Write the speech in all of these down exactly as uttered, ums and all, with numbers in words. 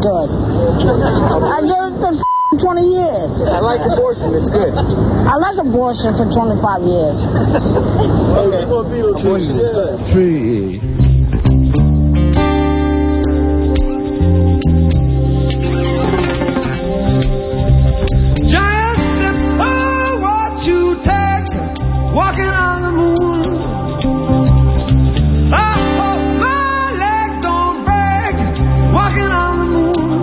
good. I gave it for twenty years. I like abortion. It's good. I like abortion for twenty-five years. Okay. Abortion is good. Three. Walking on the moon. I hope my legs don't break. Walking on the moon.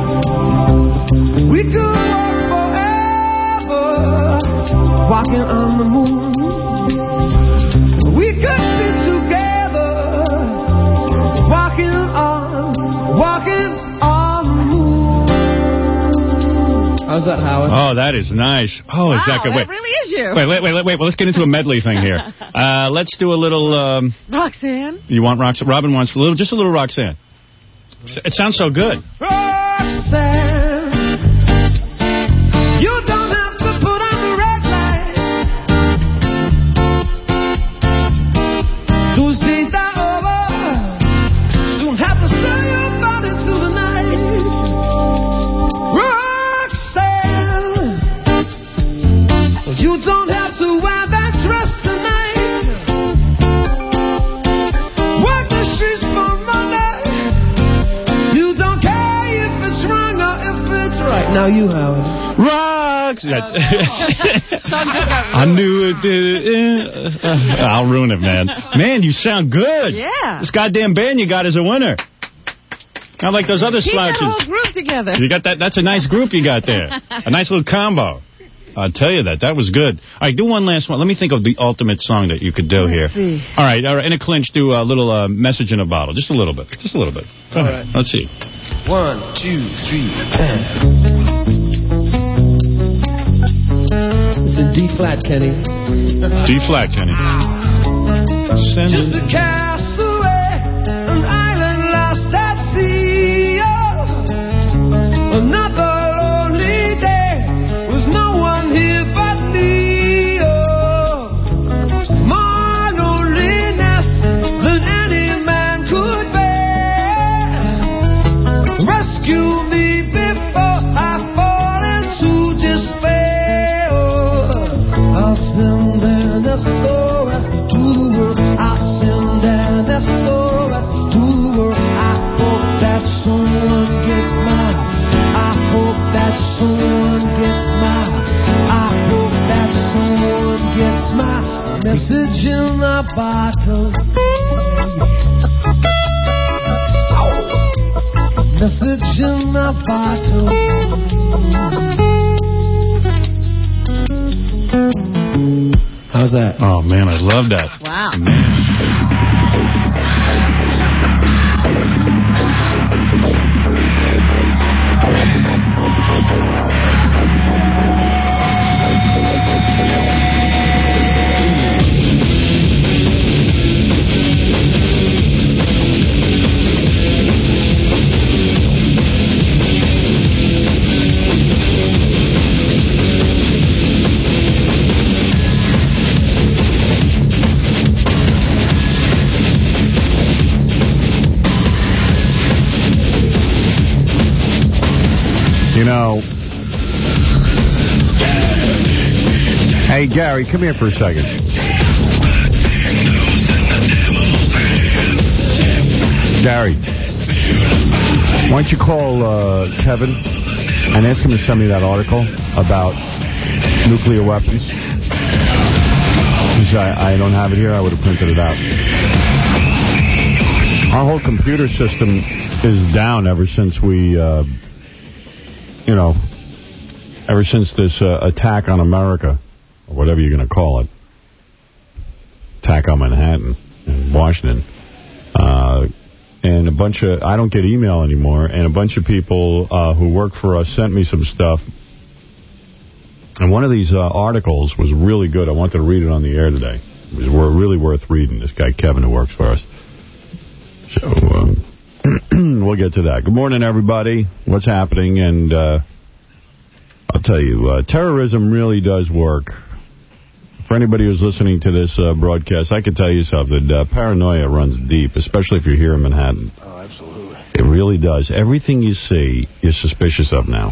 We could walk forever. Walking on the moon. We could be together. Walking on, walking on the moon. How's that, Howard? Oh, that is nice. Oh, wow, is that good? That wait. really is you. Wait, wait, wait, wait, wait. Well, let's get into a medley thing here. Uh, let's do a little... Um, Roxanne? You want Roxanne? Robin wants a little, just a little Roxanne. It sounds so good. Roxanne, you don't have to put on the red light. Tuesdays are over. Don't have to sell your body through the night. Roxanne, you don't have to wear that dress tonight. Work the streets for Monday. You don't care if it's wrong or if it's right. Now you, Howard. Rocks! Oh, no. I knew it. Uh, uh, I'll ruin it, man. Man, you sound good. Yeah. This goddamn band you got is a winner. Not like those other Keep slouches. that whole group together. You got that? That's a nice group you got there. A nice little combo. I'll tell you that. That was good. All right, do one last one. Let me think of the ultimate song that you could do Let's here. see. All right, all right. In a clinch, do a little uh, message in a bottle. Just a little bit. Just a little bit. Go All ahead. right. Let's see. One, two, three, and. It's in D flat, Kenny. D flat, Kenny. Send Just a castaway, an island lost at sea. Oh, another lonely day with no one here but me. Oh, more loneliness than any man could bear. Rescue me before I fall into despair. Oh, I'll send an S O S to the world. I'll send an S O S to the world. I hope that someone gets mine. I hope that someone gets mine. I hope that someone gets my message in a bottle. Message in a bottle. How's that? Oh, man, I love that. Wow. You know, hey, Gary, come here for a second. Gary, why don't you call uh, Kevin and ask him to send me that article about nuclear weapons? Because I, I don't have it here. I would have printed it out. Our whole computer system is down ever since we... Uh, You know, ever since this uh, attack on America, or whatever you're going to call it, attack on Manhattan and Washington, uh, and a bunch of, I don't get email anymore, and a bunch of people uh, who work for us sent me some stuff, and one of these uh, articles was really good. I wanted to read it on the air today. It was really worth reading, this guy Kevin who works for us. So, um... we'll get to that. Good morning, everybody. What's happening? And uh, I'll tell you, uh, terrorism really does work. For anybody who's listening to this uh, broadcast, I can tell you something. Uh, paranoia runs deep, especially if you're here in Manhattan. Oh, absolutely. It really does. Everything you see, you're suspicious of now.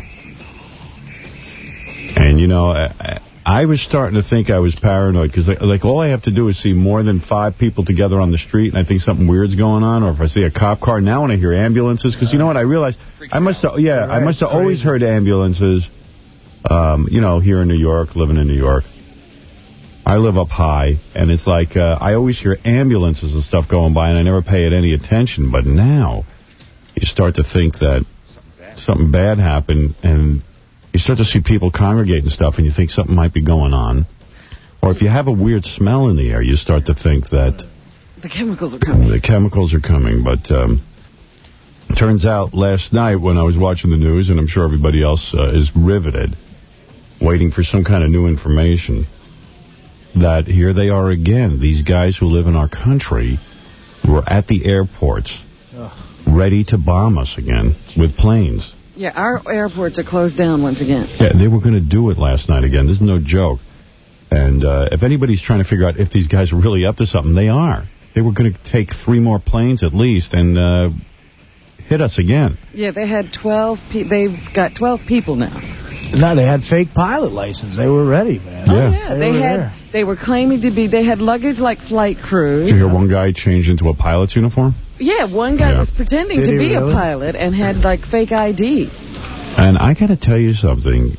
And, you know, I, I was starting to think I was paranoid because, like, like, all I have to do is see more than five people together on the street and I think something weird's going on, or if I see a cop car. Now when I hear ambulances, because, you know what, I realized I must have, yeah, I must have always heard ambulances, um, you know, here in New York, living in New York. I live up high, and it's like uh, I always hear ambulances and stuff going by, and I never pay it any attention. But now you start to think that something bad happened, and you start to see people congregate and stuff, and you think something might be going on. Or if you have a weird smell in the air, you start to think that the chemicals are coming. The chemicals are coming. But um, it turns out last night when I was watching the news, and I'm sure everybody else uh, is riveted, waiting for some kind of new information, that here they are again. These guys who live in our country were at the airports Ugh. ready to bomb us again with planes. Yeah, our airports are closed down once again. Yeah, they were going to do it last night again. This is no joke. And uh, if anybody's trying to figure out if these guys are really up to something, they are. They were going to take three more planes at least and uh, hit us again. Yeah, they had twelve. Pe they've got twelve people now. No, they had fake pilot license. They were ready, man. Oh, yeah. yeah. They, they had. there. They were claiming to be. They had luggage like flight crews. Did you hear one guy change into a pilot's uniform? Yeah, one guy yeah. was pretending Did to be really? a pilot and had like fake I D. And I got to tell you something.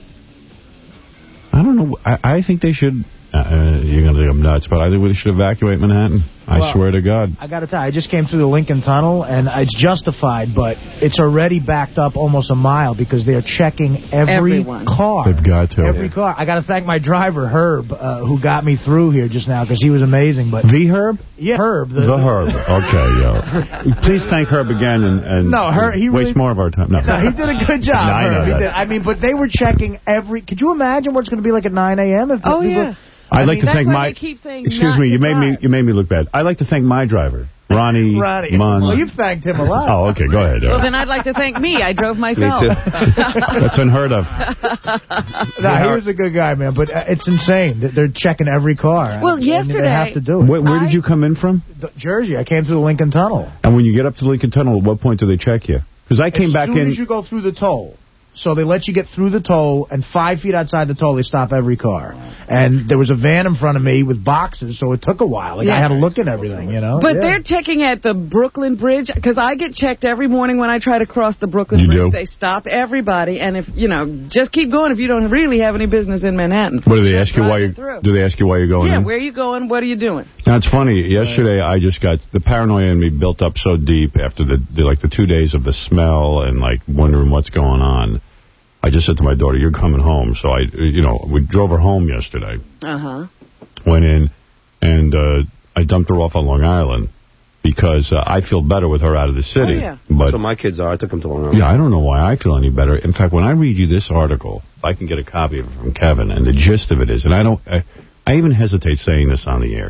I don't know. I, I think they should. Uh, you're going to think I'm nuts, but I think we should evacuate Manhattan. I well, swear to God. I got to tell you, I just came through the Lincoln Tunnel, and it's justified, but it's already backed up almost a mile because they're checking every Everyone. car. They've got to. Every car. I got to thank my driver, Herb, uh, who got me through here just now because he was amazing. But The Herb? Yeah, Herb. The, the Herb. Okay, yeah. Please thank Herb again and, and no, Herb, he waste really, more of our time. No, no he did a good job, no, I know Herb. He that. did. I mean, but they were checking every... Could you imagine what it's going to be like at nine A M? Oh, yeah. I'd I like mean, to thank my. Excuse me, you made me you made me look bad. I'd like to thank my driver, Ronnie. Ronnie. Munn. Well, you've thanked him a lot. Oh, okay, go ahead. Well, then I'd like to thank me. I drove myself. Me too. That's unheard of. No, he was a good guy, man. But uh, it's insane that they're checking every car. Well, and yesterday, they have to do it. Where, where did you come in from? The, Jersey. I came through the Lincoln Tunnel. And when you get up to Lincoln Tunnel, at what point do they check you? Because I came as back in. As soon as you go through the toll. So they let you get through the toll, and five feet outside the toll, they stop every car. And there was a van in front of me with boxes, so it took a while. Like, yeah. I had to look at everything, you know? But yeah. they're checking at the Brooklyn Bridge, because I get checked every morning when I try to cross the Brooklyn you Bridge. Do? They stop everybody, and if, you know, just keep going if you don't really have any business in Manhattan. What, do they ask you why you do they ask you why you're going Yeah, in? where are you going? What are you doing? Now, it's funny. Yesterday, I just got, the paranoia in me built up so deep after the, the like the two days of the smell and, like, wondering what's going on. I just said to my daughter, you're coming home. So, I, you know, we drove her home yesterday. Uh-huh. Went in, and uh, I dumped her off on Long Island because uh, I feel better with her out of the city. Oh, yeah. But so my kids are. I took them to Long Island. Yeah, I don't know why I feel any better. In fact, when I read you this article, if I can get a copy of it from Kevin, and the gist of it is, and I don't, I, I even hesitate saying this on the air,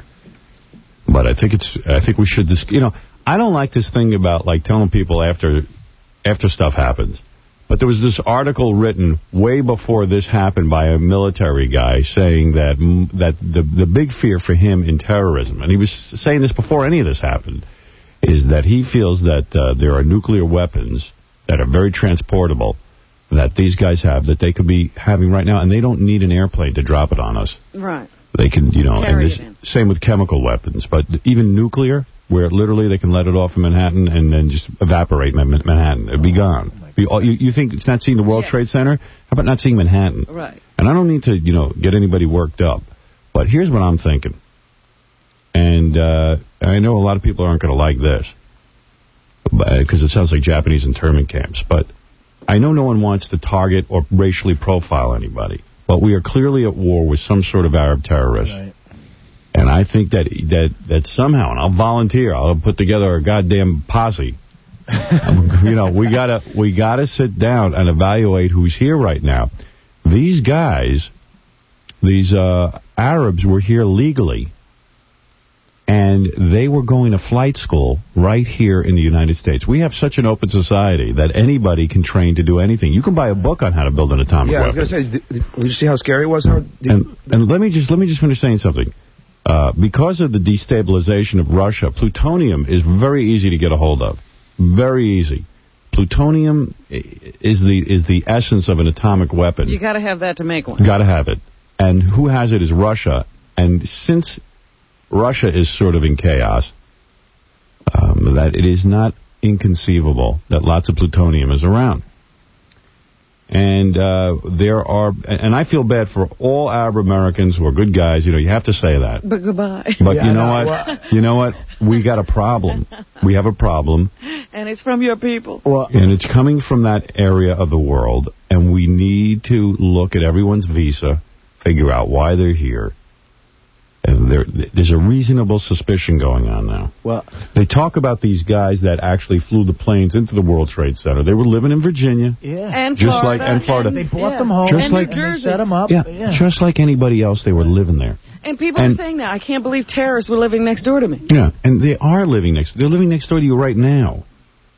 but I think it's, I think we should, you know, I don't like this thing about, like, telling people after, after stuff happens. But there was this article written way before this happened by a military guy saying that that the the big fear for him in terrorism, and he was saying this before any of this happened, is that he feels that uh, there are nuclear weapons that are very transportable that these guys have that they could be having right now, and they don't need an airplane to drop it on us. Right. They can, you know, Carry and this, it in. Same with chemical weapons, but even nuclear, where literally they can let it off in Manhattan and then just evaporate Manhattan. It'd be gone. You, you think it's not seeing the World yeah. Trade Center? How about not seeing Manhattan? Right. And I don't need to, you know, get anybody worked up. But here's what I'm thinking. And uh, I know a lot of people aren't going to like this, because it sounds like Japanese internment camps. But I know no one wants to target or racially profile anybody. But we are clearly at war with some sort of Arab terrorist. Right. And I think that, that, that somehow, and I'll volunteer, I'll put together a goddamn posse. you know, we gotta we gotta sit down and evaluate who's here right now. These guys, these uh, Arabs were here legally, and they were going to flight school right here in the United States. We have such an open society that anybody can train to do anything. You can buy a book on how to build an atomic yeah, weapon. Yeah, I was going to say, did, did you see how scary it was? How, did, and, and let me just let me just finish saying something. Uh, because of the destabilization of Russia, plutonium is very easy to get a hold of. Very easy. plutonium is the is the essence of an atomic weapon. You got to have that to make one. Got to have it. And who has it is Russia. And since Russia is sort of in chaos, um, that it is not inconceivable that lots of plutonium is around. And uh, there are, and I feel bad for all Arab Americans who are good guys. You know, you have to say that. But goodbye. But Yeah, you know no, what? well- You know what? We got a problem. We have a problem. And it's from your people. Well, And it's coming from that area of the world. And we need to look at everyone's visa, figure out why they're here. And there, there's a reasonable suspicion going on now. well, They talk about these guys that actually flew the planes into the World Trade Center. They were living in Virginia. yeah. And Just Florida. like- and Florida. They brought yeah. them home. Just and like- New and they Jersey. set them up. Yeah, yeah. just like anybody else, they were living there. And people And- are saying that. I can't believe terrorists were living next door to me. Yeah, and they are living next. They're living next door to you right now.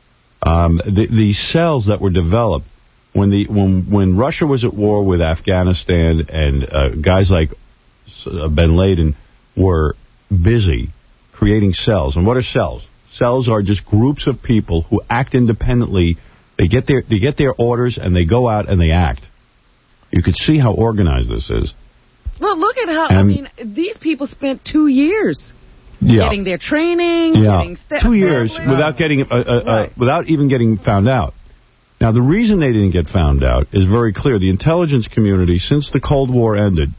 Um, the, the cells that were developed when the when when Russia was at war with Afghanistan and uh, guys like uh, Bin Laden were busy creating cells. And what are cells? Cells are just groups of people who act independently. They get their they get their orders and they go out and they act. You could see how organized this is. Well, look at how, I And- mean, these people spent two years Yeah. getting their training, Yeah, getting sta- two years established. without getting, uh, uh, uh, Right. without even getting found out. Now, the reason they didn't get found out is very clear. The intelligence community, since the Cold War ended,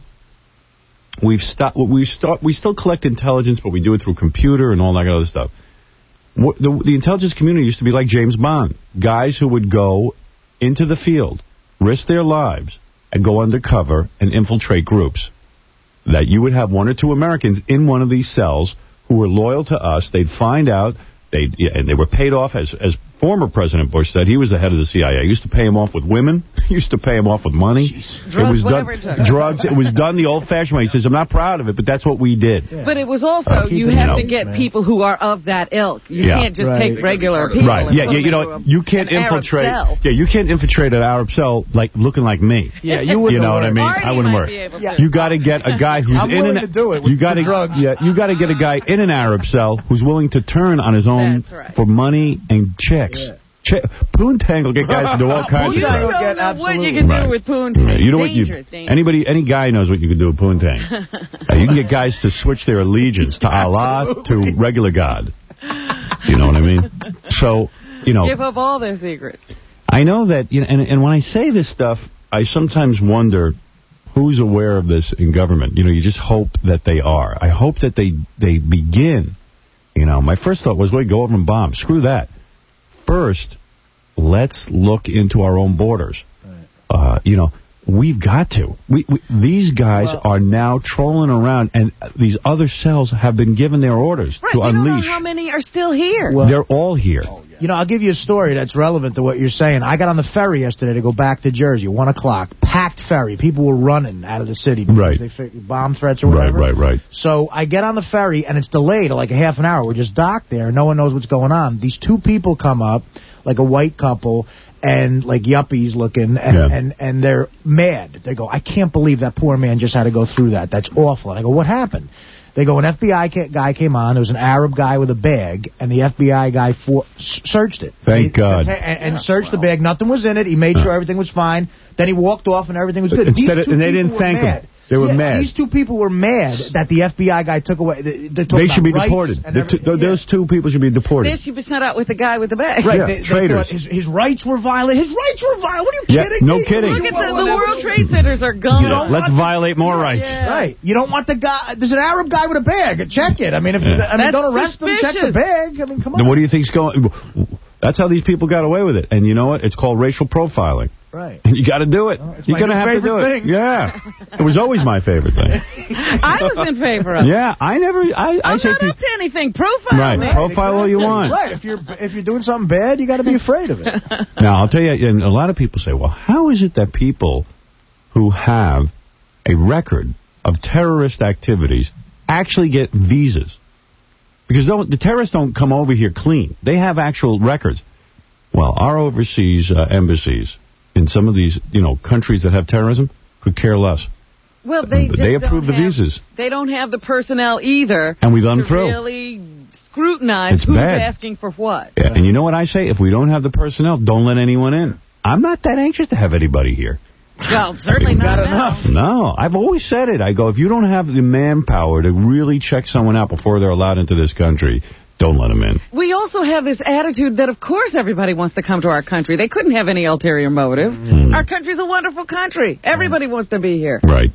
we've stopped. We start. We still collect intelligence, but we do it through computer and all that other stuff. What, the, the intelligence community used to be like James Bond, guys who would go into the field, risk their lives, and go undercover and infiltrate groups. That you would have one or two Americans in one of these cells who were loyal to us. They'd find out, they and they were paid off, as as former President Bush said. He was the head of the C I A. Used to pay him off with women. Used to pay him off with money. Drugs, it was whatever done, it took. drugs. It was done the old-fashioned way. He says, I'm not proud of it, but that's what we did. Yeah. But it was also, Uh, you keep it have in to get man. people who are of that ilk. You Yeah. can't just Right. take regular people. Right, and yeah, put yeah, you them know, into a- you can't an Arab infiltrate. cell. Yeah, you can't infiltrate an Arab cell like looking like me. Yeah, you wouldn't You know what I work. mean? Marty I wouldn't might work. be able Yeah. to. You got to get a guy who's I'm in willing an. to do it with you got the to, drugs. yeah, you got to get a guy in an Arab cell who's willing to turn on his own That's right. for money and chicks. Yeah. Ch- Poontang will get guys to do all kinds You of Poontang don't will stuff. get know what you absolutely- can Right. do with Poontang. You know what? You, Dangerous, dangerous. anybody, any guy knows what you can do with Poontang. uh, you can get guys to switch their allegiance to Allah to regular God. You know what I mean? So, you know. Give up all their secrets. I know that, you know, and, and when I say this stuff, I sometimes wonder who's aware of this in government. You know, you just hope that they are. I hope that they, they begin. You know, my first thought was, wait, go over and bomb. Screw that. First, let's look into our own borders. Uh, you know, we've got to. We, we These guys Well- are now trolling around, and these other cells have been given their orders Right, to we don't unleash. know how many are still here. Well- They're all here. You know, I'll give you a story that's relevant to what you're saying. I got on the ferry yesterday to go back to Jersey, one o'clock. Packed ferry. People were running out of the city because Right. they figured bomb threats or Right, whatever. right, right. So I get on the ferry, and it's delayed like a half an hour. We're just docked there. No one knows what's going on. These two people come up, like a white couple, and like yuppies looking, and, Yeah. and, and they're mad. They go, I can't believe that poor man just had to go through that. That's awful. And I go, what happened? They go, an F B I ca- guy came on. There was an Arab guy with a bag, and the F B I guy for- s- searched it. Thank He- God. And, and searched the bag. Nothing was in it. He made sure everything was fine. Then he walked off, and everything was good. Instead These of- two and they didn't people were thank him. mad. They were Yeah, mad. These two people were mad that the F B I guy took away. They, they, They should be deported. And The everything. two- Those two people should be deported. They should be sent out with the guy with the bag. Right, Yeah, they, they traitors. thought his, his rights were violated. His rights were violated. What are you Yeah, kidding no me? kidding. Look at the, the World Trade Centers are gone. You don't Let's want- violate more rights. Yeah. Right. You don't want the guy. There's an Arab guy with a bag. Check it. I mean, if Yeah. I mean, That's don't arrest him. Check the suspicious. bag. I mean, come on. Then what do you think's going? That's how these people got away with it. And you know what? It's called racial profiling. Right. And you got to do it. it's You're my going to new have to do favorite it. thing. Yeah. It was always my favorite thing. I was in favor of it. Yeah. I never. I, I I'm say not pe- up to anything. Profile Right. me. Profile all you want. Right. If you're if you're doing something bad, you got to be afraid of it. Now, I'll tell you, and a lot of people say, well, how is it that people who have a record of terrorist activities actually get visas? Because don't, the terrorists don't come over here clean. They have actual records. Well, our overseas uh, embassies in some of these, you know, countries that have terrorism could care less. Well, they just They don't approve the have- visas. They don't have the personnel either. And we let them to through. really scrutinize It's who's bad. asking for what. Yeah, and you know what I say? If we don't have the personnel, don't let anyone in. I'm not that anxious to have anybody here. Well, certainly not enough. No, I've always said it. I go, if you don't have the manpower to really check someone out before they're allowed into this country, don't let them in. We also have this attitude that, of course, everybody wants to come to our country. They couldn't have any ulterior motive. Mm. Our country's a wonderful country. Everybody wants to be here. Right.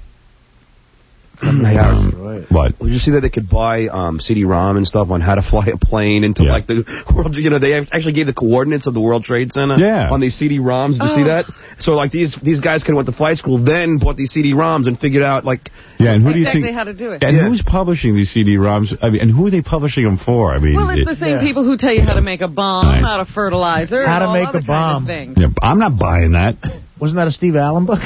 Hey, Howard, Um, what? Did you see that they could buy um, C D ROM and stuff on how to fly a plane into Yeah. like the world? You know, they actually gave the coordinates of the World Trade Center Yeah. on these C D ROMs. Did you Oh. see that? So like these these guys kind of went to flight school, then bought these C D ROMs and figured out like Yeah, and who do you Exactly think? how to do it. And Yeah. who's publishing these C D ROMs? I mean, and who are they publishing them for? I mean, Well, it's it- the same Yeah. people who tell you how to make a bomb, Right. how to fertilizer, How and to all make other a kinds bomb. of things. yeah, I'm not buying that. Wasn't that a Steve Allen book?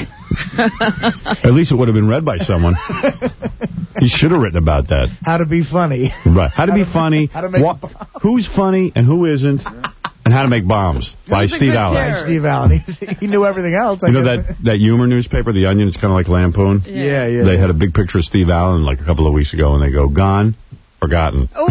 At least it would have been read by someone. He should have written about that. How to be funny. Right. How to be funny, how to make what- a bomb. who's funny and who isn't, and how to make bombs by Who's a Steve good Allen. terrorist? Steve Allen. He, he knew everything else. I You know guess. that, that humor newspaper, The Onion, it's kind of like Lampoon? Yeah, yeah. They had a big picture of Steve Allen like a couple of weeks ago, and they go, gone, forgotten. Oh,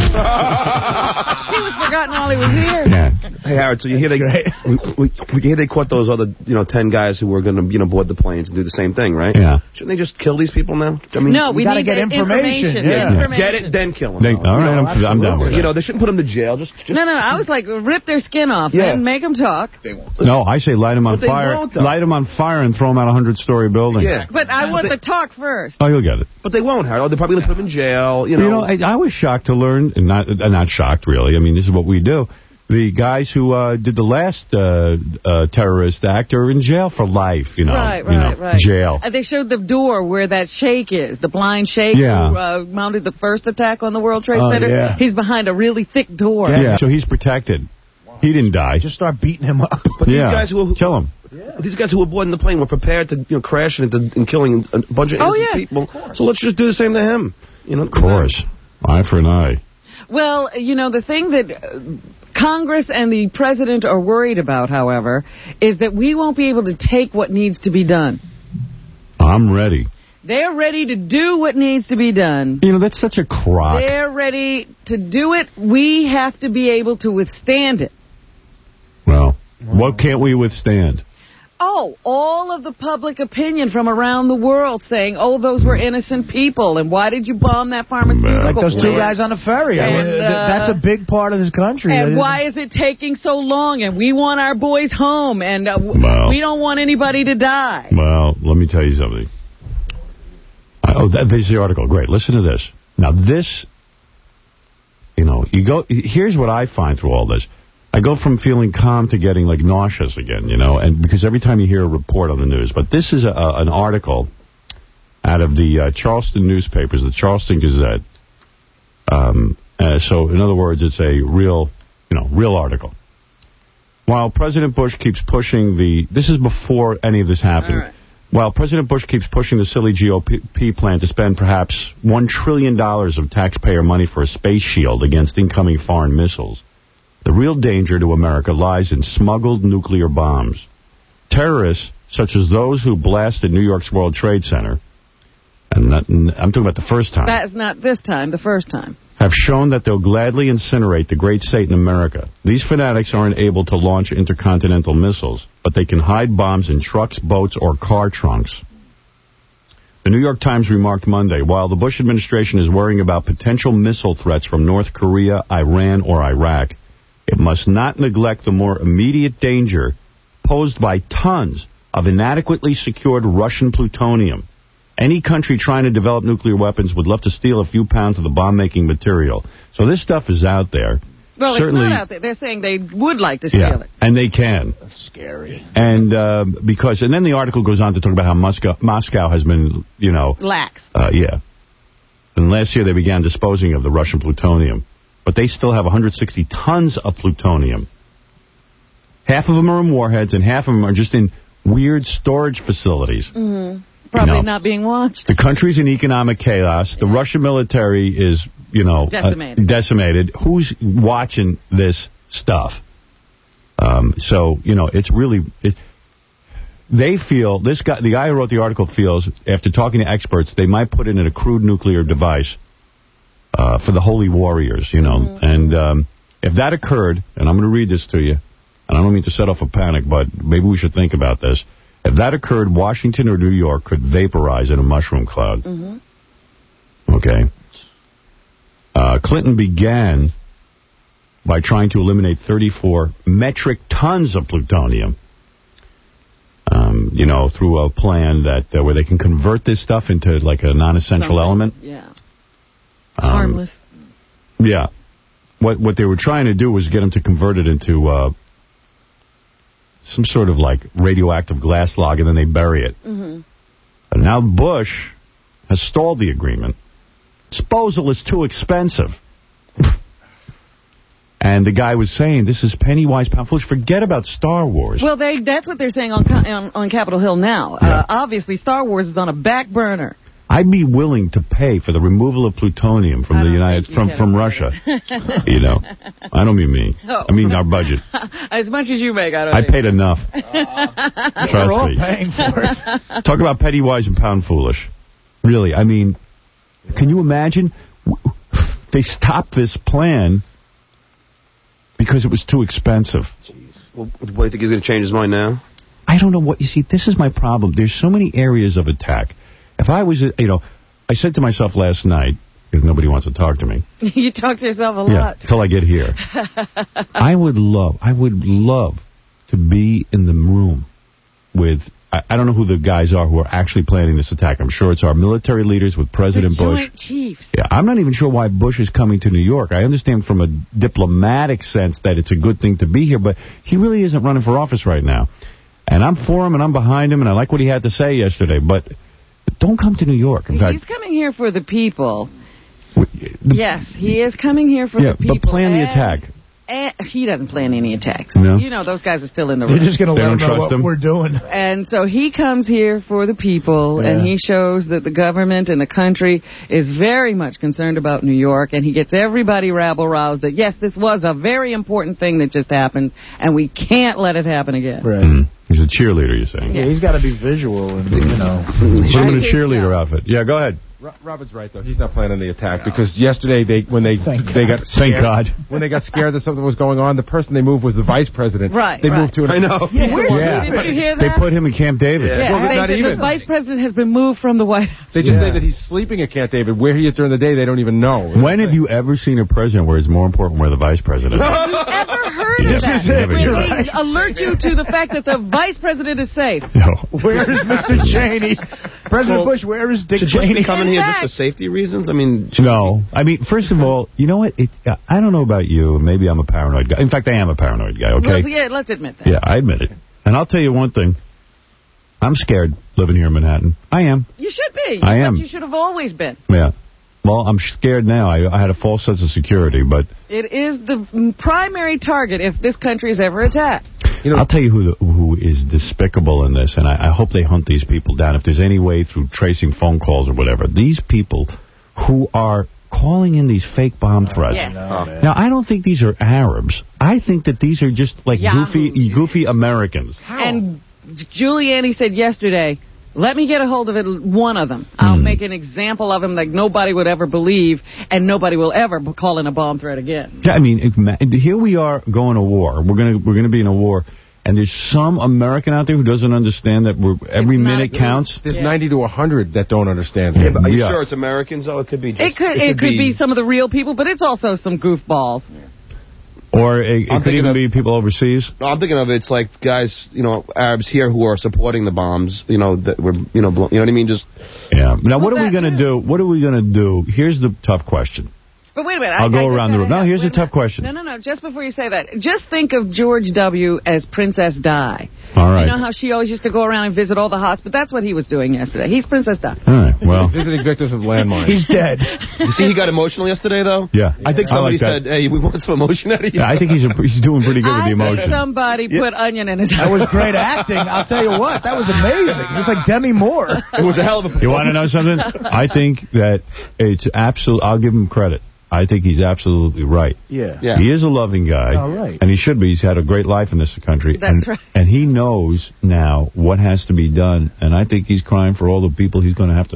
he was forgotten while he was here. Yeah. Hey Howard, so you hear they we, we, we hear they caught those other you know ten guys who were going to you know board the planes and do the same thing, right? Yeah. Shouldn't they just kill these people now? I mean, No, we gotta need get the information, information. yeah. information. get it, then kill them. They, all right, I'm, I'm down with that. You know, they shouldn't put them to jail. Just, just No, no, no. I was like, rip their skin off Yeah. and make them talk. No, I say light them on But they fire. won't, though. Light them on fire and throw them out a hundred-story building. yeah. But I want they- the talk first. Oh, you'll get it. But they won't, Harold. They're probably going to put them in jail. You know, You know, I, I was shocked to learn, and not uh, not shocked, really. I mean, this is what we do. The guys who uh, did the last uh, uh, terrorist act are in jail for life, you know. Right, you know, right, right. Jail. Uh, they showed the door where that sheikh is, the blind sheikh Yeah. who uh, mounted the first attack on the World Trade Oh, Center. yeah. He's behind a really thick door. Yeah. So he's protected. He didn't die. Just start beating him up. But these yeah. guys who were, Kill him. these guys who were boarding the plane were prepared to you know crash into and killing a bunch of Oh, innocent yeah. people. So let's just do the same to him. You know, Of course. Eye for an eye. Well, you know, the thing that uh, Congress and the president are worried about, however, is that we won't be able to take what needs to be done. I'm ready. They're ready to do what needs to be done. You know, that's such a crock. They're ready to do it. We have to be able to withstand it. Well, what can't we withstand? Oh, all of the public opinion from around the world saying, oh, those were innocent people, and why did you bomb that pharmaceutical Like those two plant? guys on the ferry. I mean, And, th- uh, that's a big part of this country. And That why is it taking so long? And we want our boys home, and uh, w- Well. we don't want anybody to die. Well, let me tell you something. Uh, oh, that, there's the article. Great. Listen to this. Now, this, you know, you go. Here's what I find through all this. I go from feeling calm to getting, like, nauseous again, you know, and because every time you hear a report on the news. But this is a, a, an article out of the uh, Charleston newspapers, the Charleston Gazette. Um, uh, so, in other words, it's a real, you know, real article. While President Bush keeps pushing the... This is before any of this happened. All right. While President Bush keeps pushing the silly G O P plan to spend perhaps one trillion dollars of taxpayer money for a space shield against incoming foreign missiles, the real danger to America lies in smuggled nuclear bombs. Terrorists, such as those who blasted New York's World Trade Center, and that, I'm talking about the first time, That's not this time, the first time. have shown that they'll gladly incinerate the great state in America. These fanatics aren't able to launch intercontinental missiles, but they can hide bombs in trucks, boats, or car trunks. The New York Times remarked Monday, while the Bush administration is worrying about potential missile threats from North Korea, Iran, or Iraq, it must not neglect the more immediate danger posed by tons of inadequately secured Russian plutonium. Any country trying to develop nuclear weapons would love to steal a few pounds of the bomb-making material. So this stuff is out there. Well, Certainly, it's not out there. They're saying they would like to steal yeah, it. and they can. That's scary. And uh, because, and then the article goes on to talk about how Moscow, Moscow has been, you know, Lax. uh, yeah. And last year they began disposing of the Russian plutonium, but they still have one hundred sixty tons of plutonium. Half of them are in warheads, and half of them are just in weird storage facilities. Mm-hmm. Probably You know, not being watched. The country's in economic chaos. The Russian military is, you know, Decimated. Uh, decimated. Who's watching this stuff? Um, so, you know, it's really... It, they feel, this guy, the guy who wrote the article feels, after talking to experts, they might put it in a crude nuclear device uh, for the holy warriors, you know. Mm-hmm. And um, if that occurred, and I'm going to read this to you, and I don't mean to set off a panic, but maybe we should think about this. If that occurred, Washington or New York could vaporize in a mushroom cloud. Mm-hmm. Okay. Uh, Clinton began by trying to eliminate thirty-four metric tons of plutonium. Um, you know, through a plan that uh, where they can convert this stuff into like a non-essential Something. element. Yeah. Um, Harmless. Yeah. What what they were trying to do was get them to convert it into uh, some sort of like radioactive glass log, and then they bury it. Mm-hmm. And now Bush has stalled the agreement. Disposal is too expensive. And the guy was saying, this is penny wise, pound foolish. Forget about Star Wars. Well, they that's what they're saying on on, on Capitol Hill now. Yeah. Uh, obviously, Star Wars is on a back burner. I'd be willing to pay for the removal of plutonium from the United from from Russia. You know, I don't mean me. Oh. I mean our budget. As much as you make, I don't. I paid so. enough. Uh, Trust we're all me. Paying for it. Talk about petty wise and pound foolish. Really, I mean, can you imagine? They stopped this plan because it was too expensive. Jeez. Well, what do you think he's going to change his mind now? I don't know what you see. This is my problem. There's so many areas of attack. If I was, you know, I said to myself last night, because nobody wants to talk to me. You talk to yourself a lot. Yeah, until I get here. I would love, I would love to be in the room with, I, I don't know who the guys are who are actually planning this attack. I'm sure it's our military leaders with President the Bush. Joint Chiefs. Yeah, I'm not even sure why Bush is coming to New York. I understand from a diplomatic sense that it's a good thing to be here, but he really isn't running for office right now. And I'm for him and I'm behind him, and I like what he had to say yesterday, but don't come to New York. In He's fact, coming here for the people. The, yes, he is coming here for yeah, the people. But plan the attack. And he doesn't plan any attacks. No. You know, those guys are still in the room. You're just going to let them know what him. we're doing. And so he comes here for the people, yeah. and he shows that the government and the country is very much concerned about New York, and he gets everybody rabble-roused that, yes, this was a very important thing that just happened, and we can't let it happen again. Right. Mm. He's a cheerleader, you're saying? Yeah, he's got to be visual and, you know. Put him in a cheerleader outfit. Yeah, go ahead. Robert's right, though. He's not planning the attack because yesterday, they when they Thank they got scared, Thank God. when they got scared that something was going on, the person they moved was the vice president. Right. They right. moved to an. I know. Yeah. yeah. Didn't you hear that? They put him in Camp David. Yeah. Well, they not said even. the vice president has been moved from the White House. They just yeah. say that he's sleeping at Camp David. Where he is during the day, they don't even know. When have you ever seen a president where it's more important where the vice president is? Have you ever heard Yeah. of that? Never, Where you're they right. alert you to the fact that the vice president is safe. No. Where is Mister Cheney? President Well, Bush, where is Dick Should Bush Cheney? be coming here fact- just for safety reasons? I mean... No. I mean, first of all, you know what? It, uh, I don't know about you. Maybe I'm a paranoid guy. In fact, I am a paranoid guy, okay? Well, yeah, let's admit that. Yeah, I admit it. And I'll tell you one thing. I'm scared living here in Manhattan. I am. You should be. I am. You should have always been. Yeah. Well, I'm scared now. I, I had a false sense of security, but... It is the primary target if this country is ever attacked. You know, I'll tell you who the, who is despicable in this, and I, I hope they hunt these people down. If there's any way through tracing phone calls or whatever, these people who are calling in these fake bomb threats. Yes. No, now, I don't think these are Arabs. I think that these are just like Yahoos. goofy goofy Americans. How? And Giuliani said yesterday, let me get a hold of it, one of them. I'll mm. make an example of him like nobody would ever believe, and nobody will ever call in a bomb threat again. Yeah, I mean, it, here we are going to war. We're going to we're going to be in a war. And there's some American out there who doesn't understand that we're, every minute counts. There's yeah. ninety to one hundred that don't understand. Yeah, but are you yeah. sure it's Americans, though? It could be just... It could, it, it could be, be some of the real people, but it's also some goofballs. Yeah. Or it, it could even be people overseas. No, I'm thinking of it's like guys, you know, Arabs here who are supporting the bombs, you know, that were, you know, you know what I mean? Just... Yeah. Now, what well, are we going to do? What are we going to do? Here's the tough question. But wait a minute. I'll I, go I around the room. No, here's a tough question. No, no, no. Just before you say that, just think of George W. as Princess Di. All right. You know how she always used to go around and visit all the hospitals? That's what he was doing yesterday. He's Princess Di. All right, well. Visiting victims of landmines. He's dead. You see he got emotional yesterday, though? Yeah. I think somebody I like said, hey, we want some emotion out of you. Yeah, I think he's a, he's doing pretty good with the I emotion. think somebody put onion in his That was great acting. I'll tell you what. That was amazing. It was like Demi Moore. It was a hell of a... You want to know something? I think that it's absolute. I'll give him credit. I think he's absolutely right. Yeah. Yeah. He is a loving guy. All right. And he should be. He's had a great life in this country. That's and, right. And he knows now what has to be done. And I think he's crying for all the people he's going to have to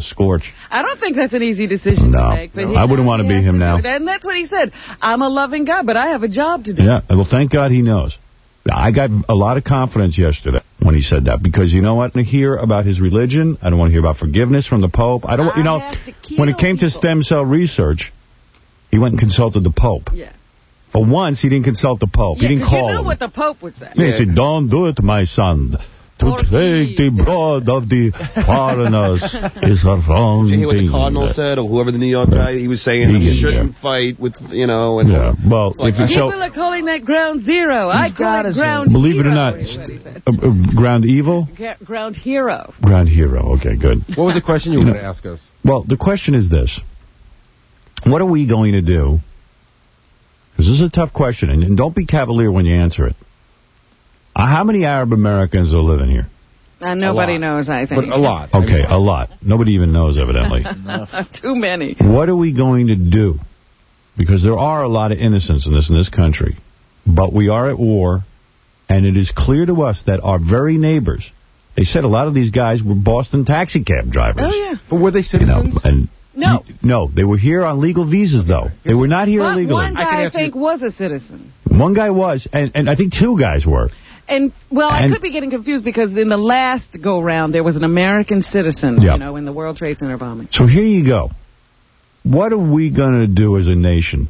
scorch. I don't think that's an easy decision No, to make. But no. he, I wouldn't want to he be has him to now. do it. And that's what he said. I'm a loving guy, but I have a job to do. Yeah, well, thank God he knows. I got a lot of confidence yesterday when he said that, because you know what? I hear about his religion. I don't want to hear about forgiveness from the Pope. I don't, I you know, have to kill when it came people. to stem cell research, he went and consulted the Pope. Yeah. For once, he didn't consult the Pope. Yeah, he didn't 'cause call you know him. what the Pope would say. He said, don't do it, my son. To Or take the blood of the foreigners is a wrong Did you hear what thing. the Cardinal said, or whoever the New York guy, he was saying He that you can- shouldn't fight with, you know, and Yeah, well, like, if you People so, are calling that ground zero. I call it ground believe it or hero, not, is what he said. uh, uh, ground evil? Ga- Ground hero. Ground hero. Okay, good. What was the question you were going to ask us? Well, the question is this. What are we going to do? Because this is a tough question, and, and don't be cavalier when you answer it. Uh, how many Arab Americans are living here? Uh, nobody knows, I think. But a lot. Okay, a lot. Nobody even knows, evidently. Too many. What are we going to do? Because there are a lot of innocents in this in this country. But we are at war, and it is clear to us that our very neighbors, they said a lot of these guys were Boston taxi cab drivers. Oh, yeah. But were they You know, citizens? and No. No, they were here on legal visas, though. They were not here But illegally. one I can guy, I answer think, you- was a citizen. One guy was, and, and I think two guys were. And, well, I And- could be getting confused because in the last go-round, there was an American citizen, Yeah. you know, in the World Trade Center bombing. So here you go. What are we going to do as a nation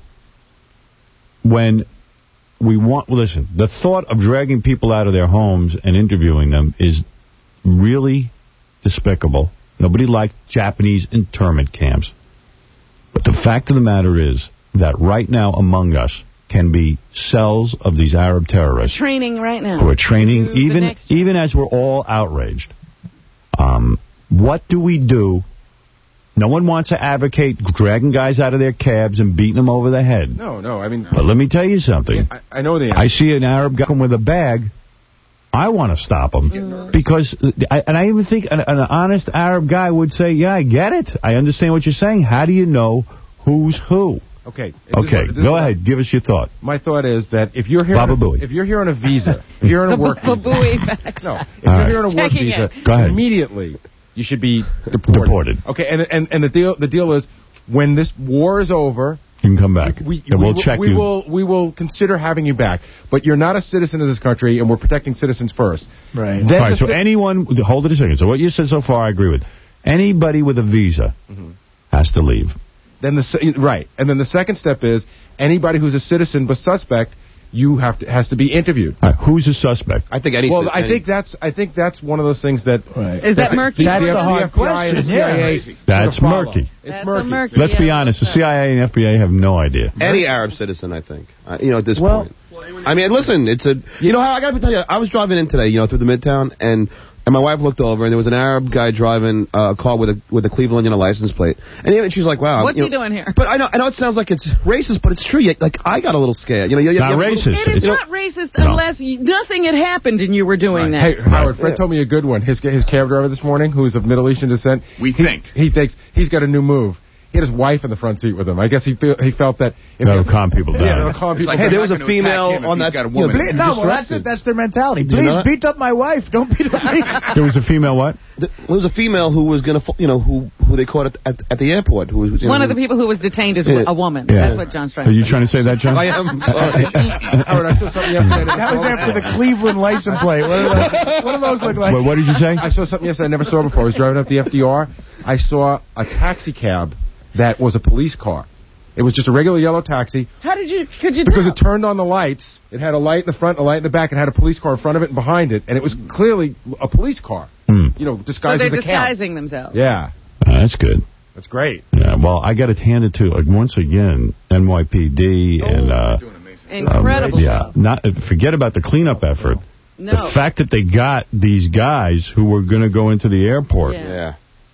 when we want... Listen, the thought of dragging people out of their homes and interviewing them is really despicable. Nobody liked Japanese internment camps. But the fact of the matter is that right now among us can be cells of these Arab terrorists Training right now. who are training, To do the even next job. even as we're all outraged. Um, what do we do? No one wants to advocate dragging guys out of their cabs and beating them over the head. No, no. I mean, But let me tell you something. I, I know the I see an Arab guy come with a bag. I want to stop him. Mm-hmm. Because, I, and I even think an, an honest Arab guy would say, yeah, I get it. I understand what you're saying. How do you know who's who? Okay. Okay, go ahead. Give us your thought. My thought is that if you're here, Baba on a, Booey. if you're here on a visa, if you're on a work visa, Booey back. no, if All you're right. here on a work Checking visa, it. Go ahead. immediately you should be deported. Deported. Okay, and and and the deal the deal is when this war is over, You can come back. we, and we we'll will- check we you. will we will consider having you back. But you're not a citizen of this country, and we're protecting citizens first. Right. Then All right, the so ci- anyone, hold it a second. So what you said so far, I agree with. Anybody with a visa Mm-hmm. has to leave. Then the se- right, and then the second step is anybody who's a citizen but suspect, you have to has to be interviewed. All right, who's a suspect? I think any. Well, I any- think that's I think that's one of those things that Right. Is that murky? That's the, the hard F B I and the question, C I A yeah. That's to follow. murky. It's That's a murky. murky. Let's be Yeah, honest. The that's C I A and F B I have no idea. any Arab citizen, I think. Uh, you know, at this Well- point. I mean, listen, it's a. You know how I got to tell you, I was driving in today, you know, through the Midtown, and and my wife looked over, and there was an Arab guy driving uh, a car with a with a Cleveland, you know, license plate, and even she's like, "Wow, What's you he know, doing here? But I know, I know, it sounds like it's racist, but it's true. You- Like I got a little scared. You know, you, It's you, not you have a little- racist. It is It's- not racist No. unless you, nothing had happened and you were doing Hey, that. Howard, Fred told me a good one. His his cab driver this morning, who is of Middle Eastern descent, We he, think. he thinks he's got a new move. He had his wife in the front seat with him. I guess he feel, he felt that if That'll he- calm people down. Yeah, that'll calm It's people like, Hey, down. there I'm was a not gonna attack female him if on he's that- got a you know, woman. Ble- no, well, that's it. That's their mentality. you know Please that? beat up my wife. Don't beat up me. There was a female what? There was a female who was gonna, you know, who who they caught at at, at the airport. Who was you know, One of the people who was detained is Yeah. a woman. Yeah. That's what John's trying Are to you say. trying to say that, John? I am sorry. Howard, I saw something yesterday. That was after the Cleveland license plate. What do those, what do those look like? Wait, what did you say? I saw something yesterday I never saw before. I was driving up the F D R. I saw a taxi cab that was a police car. It was just a regular yellow taxi. How did you, could you Because tell? it turned on the lights. It had a light in the front, a light in the back. It had a police car in front of it and behind it. And it was clearly a police car. Hmm. You know, So disguised they're as a cab. disguising themselves. Yeah, Uh, that's good. that's great. Yeah, well, I got it handed to, uh, once again, N Y P D and... Uh, Doing amazing. um, Incredible. yeah, not forget about the cleanup effort. No. The fact that they got these guys who were going to go into the airport. Yeah. Yeah.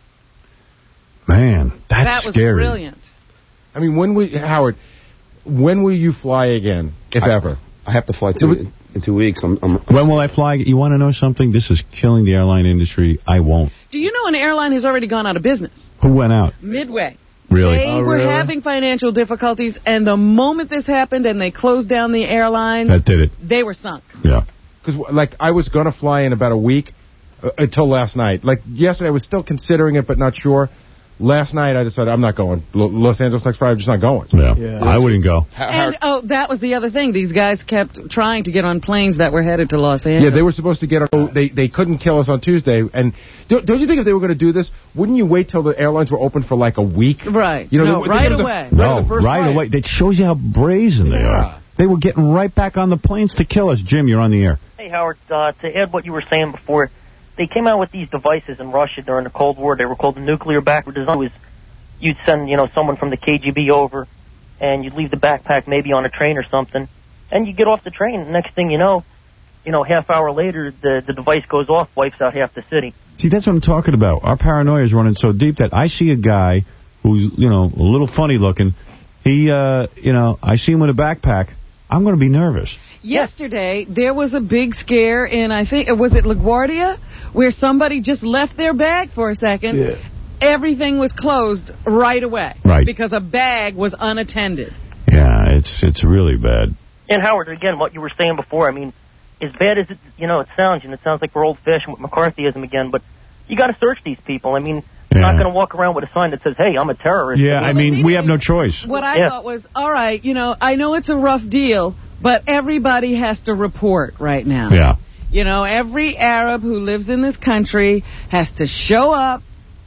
Man, that's that was scary. brilliant. I mean, when we, Howard, when will you fly again, if I- ever? I have to fly two, in, in two weeks. I'm, I'm When will I fly? You want to know something? This is killing the airline industry. I won't. Do you know an airline has already gone out of business? Who went out? Midway. Really? They Oh, were really? having financial difficulties, and the moment this happened and they closed down the airline, That did it. they were sunk. Yeah. Because, like, I was going to fly in about a week uh, until last night. Like, yesterday I was still considering it, but not sure. last night I decided I'm not going. L- Los Angeles next Friday, I'm just not going. Yeah, yeah. I wouldn't go. And, oh, that was the other thing. These guys kept trying to get on planes that were headed to Los Angeles. Yeah, they were supposed to get our, they they couldn't kill us on Tuesday. And don't, don't you think if they were going to do this, wouldn't you wait till the airlines were open for like a week? Right. You know, no, they, right they away. The, no, right, right away. That shows you how brazen they yeah. are. They were getting right back on the planes to kill us. Jim, you're on the air. Hey, Howard, uh, to add what you were saying before, they came out with these devices in Russia during the Cold War. They were called the nuclear backward design. It was, you'd send, you know, someone from the K G B over, and you'd leave the backpack maybe on a train or something, and you get off the train. Next thing you know, you know, half hour later, the, the device goes off, wipes out half the city. See, that's what I'm talking about. Our paranoia is running so deep that I see a guy who's, you know, a little funny looking. He, uh, you know, I see him with a backpack. I'm going to be nervous. Yesterday, there was a big scare in, I think, was it LaGuardia, where somebody just left their bag for a second. Yeah. Everything was closed right away. Right. Because a bag was unattended. Yeah, it's it's really bad. And, Howard, again, what you were saying before, I mean, as bad as it, you know, it sounds, and it sounds like we're old-fashioned with McCarthyism again, but you got to search these people. I mean, you're yeah. not going to walk around with a sign that says, hey, I'm a terrorist. Yeah, I mean, we have no choice. What I yeah. thought was, all right, you know, I know it's a rough deal, but everybody has to report right now. Yeah. You know, every Arab who lives in this country has to show up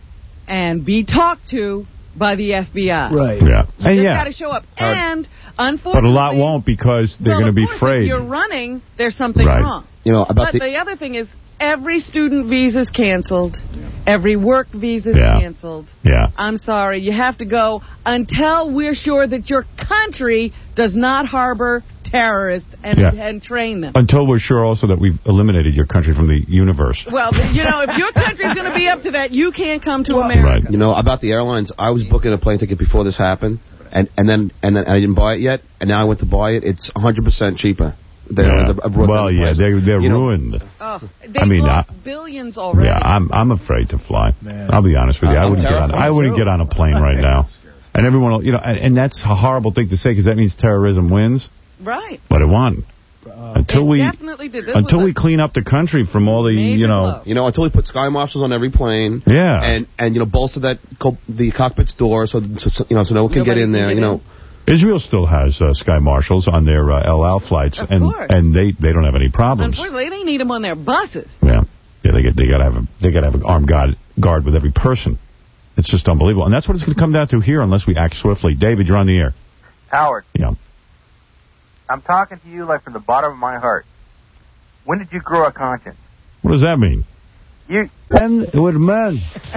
and be talked to by the F B I. Right. Yeah. You and just yeah. got to show up. And, unfortunately... But a lot won't because they're well, going to be course, afraid. If you're running, there's something right. wrong. You know, about but the... the other thing is, every student visa's canceled. Yeah. Every work visa's yeah. canceled. Yeah. I'm sorry. You have to go until we're sure that your country does not harbor terrorists and, yeah. and train them. Until we're sure also that we've eliminated your country from the universe. Well, you know, if your country's going to be up to that, you can't come to well, America. Right. You know, about the airlines, I was booking a plane ticket before this happened, and, and then and then I didn't buy it yet, and now I went to buy it. It's one hundred percent cheaper. Yeah. Well, yeah, they, they're you ruined. Know, oh, they I mean, lost I, billions already. Yeah, I'm I'm afraid to fly. Man. I'll be honest with you. Uh, I wouldn't get on. I wouldn't get on a plane right now. And everyone, will, you know, and, and that's a horrible thing to say because that means terrorism wins. Right. But it won. Uh, until it we definitely did. This until we clean up the country from all the you know blow. you know until we put sky marshals on every plane. Yeah. And and you know bolster that co the cockpit's door so, so you know so no one can Nobody get in there. get You know. In. Israel still has uh, sky marshals on their uh, El Al flights, of and course. and they, they don't have any problems. Unfortunately, they need them on their buses. Yeah, yeah, they get they got to have a, they got to have an armed guard guard with every person. It's just unbelievable, and that's what it's going to come down to here unless we act swiftly. David, you're on the air. Howard. Yeah. I'm talking to you like from the bottom of my heart. When did you grow a conscience? What does that mean? You man with man.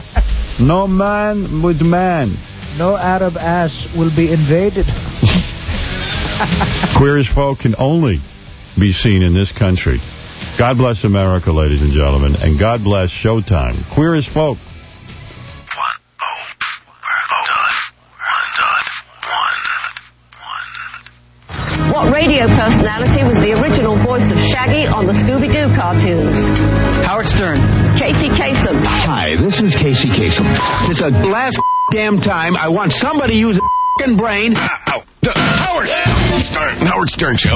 No man with man. No Arab ass will be invaded. Queer as Folk can only be seen in this country. God bless America, ladies and gentlemen, and God bless Showtime. Queer as Folk. What radio personality was the original voice of Shaggy on the Scooby-Doo cartoons? Howard Stern. Casey Kasem. Hi, this is Casey Kasem. It's the last damn time I want somebody to use a f***ing brain. Ow. The Howard Stern. Howard Stern Show.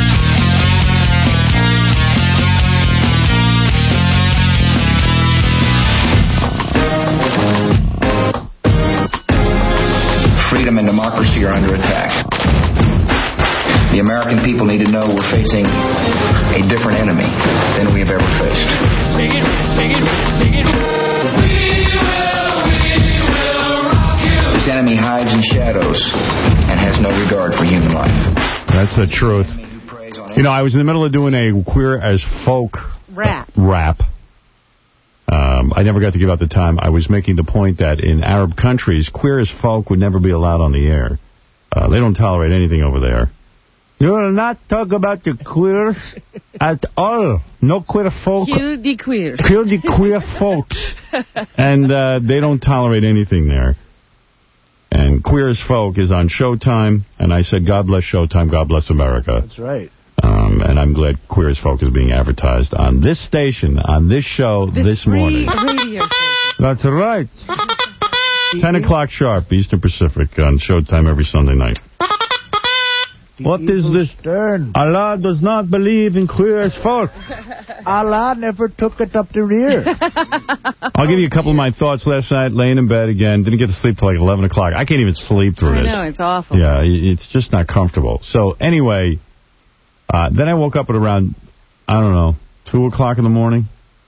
Freedom and democracy are under attack. The American people need to know we're facing a different enemy than we have ever faced. Sing it, sing it, sing it. We will, we will rock you. This enemy hides in shadows and has no regard for human life. That's the truth. You know, I was in the middle of doing a Queer as Folk rap. rap. Um, I never got to give out the time. I was making the point that in Arab countries, Queer as Folk would never be allowed on the air. Uh, they don't tolerate anything over there. You will not talk about the queers at all. No queer folk. Kill the queers. Kill the queer folks. And uh, they don't tolerate anything there. And Queer as Folk is on Showtime. And I said, God bless Showtime, God bless America. That's right. Um, and I'm glad Queer as Folk is being advertised on this station, on this show, this, this morning. Radio That's right. ten o'clock sharp, Eastern Pacific, on Showtime every Sunday night. What is this? Stern. Allah does not believe in queer as folk. Allah never took it up the rear. I'll give you a couple of my thoughts last night, laying in bed again. Didn't get to sleep till like eleven o'clock. I can't even sleep through I this. know, it's awful. Yeah, it's just not comfortable. So anyway, uh, then I woke up at around, I don't know, two o'clock in the morning.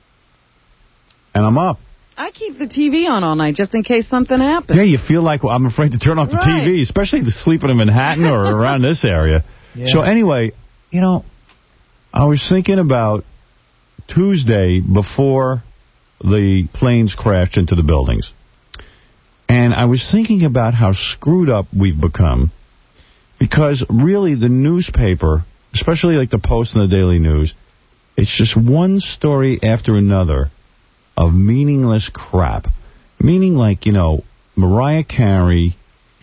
And I'm up. I keep the T V on all night just in case something happens. Yeah, you feel like well, I'm afraid to turn off the Right. T V, especially the sleeping in Manhattan or around this area. Yeah. So anyway, you know, I was thinking about Tuesday before the planes crashed into the buildings. And I was thinking about how screwed up we've become. Because really the newspaper, especially like the Post and the Daily News, it's just one story after another of meaningless crap. Meaning like, you know, Mariah Carey,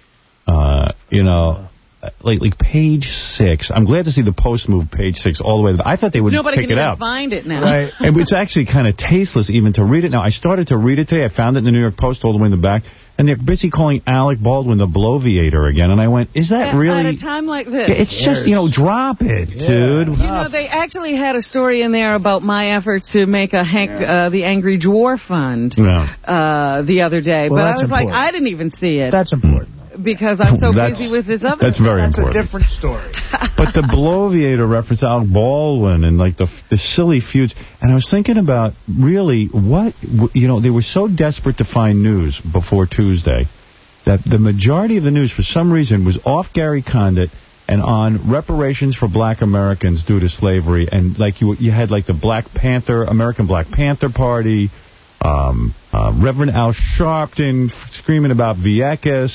uh, you know, like, like page six. I'm glad to see the Post move page six all the way. I thought they would Nobody pick can it even out. find it now. Right. And it's actually kind of tasteless even to read it now. I started to read it today. I found it in the New York Post all the way in the back. And they're busy calling Alec Baldwin the bloviator again. And I went, is that At, really... At a time like this. It's just, you know, drop it, Yeah. dude. You know, they actually had a story in there about my efforts to make a Hank, uh, the Angry Dwarf Fund Yeah. uh, the other day. Well, but I that's was like, important. I didn't even see it. That's important. Because I'm so That's- busy with this other That's very That's important. a different story. But the bloviator reference Alec Baldwin and like the the silly feuds. And I was thinking about really what, you know, they were so desperate to find news before Tuesday that the majority of the news for some reason was off Gary Condit and on reparations for black Americans due to slavery. And like you you had like the Black Panther, American Black Panther Party, um, uh, Reverend Al Sharpton f- screaming about Vieques.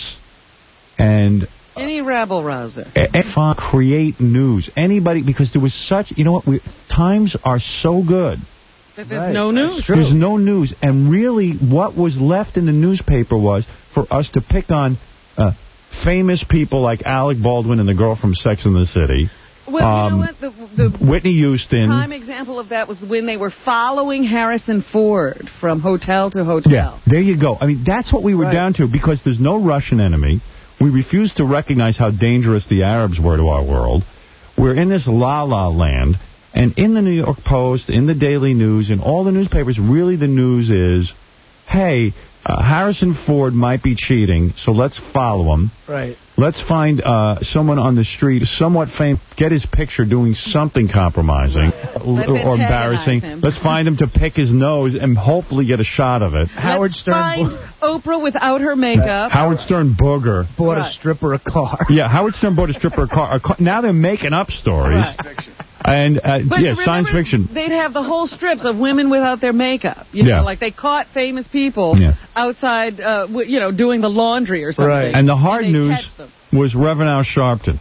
And Any rabble-rouser. If I create news, anybody, because there was such, you know what, we, times are so good. That there's no news. There's no news. And really, what was left in the newspaper was for us to pick on uh, famous people like Alec Baldwin and the girl from Sex and the City. Well, you Um, know what? The, the Whitney Houston. prime example of that was when they were following Harrison Ford from hotel to hotel. Yeah, there you go. I mean, that's what we were down to because there's no Russian enemy. We refuse to recognize how dangerous the Arabs were to our world. We're in this la-la land. And in the New York Post, in the Daily News, in all the newspapers, really the news is, hey, uh, Harrison Ford might be cheating, so let's follow him. Right. Let's find uh, someone on the street, somewhat famous, get his picture doing something compromising Let's or, or antagonize embarrassing. him. Let's find him to pick his nose and hopefully get a shot of it. Howard Let's Stern find Oprah without her makeup. Howard Stern booger. bought Right. a stripper a car. Yeah, Howard Stern bought a stripper a car. A car. Now they're making up stories. Right. And, uh, But yeah, remember, science fiction. They'd have the whole strips of women without their makeup. You know, Yeah. like they caught famous people Yeah. outside, uh, w- you know, doing the laundry or something. Right. And the hard they news catch them was Reverend Al Sharpton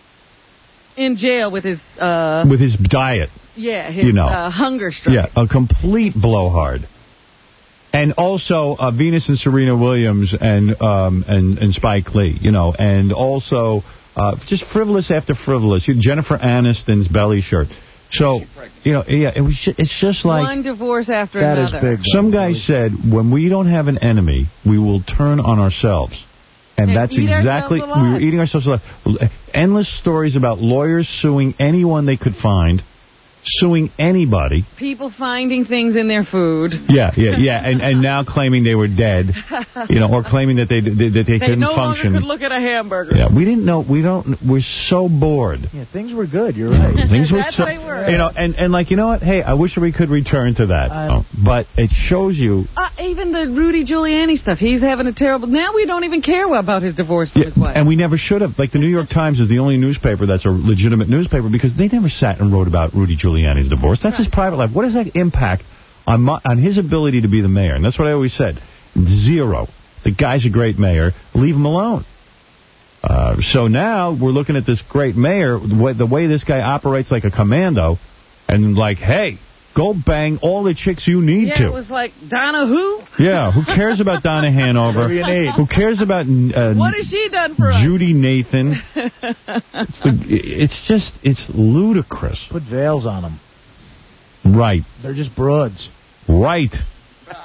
in jail with his, uh, with his diet. yeah, his you know. uh, hunger strike. Yeah, a complete blowhard. And also uh, Venus and Serena Williams and um, and and Spike Lee, you know, and also uh, just frivolous after frivolous. Jennifer Aniston's belly shirt. So, you know, yeah, it was. Just, it's just like One divorce after That is another. big. some guy said, when we don't have an enemy, we will turn on ourselves. And And that's eat exactly, ourselves we were alive. eating ourselves alive. Endless stories about lawyers suing anyone they could find, suing anybody. People finding things in their food. Yeah, yeah, yeah, and and now claiming they were dead, you know, or claiming that they that they, They couldn't no function. longer could look at a hamburger. Yeah, we didn't know. We don't. We're so bored. Yeah, things were good. You're right. Things were That's so, what they were. you know, and and like you know what? Hey, I wish we could return to that. I- But it shows you. Uh, even the Rudy Giuliani stuff. He's having a terrible... Now we don't even care about his divorce from Yeah, his wife. and we never should have. Like the New York Times is the only newspaper that's a legitimate newspaper because they never sat and wrote about Rudy Giuliani's divorce. That's his private life. What does that impact on my, on his ability to be the mayor? And that's what I always said. Zero. The guy's a great mayor. Leave him alone. Uh, so now we're looking at this great mayor, the way, the way this guy operates like a commando, and like, hey, go bang all the chicks you need yeah, to. it was like, Donna who? Yeah, who cares about Donna Hanover? What do you need? Who cares about uh, What has she done for us? Judy Nathan? It's, the, it's just, it's ludicrous. Put veils on them. Right, They're just broads. right.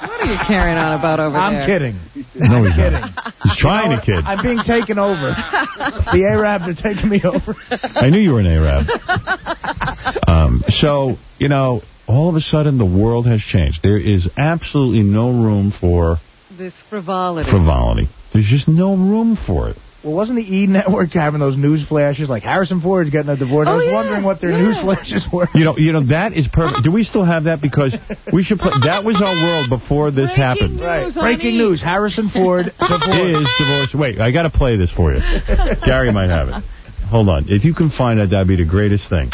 What are you carrying on about over I'm there? kidding. No, I'm he's kidding. not. He's trying You know to kid. I'm being taken over. The Arabs are taking me over. I knew you were an Arab. Um, so, you know, all of a sudden the world has changed. There is absolutely no room for This frivolity. frivolity. There's just no room for it. Well, wasn't the E! Network having those news flashes like Harrison Ford's getting a divorce? Oh, I was yeah. wondering what their Yeah. news flashes were. You know, you know that is perfect. Do we still have that? Because we should play. That was our world before this Breaking happened. news, Right. honey. Breaking news. Harrison Ford divorced. Is divorce. Wait, I got to play this for you. Gary might have it. Hold on. If you can find it, that'd be the greatest thing.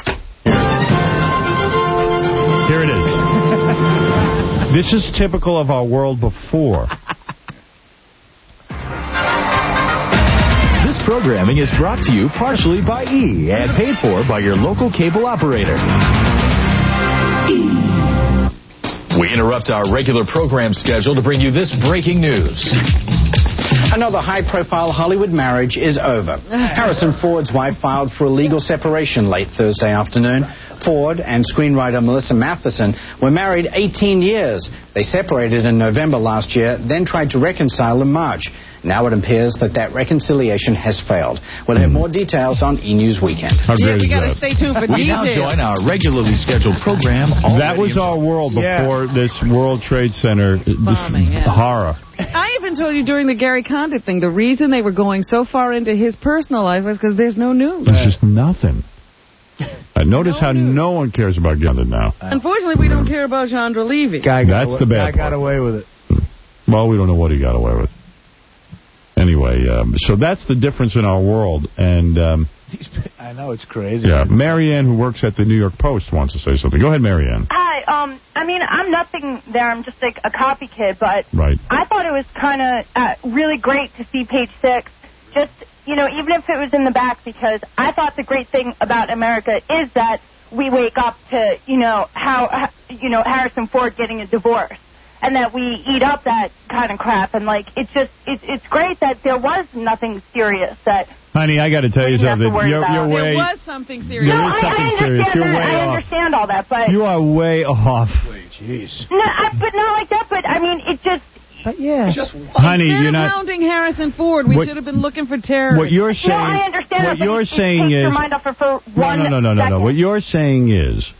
Here it is. This is typical of our world before. This programming is brought to you partially by E! and paid for by your local cable operator. We interrupt our regular program schedule to bring you this breaking news. Another high-profile Hollywood marriage is over. Harrison Ford's wife filed for a legal separation late Thursday afternoon. Ford and screenwriter Melissa Matheson were married eighteen years. They separated in November last year, then tried to reconcile in March. Now it appears that that reconciliation has failed. We'll have more details on E! News Weekend. How Yeah, great we is got to that? stay tuned for We details. now join our regularly scheduled program. That was our world before this World Trade Center uh, Bombing, this yeah. horror. I even told you during the Gary Condit thing, the reason they were going so far into his personal life was because there's no news. There's just nothing. I notice no how news. no one cares about Gundy now. Unfortunately, we don't care about Chandra Levy. Guy got That's away, the bad guy got part. away with it. Well, we don't know what he got away with. Anyway, um, so that's the difference in our world. And um, I know, it's crazy. yeah, Marianne, who works at the New York Post, wants to say something. Go ahead, Marianne. Hi. Um. I mean, I'm nothing there. I'm just like a copy kid, but Right. I thought it was kind of uh, really great to see Page Six. Just, you know, even if it was in the back, because I thought the great thing about America is that we wake up to, you know, how, you know, Harrison Ford getting a divorce. And that we eat up that kind of crap, and like it's just it's it's great that there was nothing serious that. Honey, I got to tell you we have to something. worry You're, about. you're way. There was something serious. There No, is I, something I serious. understand You're that. way I off. understand all that, but You are way off. Jeez. no, I, but not like that. But I mean, it just. But yeah. Just Honey, Instead you're of not. hounding Harrison Ford, we What- should have been looking for terrorists. What you're saying. No, I understand What that, you're but it, saying it takes is. your mind off it for No, one no, no, no, no, no. What you're saying is.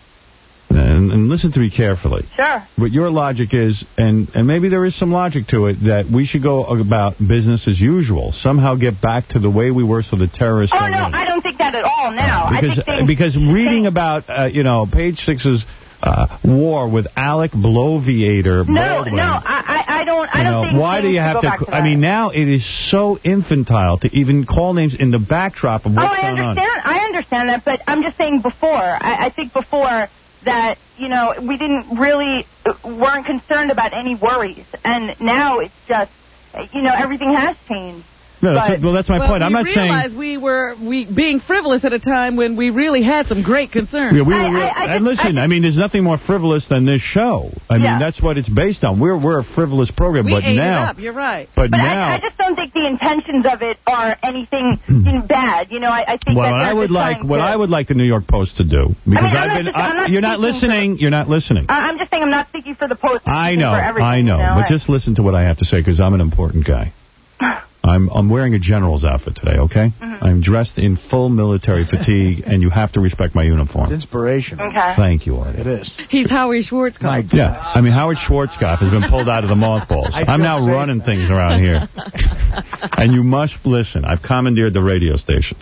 And, and listen to me carefully. Sure. What your logic is, and, and maybe there is some logic to it, that we should go about business as usual. Somehow get back to the way we were so the terrorists Oh don't no, win. I don't think that at all. Now, I Because, think things, because reading about, uh, you know, Page Six's uh, war with Alec Bloviator. no, Baldwin, no, I, I, I don't, I you don't know, think. why do things you should have go to? back to I that. mean, now it is so infantile to even call names in the backdrop of Oh, what's I going on. understand. I understand that, but I'm just saying before. I, I think before that, you know, we didn't really weren't concerned about any worries, and now it's just, you know, everything has changed. No, that's But- well, that's my well, point. I'm we not saying. realized we were we being frivolous at a time when we really had some great concerns. Yeah, we were, I- I- I and just- listen, I, mean, there's nothing more frivolous than this show. I mean, Yeah. that's what it's based on. We're we're a frivolous program, we but ate now, it up. You're right. but, But now, I, I just don't think the intentions of it are anything you know, bad. You know, I, I think well, that what they're I would just like, trying what to, I would like the New York Post to do, because I mean, I'm I've not been, just- I'm I, not you're not speaking for- listening. You're not listening. I- I'm just saying I'm not speaking for the Post. I'm I speaking know, for everything, I know, you know? but just listen to what I have to say, because I'm an important guy. I'm I'm wearing a general's outfit today, okay? Mm-hmm. I'm dressed in full military fatigue, and you have to respect my uniform. It's inspiration. Okay. Thank you, Artie. It is. He's Howie Schwartzkopf. Yeah, I mean, Howard Schwarzkopf has been pulled out of the mothballs. I I'm feel now safe. running things around here. And you must listen. I've commandeered the radio station.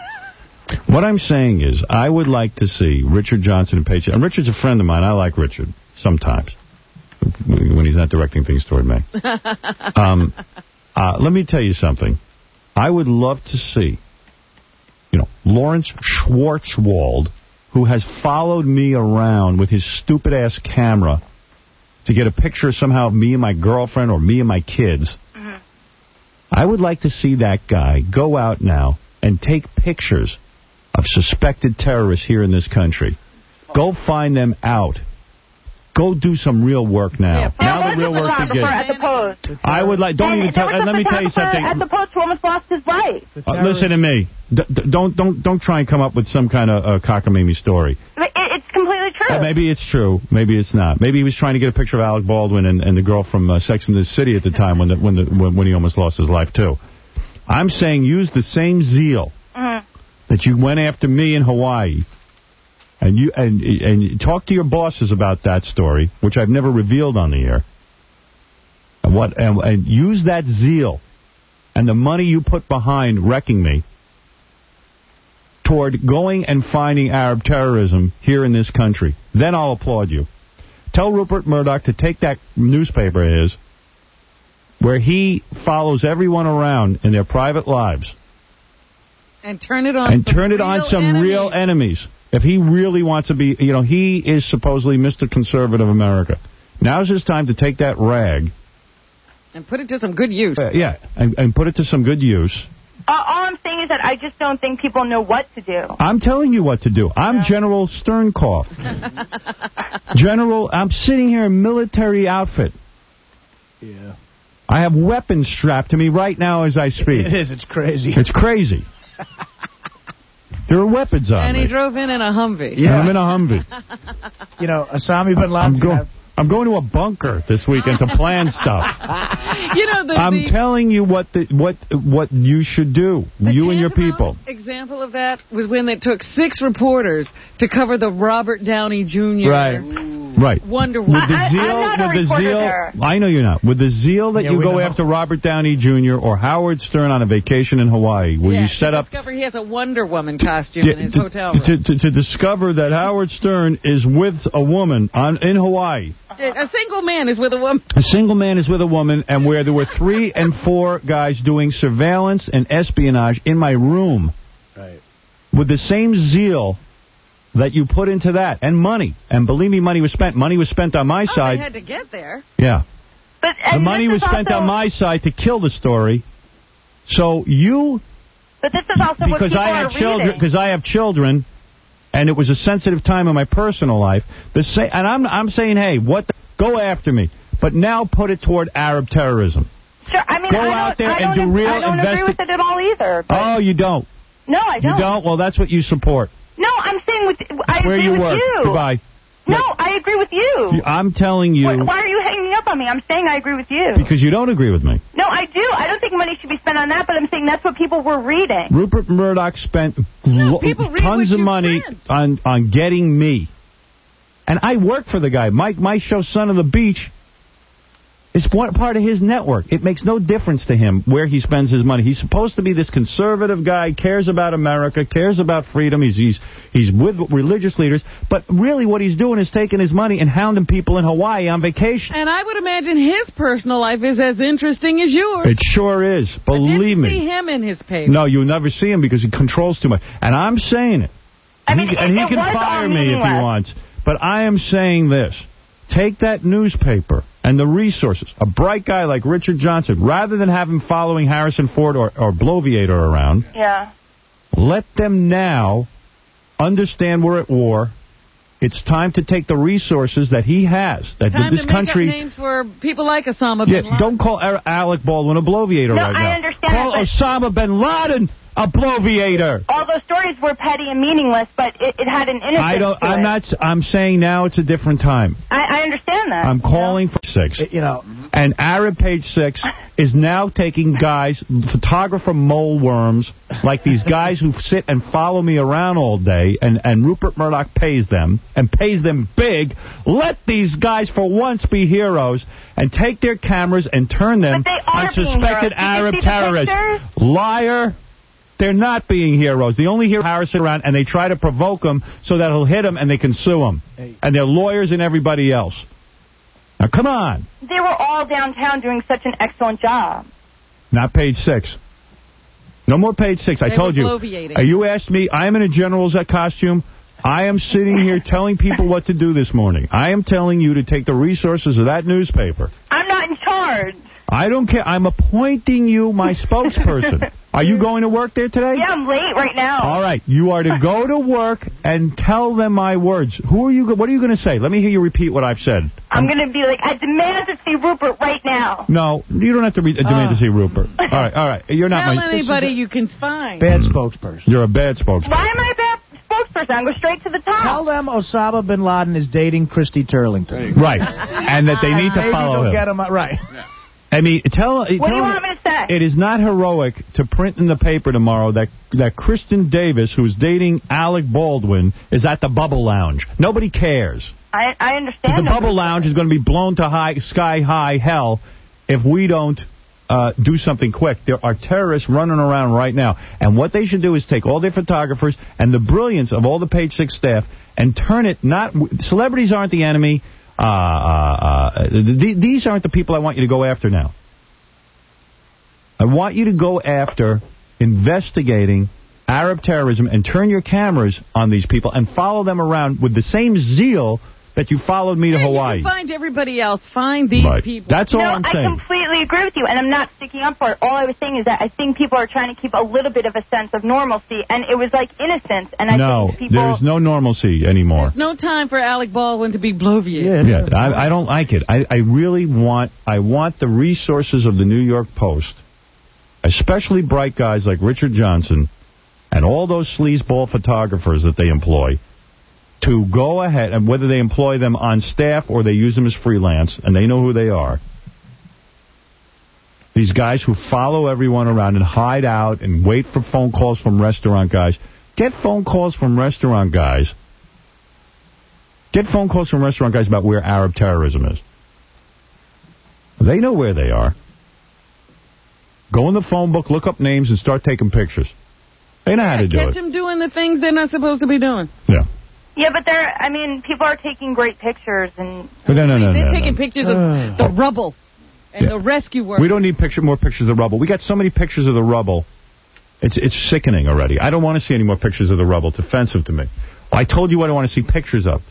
What I'm saying is, I would like to see Richard Johnson and Page. And Richard's a friend of mine. I like Richard sometimes, when he's not directing things toward me. Um, uh, let me tell you something. I would love to see, you know, Lawrence Schwartzwald, who has followed me around with his stupid-ass camera to get a picture somehow of me and my girlfriend or me and my kids. Mm-hmm. I would like to see that guy go out now and take pictures of suspected terrorists here in this country. Go find them out. Go do some real work now. Yeah, now the real work begins. at the Post. I would like. Don't and even. there Tell, was uh, let a me tell you photographer something. At the Post who almost lost his life. Uh, listen to me. D- d- don't don't don't try and come up with some kind of uh, cockamamie story. But it, it's completely true. Uh, maybe it's true. Maybe it's not. Maybe he was trying to get a picture of Alec Baldwin and, and the girl from uh, Sex and the City at the time when the, when, the, when when he almost lost his life, too. I'm saying use the same zeal Mm-hmm. that you went after me in Hawaii. And you and and talk to your bosses about that story, which I've never revealed on the air. And what and, and use that zeal and the money you put behind wrecking me toward going and finding Arab terrorism here in this country. Then I'll applaud you. Tell Rupert Murdoch to take that newspaper of his, where he follows everyone around in their private lives, and turn it on. And some turn it real on some enemies. real enemies. If he really wants to be, you know, he is supposedly Mister Conservative America. Now's his time to take that rag. And put it to some good use. Uh, yeah, and, and put it to some good use. Uh, all I'm saying is that I just don't think people know what to do. I'm telling you what to do. I'm yeah. General Sternkoff. General, I'm sitting here in military outfit. Yeah. I have weapons strapped to me right now as I speak. It is. It's crazy. It's crazy. There are weapons on And me. he drove in in a Humvee. Yeah, I'm in a Humvee. You know, Osama bin Laden. I'm, go I'm going to a bunker this weekend to plan stuff. You know, the, I'm the, telling you what the, what what you should do, you and your people. Example of that was when they took six reporters to cover the Robert Downey Junior Right. Right. Wonder Woman. With the zeal, I, I'm not with a the zeal, there. I know you're not. With the zeal that yeah, you go know. after Robert Downey Junior or Howard Stern on a vacation in Hawaii, where yeah, you set to up... discover he has a Wonder Woman costume to, in his to, hotel room. To, to, to discover that Howard Stern is with a woman on in Hawaii. A single man is with a woman. A single man is with a woman, and where there were three and four guys doing surveillance and espionage in my room. Right. With the same zeal that you put into that, and money. And believe me, money was spent. Money was spent on my oh, side. They had to get there. Yeah. But, the money was spent also, on my side to kill the story. So you... But this is also because what people I have are children, reading. Because I have children, and it was a sensitive time in my personal life. The sa and I'm, I'm saying, hey, what the, go after me. But now put it toward Arab terrorism. Sure, I mean, go I out there I and do don't, real I don't agree with it at all either. Oh, you don't? No, I don't. You don't? Well, that's what you support. No, I'm saying with I Where agree you with work. you. Goodbye. No, I agree with you. I'm telling you. Why, why are you hanging up on me? I'm saying I agree with you. Because you don't agree with me. No, I do. I don't think money should be spent on that, but I'm saying that's what people were reading. Rupert Murdoch spent no, tons of money on, on getting me. And I work for the guy. Mike, my show, Son of the Beach, is one part of his network. It makes no difference to him where he spends his money. He's supposed to be this conservative guy, cares about America, cares about freedom. He's he's he's with religious leaders. But really what he's doing is taking his money and hounding people in Hawaii on vacation. And I would imagine his personal life is as interesting as yours. It sure is. Believe I didn't me. see him in his paper. No, you'll never see him because he controls too much. And I'm saying it. I mean, he, it, and he it can was fire all me if he meaningless. wants. But I am saying this. Take that newspaper and the resources, a bright guy like Richard Johnson, rather than have him following Harrison Ford or, or Bloviator around, yeah. let them now understand we're at war. It's time to take the resources that he has. That Time this to make country, up names for people like Osama yeah, bin Laden. Don't call Alec Baldwin a Bloviator no, right I now. understand Call that, Osama bin Laden a Bloviator. All those stories were petty and meaningless, but it, it had an innocence I don't. to I'm it. not. I'm saying now it's a different time. I, I understand that. I'm calling for six. You know, and Arab Page Six is now taking guys, photographer mole worms, like these guys who sit and follow me around all day, and and Rupert Murdoch pays them and pays them big. Let these guys for once be heroes and take their cameras and turn them on suspected Arab terrorists. Liar. They're not being heroes. The only hero Harrison around, and they try to provoke him so that he'll hit him and they can sue him. Hey. And they're lawyers and everybody else. Now, come on. They were all downtown doing such an excellent job. Not Page Six. No more Page Six. I they told you. Uh, you asked me. I am in a general's costume. I am sitting here telling people what to do this morning. I am telling you to take the resources of that newspaper. I'm not in charge. I don't care. I'm appointing you my spokesperson. Are you going to work there today? Yeah, I'm late right now. All right. You are to go to work and tell them my words. Who are you? What are you going to say? Let me hear you repeat what I've said. I'm, I'm going to be like, I demand to see Rupert right now. No, you don't have to re demand uh. to see Rupert. All right, all right. You're not Tell my... anybody you can find. Bad spokesperson. You're a bad spokesperson. Why am I a bad spokesperson. I'll go straight to the top. Tell them Osama bin Laden is dating Christy Turlington. Right. And that they need to Maybe follow they'll him. Get him right. I mean, tell. What do you want me to say? It is not heroic to print in the paper tomorrow that that Kristen Davis, who's dating Alec Baldwin, is at the Bubble Lounge. Nobody cares. I, I understand. The Bubble Lounge is going to be blown to high, sky-high hell if we don't uh, do something quick. There are terrorists running around right now. And what they should do is take all their photographers and the brilliance of all the Page Six staff and turn it not... Celebrities aren't the enemy. Uh, uh, uh, th these aren't the people I want you to go after now. I want you to go after investigating Arab terrorism and turn your cameras on these people and follow them around with the same zeal that you followed me to yeah, Hawaii. You can find everybody else. Find these right. people. That's all no, I'm saying. I completely agree with you, and I'm not sticking up for it. All I was saying is that I think people are trying to keep a little bit of a sense of normalcy, and it was like innocence. And I no, think people... there's no normalcy anymore. There's no time for Alec Baldwin to be bloviated. Yeah, yeah I, I don't like it. I, I really want, I want the resources of the New York Post, especially bright guys like Richard Johnson and all those sleazeball photographers that they employ, to go ahead, and whether they employ them on staff or they use them as freelance, and they know who they are. These guys who follow everyone around and hide out and wait for phone calls from restaurant guys. Get phone calls from restaurant guys. Get phone calls from restaurant guys about where Arab terrorism is. They know where they are. Go in the phone book, look up names, and start taking pictures. They know how to do it. Catch them doing the things they're not supposed to be doing. Yeah. Yeah, but they're, I mean, people are taking great pictures, and... But no, no, no, They're no, taking no. pictures of the rubble and Yeah. the rescue work. We don't need picture more pictures of the rubble. We got so many pictures of the rubble. It's it's sickening already. I don't want to see any more pictures of the rubble. It's offensive to me. I told you what I want to see pictures of.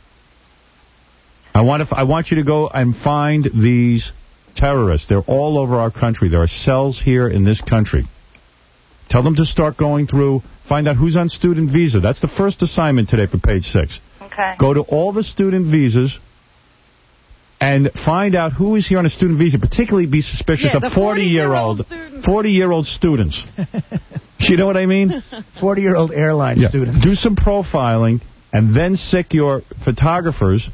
I want to, I want you to go and find these terrorists. They're all over our country. There are cells here in this country. Tell them to start going through, find out who's on student visa. That's the first assignment today for Page Six. Okay. Go to all the student visas and find out who is here on a student visa. Particularly be suspicious Yeah, of the forty-year-old forty-year-old students. You know what I mean? forty-year-old airline Yeah. students. Do some profiling and then sick your photographers.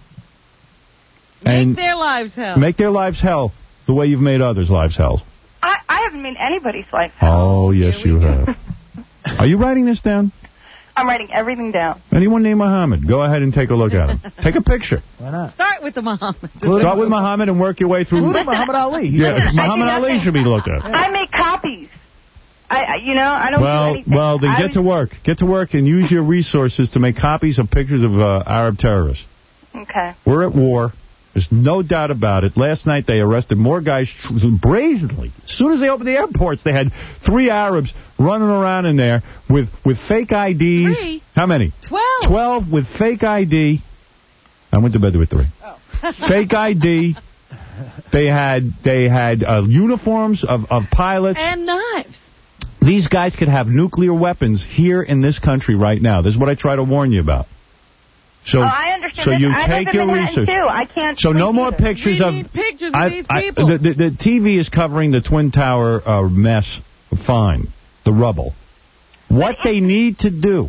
Make and their lives hell. Make their lives hell the way you've made others' lives hell. I, I haven't made anybody's life. Oh, yes, you have. Are you writing this down? I'm writing everything down. Anyone named Muhammad? Go ahead and take a look at him. Take a picture. Why not? Start with the Muhammad. Start with Muhammad and work your way through. Including Muhammad Ali. Yeah, Listen, Muhammad I do Ali nothing. should be looked at. I make copies. I, I you know, I don't Well, do anything. well, then I get to work. Get to work and use your resources to make copies of pictures of uh, Arab terrorists. Okay. We're at war. There's no doubt about it. Last night they arrested more guys brazenly. As soon as they opened the airports, they had three Arabs running around in there with, with fake I Ds. Three? How many? Twelve. Twelve with fake I D. I went to bed with three. Oh. Fake I D. They had they had uh, uniforms of, of pilots. And knives. These guys could have nuclear weapons here in this country right now. This is what I try to warn you about. So, oh, I understand. so this. you I take live your in Manhattan, research. Too. I can't. So no sleep more either. pictures we of. need pictures I, of these I, people. the, the, the T V is covering the Twin Tower uh, mess. Fine, the rubble. What they need to do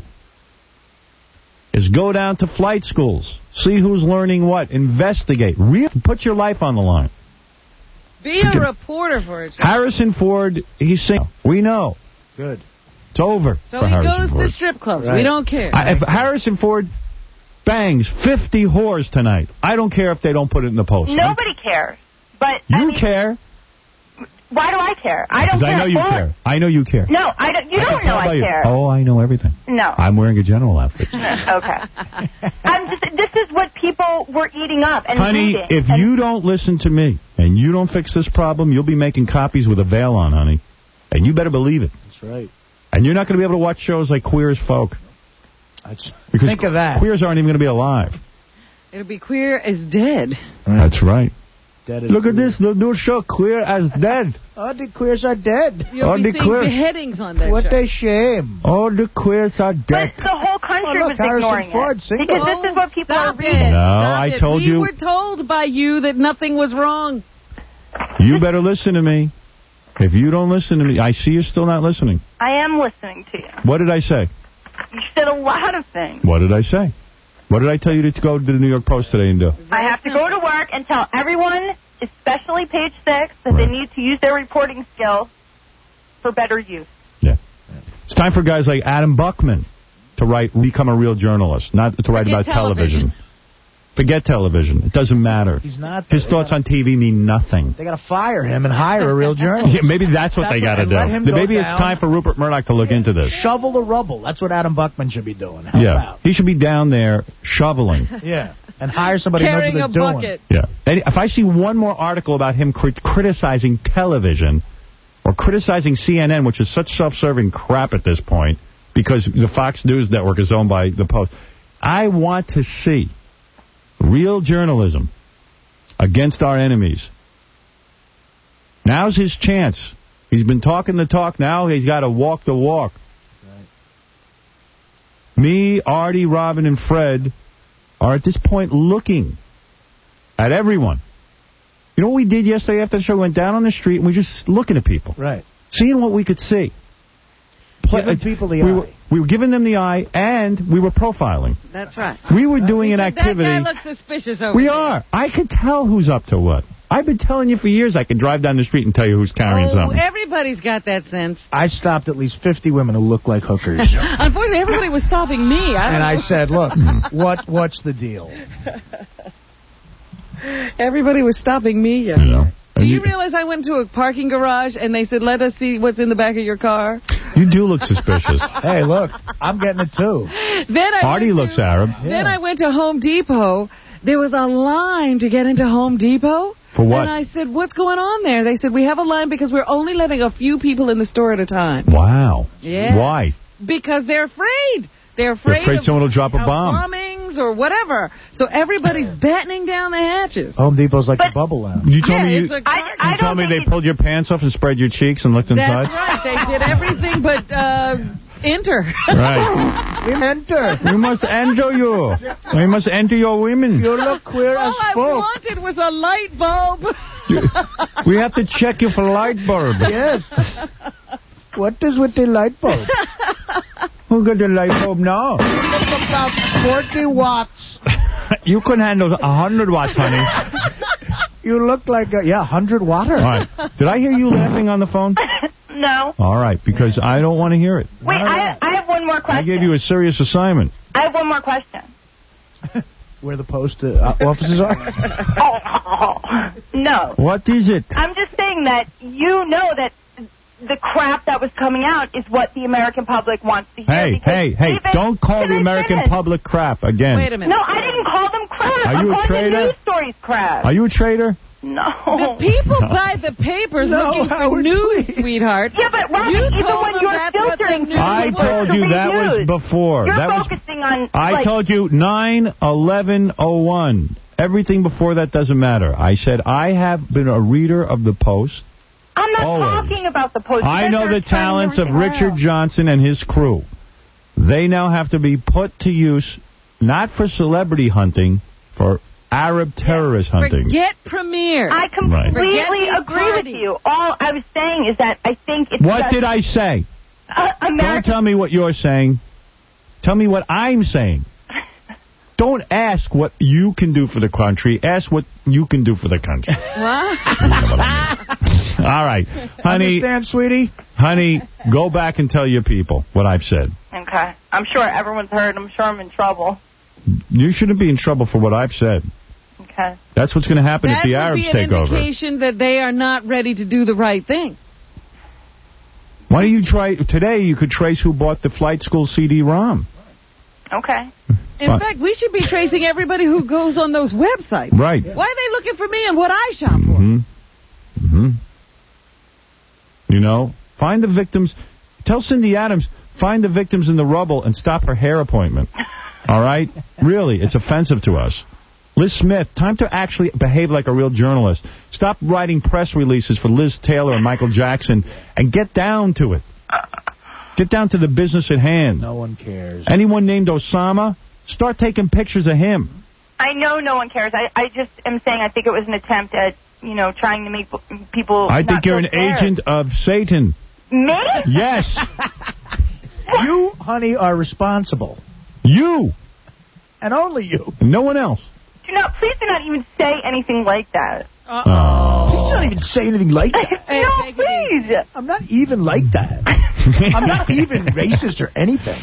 is go down to flight schools, see who's learning what, investigate, Re put your life on the line. Be a reporter for a job. Harrison Ford, he's saying, we know. Good. It's over So for he Harrison goes Ford. to strip clubs. Right. We don't care. I, if Harrison Ford bangs fifty whores tonight, I don't care if they don't put it in the post. Nobody cares. But You I mean, care. why do I care? I don't Because care. I know you Or- care. I know you care. No, I don't. You I can don't tell know by I you. care. Oh, I know everything. No. I'm wearing a general outfit. Okay. I'm just. This is what people were eating up and Honey, reading. if and you don't listen to me and you don't fix this problem, you'll be making copies with a veil on, honey. And you better believe it. That's right. And you're not going to be able to watch shows like Queer as Folk. That's, Because think of that. queers aren't even going to be alive. It'll be Queer as Dead. That's right. Dead is Look at queer. this, the new show, Queer as Dead. Oh, the queers are dead. You'll Oh, be the seeing queers. beheadings on that What show. a shame. All the queers are but dead. the whole country Oh, look, was ignoring Harrison Ford, it single. because this is what people Stop are reading. it. No, Stop I it. told we you. We were told by you that nothing was wrong. You better listen to me. If you don't listen to me, I see you're still not listening. I am listening to you. What did I say? You said a lot of things. What did I say? What did I tell you to go to the New York Post today and do? I have to go to work and tell everyone, especially Page Six, that Right. they need to use their reporting skills for better use. Yeah. It's time for guys like Adam Buckman to write, become a real journalist, not to write Forget about television. television. Forget television. It doesn't matter. He's not. His thoughts on T V mean nothing. They got to fire him and hire a real journalist. Yeah, maybe that's what That's they what- got to and do. let him go Maybe it's down. time for Rupert Murdoch to look into this. Shovel the rubble. That's what Adam Buckman should be doing. Help Yeah. out. He should be down there shoveling. Yeah. And hire somebody who knows Carrying what a they're bucket. Yeah. And if I see one more article about him crit- criticizing television or criticizing C N N, which is such self-serving crap at this point, because the Fox News network is owned by the Post, I want to see real journalism against our enemies. Now's his chance. He's been talking the talk. Now he's got to walk the walk. Right. Me, Artie, Robin, and Fred are at this point looking at everyone. You know what we did yesterday after the show? We went down on the street and we were just looking at people. Right. Seeing what we could see. Play, Giving people the we eye. Were, we were giving them the eye, and we were profiling. That's right. We were doing an That activity. guy looks suspicious over We there. are. I could tell who's up to what. I've been telling you for years I can drive down the street and tell you who's carrying Oh, something. everybody's got that sense. I stopped at least fifty women who look like hookers. Unfortunately, everybody was stopping me. I And don't I know. said, look, what what's the deal? Everybody was stopping me. You know. Do you realize I went to a parking garage and they said, let us see what's in the back of your car? You do look suspicious. Hey, look, I'm getting it too. Then I Artie went looks to, Arab. Then I went to Home Depot. There was a line to get into Home Depot. For what? And I said, what's going on there? They said, we have a line because we're only letting a few people in the store at a time. Wow. Yeah. Why? Because they're afraid. They're afraid, They're afraid of, someone will drop a of bomb. bombings or whatever. So everybody's battening down the hatches. Home Depot's like the bubble lounge. You told Yeah, me you, it's a you car- told me they pulled your pants off and spread your cheeks and looked inside? That's right. They did everything but uh, enter. Right. Enter. We must enter you. We must enter your women. You look queer All as I fuck. wanted was a light bulb. We have to check you for light bulb. Yes. What is with the light bulb? Who got the light bulb now? It's about forty watts. You can handle a hundred watts, honey. You look like a, yeah, one hundred watter. All right. Did I hear you laughing on the phone? No. All right, because I don't want to hear it. Wait, I, I have one more I question. gave you a serious assignment. I have one more question. Where the post uh, offices are? Oh, no. What is it? I'm just saying that you know that the crap that was coming out is what the American public wants to hear. Hey, because hey, hey, even- don't call Can the I American finish? public crap again. Wait a minute. No, I didn't call them crap. Are I'm you a calling traitor? the news stories crap. Are you a traitor? No. The people buy the papers No, looking for Howard, news, please. sweetheart. Yeah, but Robin, You even told when them you're that's what the filtering news I through told the you that news, was before. You're That was. focusing on. I like, told you nine eleven oh one. Everything before that doesn't matter. I said I have been a reader of the Post. I'm not always. talking about the post. I You guys know are the turning talents of everything Richard around. Johnson and his crew. They now have to be put to use, not for celebrity hunting, for Arab terrorist hunting. Forget Premier. I completely Forget the agree party. with you. All I was saying is that I think it's What just, did I say? Uh, Don't America. tell me what you're saying. Tell me what I'm saying. Don't ask what you can do for the country. Ask what you can do for the country. All right. Honey, Understand, sweetie? honey, go back and tell your people what I've said. Okay. I'm sure everyone's heard. I'm sure I'm in trouble. You shouldn't be in trouble for what I've said. Okay. That's what's going to happen That if the would Arabs be an take over. indication that they are not ready to do the right thing. Why don't you try, today you could trace who bought the flight school C D ROM. Okay. In Right. fact, we should be tracing everybody who goes on those websites. Right. Why are they looking for me and what I shop for? Mm-hmm. Mm-hmm. You know, find the victims. Tell Cindy Adams, find the victims in the rubble and stop her hair appointment. All right? Really, it's offensive to us. Liz Smith, time to actually behave like a real journalist. Stop writing press releases for Liz Taylor and Michael Jackson and get down to it. Get down to the business at hand. No one cares. Anyone named Osama, start taking pictures of him. I know no one cares. I, I just am saying I think it was an attempt at, you know, trying to make people I not think you're feel an scared. agent of Satan. Me? Yes. You, honey, are responsible. You. And only you. And no one else. Do not, please do not even say anything like that. Uh-oh. Please don't even say anything like that. No, please. I'm not even like that. I'm not even racist or anything.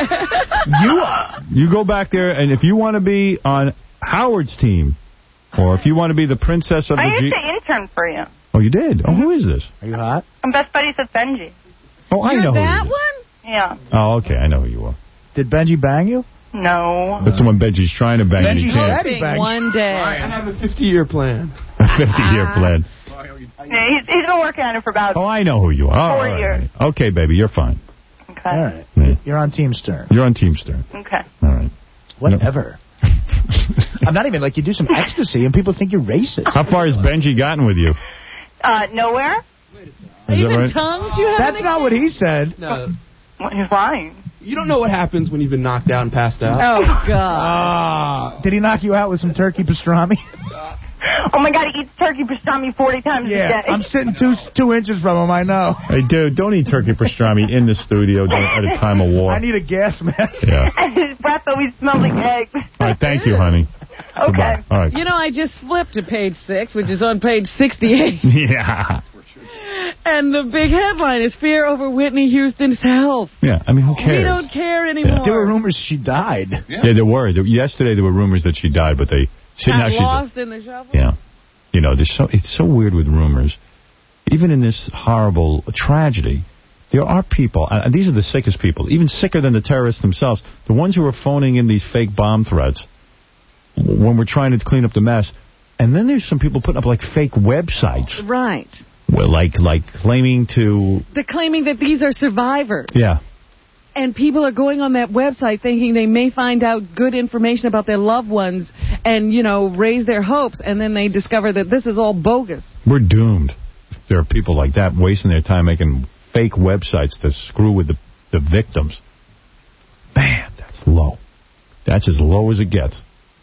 You are. You go back there, and if you want to be on Howard's team, or if you want to be the princess of the... I used G to intern for you. Oh, you did? Oh, who is this? Are you hot? I'm best buddies with Benji. Oh, I You're know that who you one? Yeah. are. Oh, okay, I know who you are. Did Benji bang you? No. That's the one Benji's trying to bang. Benji's and he already can't. banged. One day. I have a fifty-year plan. A fifty-year plan. Yeah, he's, he's been working on it for about Oh, I know who you are. four All right. years. Okay, baby, you're fine. Okay. All right. Yeah. You're on Team Stern. You're on Team Stern. Okay. All right. Whatever. I'm not even like you do some ecstasy and people think you're racist. How far has Benji gotten with you? Uh, nowhere? Is that Even right? tongues you have? That's not what he said. No. What, he's lying. You don't know what happens when you've been knocked out and passed out. Oh, God. Ah. Did he knock you out with some turkey pastrami? Oh, my God, he eats turkey pastrami forty times Yeah, a day. I'm sitting two two inches from him, I know. Hey, dude, don't eat turkey pastrami in the studio at a time of war. I need a gas mask. Yeah. And his breath always smells like eggs. All right, thank you, honey. Okay. Goodbye. All right. You know, I just flipped to page six, which is on page sixty-eight. Yeah. And the big headline is Fear Over Whitney Houston's Health. Yeah, I mean, who cares? We don't care anymore. There were rumors she died. Yeah, there were. There, yesterday there were rumors that she died, but they... See, now Got she's lost in the shuffle? Yeah. You know, there's so it's so weird with rumors. Even in this horrible tragedy, there are people, and these are the sickest people, even sicker than the terrorists themselves, the ones who are phoning in these fake bomb threats when we're trying to clean up the mess. And then there's some people putting up, like, fake websites. Right. Well, like, like claiming to... They're claiming that these are survivors. Yeah. And people are going on that website thinking they may find out good information about their loved ones and, you know, raise their hopes. And then they discover that this is all bogus. We're doomed. There are people like that wasting their time making fake websites to screw with the, the victims. Man, that's low. That's as low as it gets.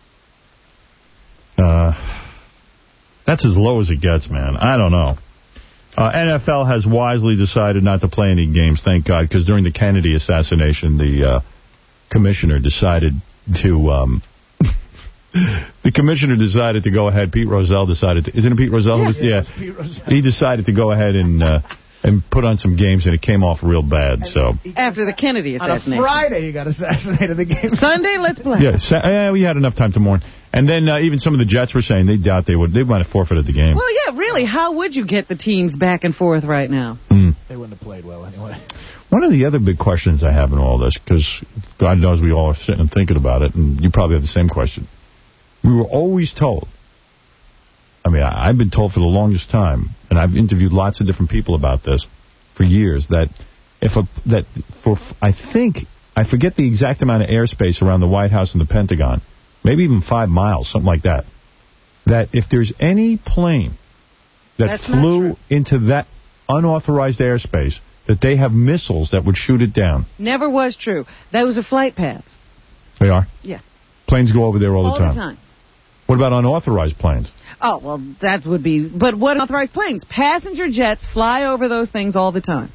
Uh, that's as low as it gets, man. I don't know. Uh, N F L has wisely decided not to play any games, thank God, because during the Kennedy assassination, the uh, commissioner decided to... Um, the commissioner decided to go ahead. Pete Rozelle decided to... Isn't it Pete Rozelle? Yeah, who was, yeah, yeah. it was Pete Rozelle. He decided to go ahead and... Uh, and put on some games, and it came off real bad, so... After the Kennedy assassination. On a Friday, you got assassinated the game. Sunday, let's play. Yeah, sa yeah, we had enough time to mourn. And then uh, even some of the Jets were saying they doubt they would. They might have forfeited the game. Well, yeah, really, how would you get the teams back and forth right now? Mm. They wouldn't have played well anyway. One of the other big questions I have in all this, because God knows we all are sitting and thinking about it, and you probably have the same question. We were always told, I mean, I, I've been told for the longest time, and I've interviewed lots of different people about this for years, that if a, that for, I think, I forget the exact amount of airspace around the White House and the Pentagon, maybe even five miles, something like that, that if there's any plane that That's flew into that unauthorized airspace, that they have missiles that would shoot it down. Never was true. Those are flight paths. They are? Yeah. Planes go over there all, All the time. the time. What about unauthorized planes? Oh, well, that would be... But what authorized planes? Passenger jets fly over those things all the time.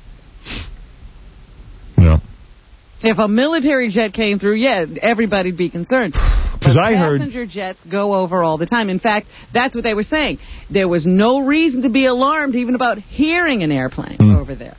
Yeah. If a military jet came through, yeah, everybody'd be concerned. Because I heard... Passenger jets go over all the time. In fact, that's what they were saying. There was no reason to be alarmed even about hearing an airplane Mm. over there.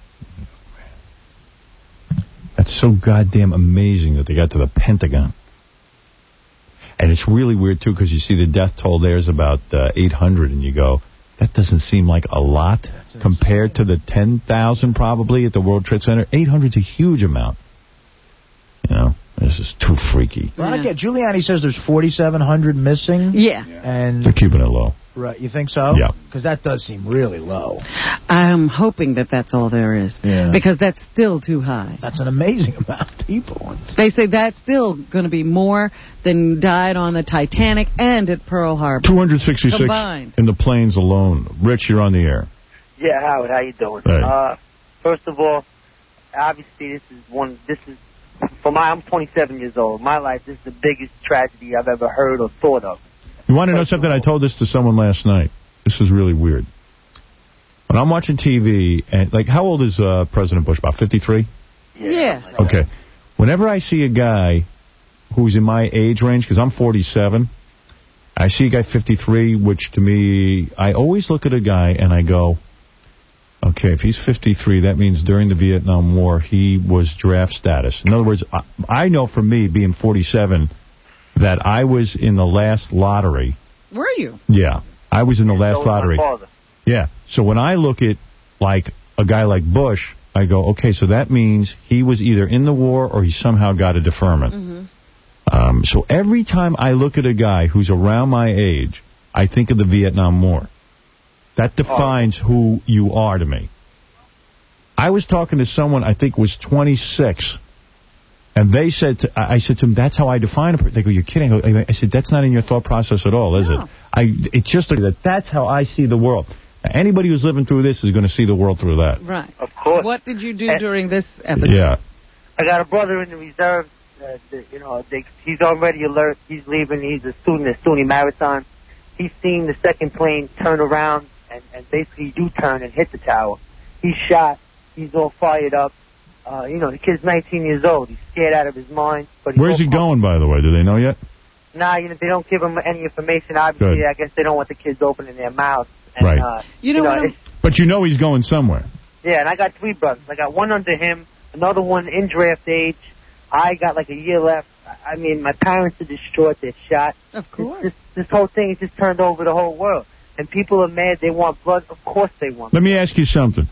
That's so goddamn amazing that they got to the Pentagon. And it's really weird, too, because you see the death toll there is about uh, eight hundred, and you go, that doesn't seem like a lot That's compared insane. to the ten thousand probably at the World Trade Center. eight hundred is a huge amount. You know, this is too freaky. Well, I get, Giuliani says there's forty-seven hundred missing. Yeah. And they're keeping it low. Right, you think so? Yeah. Because that does seem really low. I'm hoping that that's all there is. Yeah. Because that's still too high. That's an amazing amount of people. They say that's still going to be more than died on the Titanic and at Pearl Harbor. two hundred sixty-six combined. In the planes alone. Rich, you're on the air. Yeah, Howard, how you doing? Hey. Uh, first of all, obviously this is one, this is, for my, I'm twenty-seven years old. My life, this is the biggest tragedy I've ever heard or thought of. You want to know something? I told this to someone last night. This is really weird. When I'm watching T V, and like, how old is uh, President Bush? About fifty-three? Yeah. Okay. Whenever I see a guy who's in my age range, because I'm forty-seven, I see a guy fifty-three, which to me, I always look at a guy and I go, okay, if he's fifty-three, that means during the Vietnam War, he was draft status. In other words, I, I know for me, being forty-seven, that I was in the last lottery. Were you? Yeah, I was in the last So was my lottery. father. Yeah, so when I look at, like, a guy like Bush, I go, okay, so that means he was either in the war or he somehow got a deferment. Mm-hmm. Um, so every time I look at a guy who's around my age, I think of the Vietnam War. That defines oh. who you are to me. I was talking to someone I think was twenty-six, and they said, to, I said to them, that's how I define a person. They go, you're kidding. I said, that's not in your thought process at all, is no. it? I, it's just like that. That's how I see the world. Anybody who's living through this is going to see the world through that. Right. Of course. What did you do during this episode? Yeah. I got a brother in the reserve. Uh, the, you know, they, he's already alert. He's leaving. He's a student at SUNY Maritime. He's seen the second plane turn around and, and basically U-turn and hit the tower. He's shot. He's all fired up. Uh, you know, the kid's nineteen years old. He's scared out of his mind. But he's Where's he going, by the way? Do they know yet? Nah, you know, they don't give him any information. Obviously, Good. I guess they don't want the kids opening their mouths. And, Right. Uh, You know, you know what I'm- it's- But you know he's going somewhere. Yeah, and I got three brothers. I got one under him, another one in draft age. I got like a year left. I mean, my parents are distraught. They're shot. Of course. This, this whole thing has just turned over the whole world. And people are mad. They want blood. Of course they want Let me ask you something.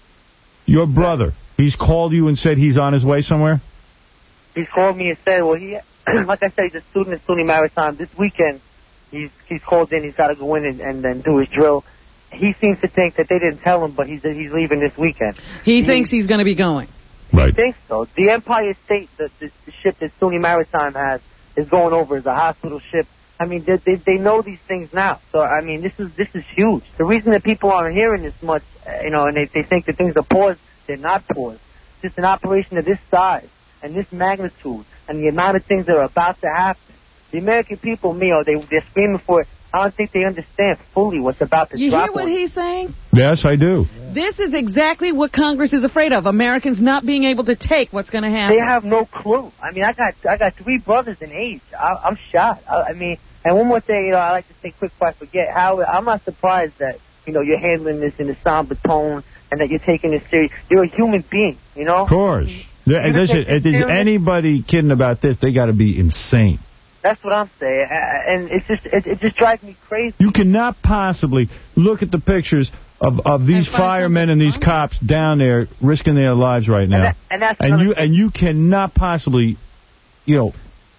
Your brother, he's called you and said he's on his way somewhere? He's called me and said, well, he, like I said, he's a student at SUNY Maritime. This weekend, he's he's called in. He's got to go in and, and then do his drill. He seems to think that they didn't tell him, but he's he's leaving this weekend. He, he thinks he's going to be going. Right. I think so. The Empire State, the, the, the ship that SUNY Maritime has, is going over as a hospital ship. I mean, they, they they know these things now. So I mean, this is this is huge. The reason that people aren't hearing this much, uh, you know, and they they think that things are paused, they're not paused. It's just an operation of this size and this magnitude and the amount of things that are about to happen. The American people, Mio, they they're screaming for it. I don't think they understand fully what's about to You drop. hear what on them. he's saying? Yes, I do. This is exactly what Congress is afraid of. Americans not being able to take what's going to happen. They have no clue. I mean, I got I got three brothers in age. I, I'm shocked. I, I mean, and one more thing, you know, I like to say quick before I forget. Howard, I'm not surprised that you know you're handling this in a somber tone and that you're taking this serious. You're a human being, you know. Of course. There, You listen, take this if there's serious? anybody kidding about this, they got to be insane. That's what I'm saying, A- and it's just it, it just drives me crazy. You cannot possibly look at the pictures of, of these firemen and these cops down there risking their lives right now. And, that, and that's and another you thing. and you cannot possibly, you know,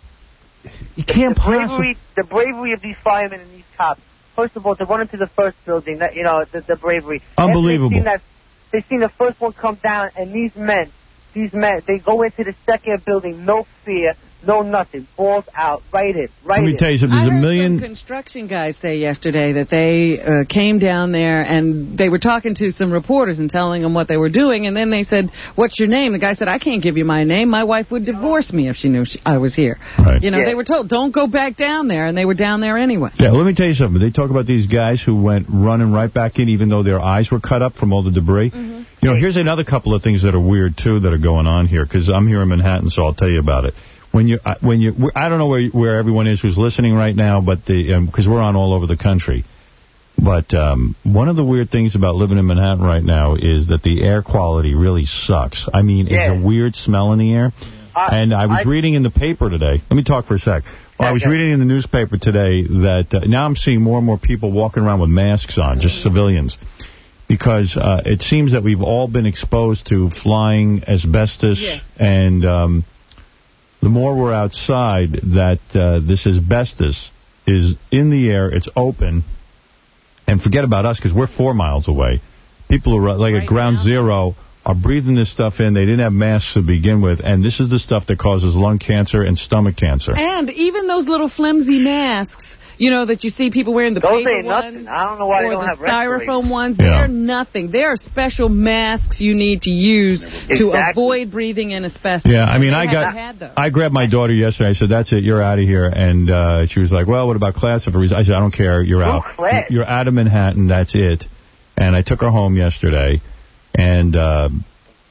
you can't the possibly. bravery, the bravery of these firemen and these cops. First of all, to run into the first building, that you know, the, the bravery. Unbelievable. They've seen, that, they've seen the first one come down, and these men, these men, they go into the second building, no fear, no nothing, balls out, right in, right Let me in. tell you something. I There's a heard million. some construction guys say yesterday that they uh, came down there and they were talking to some reporters and telling them what they were doing, and then they said, "What's your name?" The guy said, "I can't give you my name. My wife would divorce me if she knew she, I was here." Right. You know, Yeah. they were told, "Don't go back down there," and they were down there anyway. Yeah, let me tell you something. They talk about these guys who went running right back in, even though their eyes were cut up from all the debris. Mm-hmm. You know, here's another couple of things that are weird too that are going on here, because I'm here in Manhattan, so I'll tell you about it. When you, uh, when you, I don't know where where everyone is who's listening right now, but the because um, we're on all over the country. But um, one of the weird things about living in Manhattan right now is that the air quality really sucks. I mean, Yeah. it's a weird smell in the air. I- and I was I- reading in the paper today. Let me talk for a sec. Well, I was Okay. reading in the newspaper today that uh, now I'm seeing more and more people walking around with masks on, just civilians. Because uh, it seems that we've all been exposed to flying asbestos, Yes. and um, the more we're outside, that uh, this asbestos is in the air, it's open, and forget about us, because we're four miles away. People are like Right at ground now? zero are breathing this stuff in. They didn't have masks to begin with, and this is the stuff that causes lung cancer and stomach cancer. And even those little flimsy masks, you know, that you see people wearing, the Those paper ain't ones, nothing. I don't know why they or don't the have respirators. styrofoam ones, Yeah. they're nothing. There are special masks you need to use to Exactly. avoid breathing in asbestos. Yeah, I mean, They I haven't got, had those. I grabbed my daughter yesterday. I said, "That's it, you're out of here." And uh, she was like, "Well, what about class?" If a reason, I said, "I don't care, you're No out. class. You're out of Manhattan. That's it." And I took her home yesterday, and uh,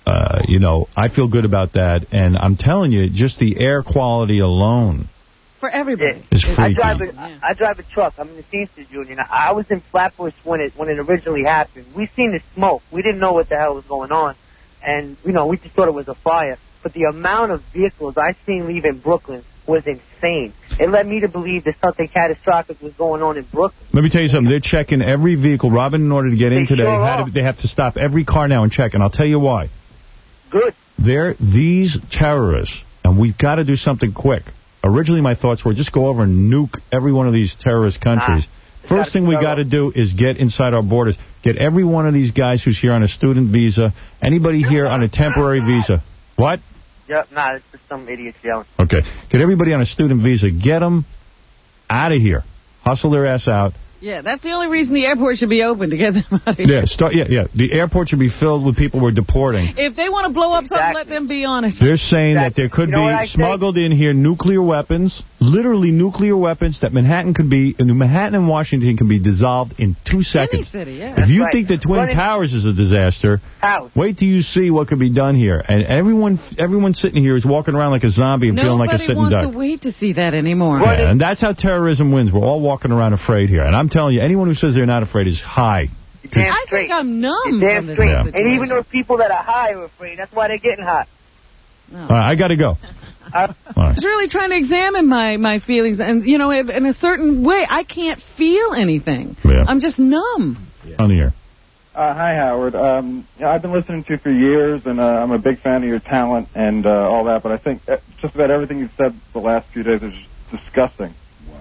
uh, you know, I feel good about that. And I'm telling you, just the air quality alone. For everybody. It's I freaky. drive a, I, I drive a truck. I'm in the Teamsters Union. I, I was in Flatbush when it when it originally happened. We seen the smoke. We didn't know what the hell was going on, and you know we just thought it was a fire. But the amount of vehicles I seen leaving Brooklyn was insane. It led me to believe that something catastrophic was going on in Brooklyn. Let me tell you something. They're checking every vehicle. Robin, in order to get They in today, sure had are. to, they have to stop every car now and check. And I'll tell you why. Good. They're these terrorists, and we've got to do something quick. Originally, my thoughts were just go over and nuke every one of these terrorist countries. Nah, First thing we got to do is get inside our borders. Get every one of these guys who's here on a student visa, anybody here on a temporary visa. What? Yep, nah, it's just some idiots yelling. Okay. Get everybody on a student visa. Get them out of here. Hustle their ass out. Yeah, that's the only reason the airport should be open, to get them out of here. Yeah, start, yeah, yeah. The airport should be filled with people we're deporting. If they want to blow up something, let them be on it. They're saying that there could You know what I be smuggled in here nuclear weapons, literally nuclear weapons, that Manhattan could be, Manhattan and Washington can be dissolved in two seconds. City, yeah. If you right. think the Twin Running- Towers is a disaster, House. wait till you see what could be done here. And everyone everyone sitting here is walking around like a zombie and feeling like a Nobody sitting wants duck. to wait to see that anymore. Yeah, and that's how terrorism wins. We're all walking around afraid here. And I'm telling you, anyone who says they're not afraid is high. Damn I straight. think I'm numb You're damn from this straight. Yeah. And even those people that are high are afraid. That's why they're getting hot. All right, I got to go. Uh, All I right. was really trying to examine my, my feelings, and, you know, in in a certain way, I can't feel anything. Yeah. I'm just numb. On the air. Uh, hi, Howard. Um, you know, I've been listening to you for years, and uh, I'm a big fan of your talent and uh, all that, but I think uh, just about everything you've said the last few days is disgusting.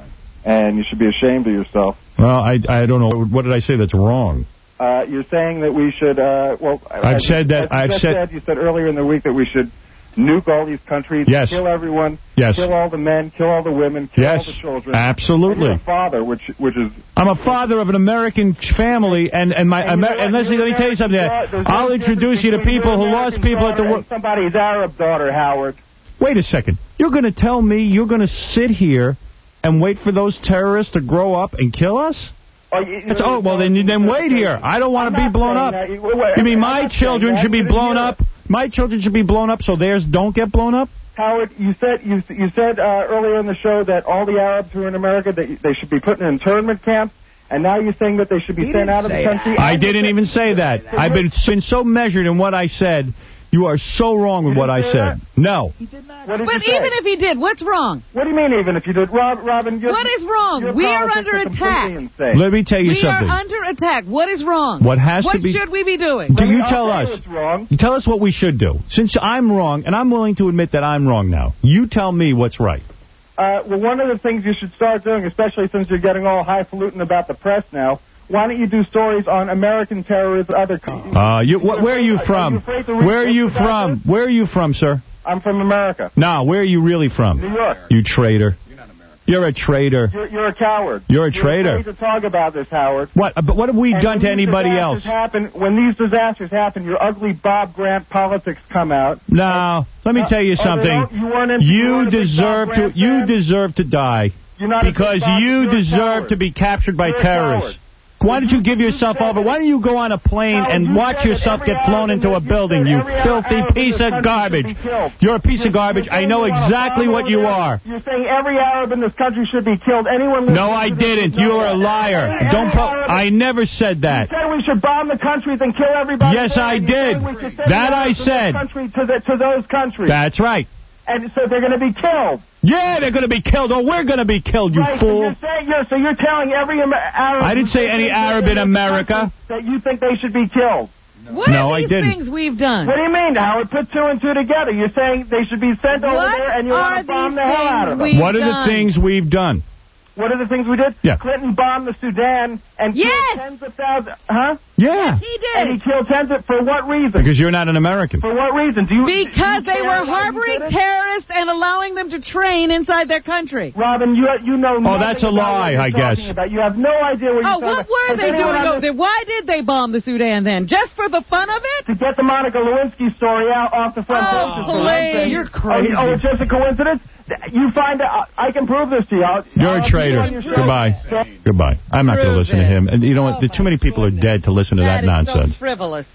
And you should be ashamed of yourself. Well, I I don't know. What did I say that's wrong? Uh, you're saying that we should, uh, well... I've as said you- that- as you I've just said- You said earlier in the week that we should nuke all these countries, Yes. kill everyone, Yes. kill all the men, kill all the women, kill Yes, all the children. absolutely. And you're a father, which which is... I'm a father of an American family, and and my And you know Amer- what? and Leslie, You're let me tell you something. American daughter. There's I'll no introduce you to difference people who between your lost American people at the daughter war. and somebody's Arab daughter, Howard. Wait a second. You're going to tell me you're going to sit here and wait for those terrorists to grow up and kill us? Oh, you, It's, oh, well, then then wait here. I don't want to be blown up. That. You, wait, You mean I'm my not saying children that. should be You didn't blown hear up? it. My children should be blown up so theirs don't get blown up? Howard, you said you you said uh, earlier in the show that all the Arabs who are in America, that they should be put in internment camps, and now you're saying that they should be He sent didn't out of the say country. I didn't even say that. I've been, been so measured in what I said. You are so wrong with what I say said. No. What did But you say? even if he did, what's wrong? What do you mean even if you did? Rob, Robin, you're, What is wrong? your We are politics under completely attack. insane. Let me tell you We something. are under attack. What is wrong? What has what to be- should we be doing? Do you I'll tell tell you us? what's wrong. You tell us what we should do. Since I'm wrong, and I'm willing to admit that I'm wrong now, you tell me what's right. Uh, well, one of the things you should start doing, especially since you're getting all highfalutin about the press now, why don't you do stories on American terrorists, other countries? Uh, you, wh- where are you from? afraid to read Where are you books about from? Where are you from, sir? I'm from America. No, where are you really from? New York. You traitor. You're a traitor. You're, you're a coward. You're a You're traitor. afraid to talk about this, Howard. What? But what have we And done when to these anybody else? disasters Happen, when these disasters happen, your ugly Bob Grant politics come out. No. Let me Uh, tell you oh, they something. don't- you weren't into- you You weren't a big deserve Bob to. Grant You fan? deserve to die You're not a big because Bob- you you're a deserve coward. to be captured by You're a terrorists. coward. Why don't you give yourself over? Why don't you go on a plane Howard, and you watch said that yourself every get flown Arab in into the- a you building, said you every filthy Arab in piece this of country garbage. should be killed. You're a piece of You're- garbage. you're I saying know you want a exactly bomb what over you there. are. You're saying every Arab in this country should be killed. Anyone No, I didn't. You are a liar. Don't. Pro- I never said You that. said we should bomb the countries and kill everybody. Yes, there, I and you did. said we should send That the I Arabs from this said. Country to, the, to those countries. That's right. And so they're going to be killed. Yeah, they're going to be killed. Oh, we're going to be killed, you right, so fool. you're saying, you're, so you're telling every Amer- Arab... I didn't say any Arab in America. ...that you think they should be killed. What No, are I these didn't. things we've done? What do you mean, Howard? Put two and two together. You're saying they should be sent over What there and you are want to bomb these the hell out of them. things we've What are the done? things we've done? What are the things we did? Yeah. Clinton bombed the Sudan and Yes. killed tens of thousands... Huh? Yeah. He did. And he killed tens of... For what reason? Because you're not an American. For what reason? Do you... Because do you they care were why he harboring did it? terrorists and allowing them to train inside their country. Robin, you you know nothing Oh, that's a about what lie, you're I talking guess. About. You have no idea what you're Oh, talking what about. were Has they anyone doing under- over there? Why did they bomb the Sudan then? Just for the fun of it? To get the Monica Lewinsky story out off the front Oh, page. is what I'm please. saying. You're crazy. Oh, oh, it's just a coincidence? You find out. I can prove this to you. I'll, You're I'll a traitor. be on your show. Goodbye. So- Goodbye. I'm not going to Prove listen to it. him. And you know what? Oh, There- too many people are dead to listen to that, That is nonsense. so frivolous.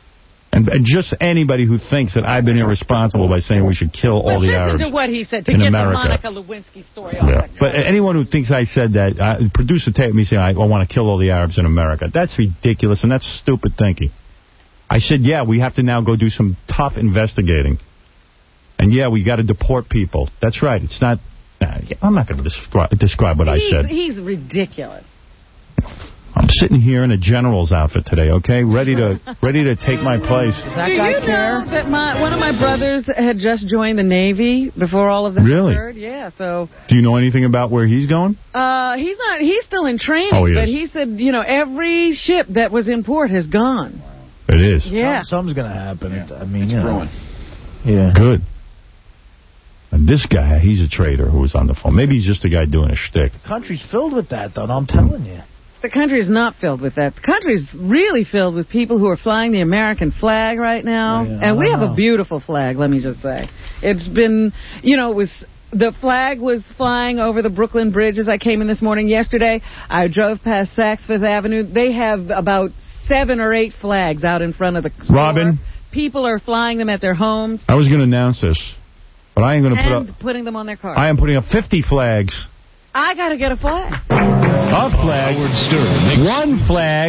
And, and just anybody who thinks that I've been irresponsible by saying we should kill all but the listen Arabs to what he said to in get America. the Monica Lewinsky story off. Yeah. But anyone who thinks I said that, uh, produce a tape of me saying I, I want to kill all the Arabs in America. That's ridiculous, and that's stupid thinking. I said, yeah, we have to now go do some tough investigating. And, yeah, we got to deport people. That's right. It's not... Nah, I'm not going to describe, describe what he's, I said. He's ridiculous. I'm sitting here in a general's outfit today, okay? Ready to ready to take my place. Do you know that my one of my brothers had just joined the Navy before all of this Really? occurred? Yeah, so... Do you know anything about where he's going? Uh, he's not. He's still in training, Oh, he but is. he said, you know, every ship that was in port has gone. It is. Yeah. Some, something's going to happen. I mean, It's you know. brewing. Yeah. Good. And this guy, he's a traitor who was on the phone. Maybe he's just a guy doing a shtick. The country's filled with that, though, I'm telling you. The country is not filled with that. The country is really filled with people who are flying the American flag right now. Yeah, and we have wow. a beautiful flag, let me just say. It's been, you know, it was... The flag was flying over the Brooklyn Bridge as I came in this morning. Yesterday, I drove past Saks Fifth Avenue. They have about seven or eight flags out in front of the store. Robin? People are flying them at their homes I was going to announce this, but I am going to put and up... putting them on their cars. I am putting up fifty flags. I got to get a flag. A flag. One flag.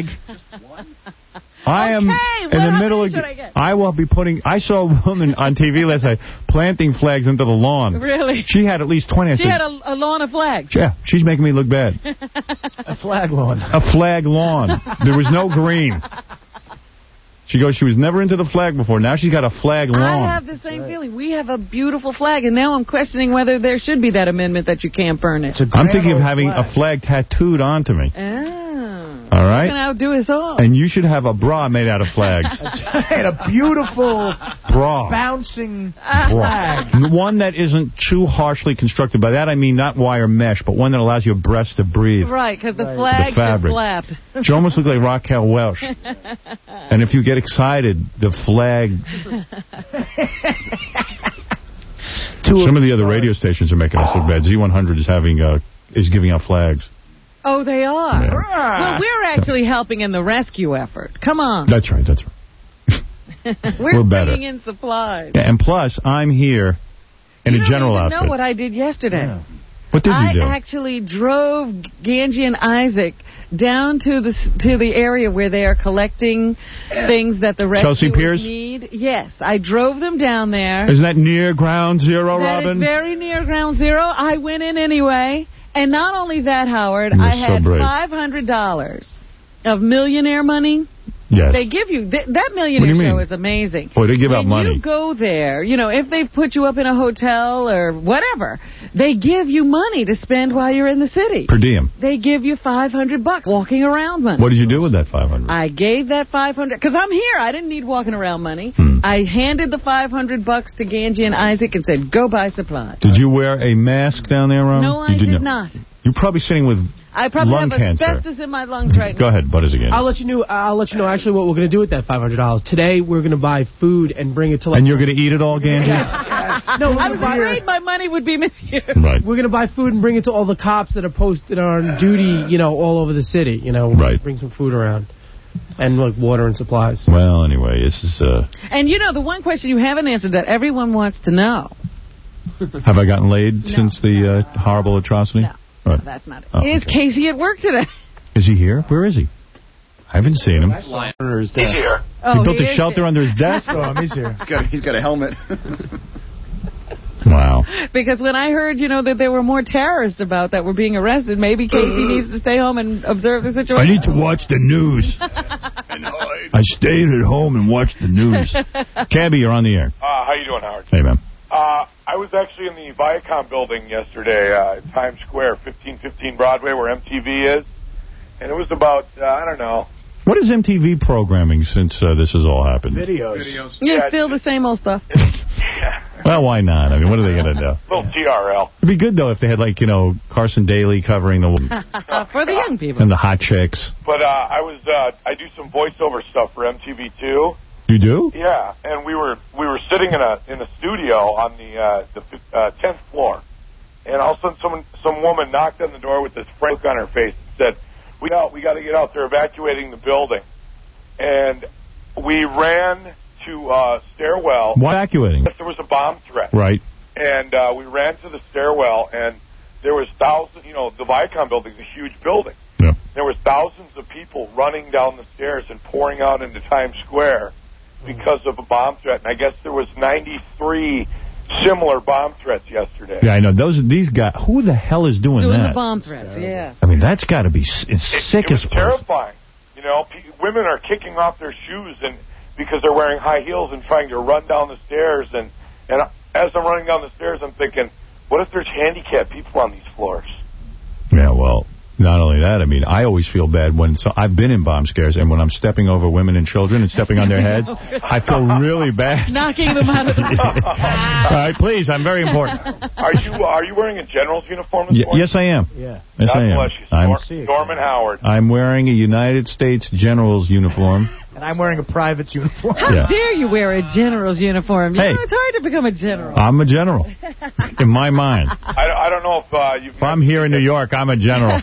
I am Okay, in what the how middle many of... should I get? I will be putting... I saw a woman on T V last night planting flags into the lawn. Really? She had at least twenty. I She said, had a, a lawn of flags. yeah, she's making me look bad. A flag lawn. A flag lawn. There was no green. She goes, she was never into the flag before. Now she's got a flag lawn. I have the same feeling. We have a beautiful flag, and now I'm questioning whether there should be that amendment that you can't burn it. I'm thinking of having a flag tattooed onto me. Oh. All right? You can outdo us all. And you should have a bra made out of flags. And a beautiful Bra. bouncing Bra. flag. One that isn't too harshly constructed. By that I mean not wire mesh, but one that allows your breasts to breathe. Right, because the The flag should fabric. flap. She almost looks like Raquel Welch. And if you get excited, the flag... Some of the other radio stations are making us look bad. Z one hundred is having uh, is giving out flags. Oh, they are. Yeah. Well, we're actually helping in the rescue effort. Come on. That's right, that's right. We're, we're better. bringing in supplies. Yeah, and plus, I'm here in you a general don't even outfit. know what I did yesterday. What did I you do? actually drove Ganji and Isaac down to the to the area where they are collecting things that the Chelsea rescuers Piers? need. Yes, I drove them down there. Isn't that near ground zero, That Robin? is very near ground zero. I went in anyway. And not only that, Howard, You're I so had brave. five hundred dollars of millionaire money. Yes. They give you, th that What millionaire do you show mean? is amazing. Boy, they give when out money. you go there, you know, if they've put you up in a hotel or whatever, they give you money to spend while you're in the city. Per diem. They give you five hundred bucks walking around money. What did you do with that five hundred? I gave that five hundred because I'm here. I didn't need walking around money. Hmm. I handed the five hundred bucks to Ganji and Isaac and said, "Go buy supplies." Did you wear a mask down there, Robin? No, I you did not. You're probably sitting with I probably lung have cancer. asbestos in my lungs right now. Go ahead, Butters again. I'll let you know. I'll let you know actually what we're going to do with that five hundred dollars. Today we're going to buy food and bring it to. Like, And you're going to eat it all, Ganji? no, we're I was gonna buy- afraid my money would be misused. Right. We're going to buy food and bring it to all the cops that are posted on duty, you know, all over the city. You know, Right. Bring some food around, and like water and supplies. Well, anyway, this is. Uh, And you know, the one question you haven't answered that everyone wants to know. have I gotten laid since the uh, horrible atrocity? No. Right. That's not it. Oh, Is okay. Casey at work today? Is he here? Where is he? I haven't seen him. He's here. Oh, he built he a is shelter here. under his desk? Oh, he's here. He's got, he's got a helmet. Wow. Because when I heard, you know, that there were more terrorists about that were being arrested, maybe Casey needs to stay home and observe the situation. I need to watch the news. I stayed at home and watched the news. Cabby, you're on the air. Uh, how you doing, Howard? Hey, man. Uh, I was actually in the Viacom building yesterday uh, in Times Square, fifteen fifteen Broadway, where M T V is. And it was about, uh, I don't know. What is M T V programming since uh, this has all happened? Videos. Videos. Yeah, Yeah, still the same old stuff. Well, why not? I mean, what are they going to do? little T R L. It'd be good, though, if they had, like, you know, Carson Daly covering the... For the young people. and the hot chicks. But uh, I was, uh, I do some voiceover stuff for M T V too. You do? Yeah, and we were we were sitting in a in a studio on the uh, the uh, tenth floor, and all of a sudden, someone some woman knocked on the door with this frank on her face and said, "We out, we got to get out. They're evacuating the building," and we ran to uh, stairwell. Why evacuating? If there was a bomb threat. Right. And uh, we ran to the stairwell, and there was thousands, you know, the Viacom building's a huge building. Yeah. There was thousands of people running down the stairs and pouring out into Times Square because of a bomb threat. And I guess there was ninety-three similar bomb threats yesterday. Yeah, I know. Those These guys, who the hell is doing, doing that? the bomb threats, yeah. I mean, that's got to be s- it's It, sick it was as terrifying. You know, pe- women are kicking off their shoes and because they're wearing high heels and trying to run down the stairs. And, and as I'm running down the stairs, I'm thinking, what if there's handicapped people on these floors? Yeah, well, not only that, I mean, I always feel bad when so I've been in bomb scares, and when I'm stepping over women and children and stepping on their heads, I feel really bad. Knocking them out of the way. All right, please, I'm very important. Are you are you wearing a general's uniform this Y- morning? yes, I am. Yeah. Yes, God I am. bless you, I'm, Storm, Norman Howard. I'm wearing a United States General's uniform. And I'm wearing a private's uniform. How Yeah. dare you wear a general's uniform? You Hey. know, it's hard to become a general. I'm a general, in my mind. I, I don't know if uh, you've... If I'm here in New York, I'm a general.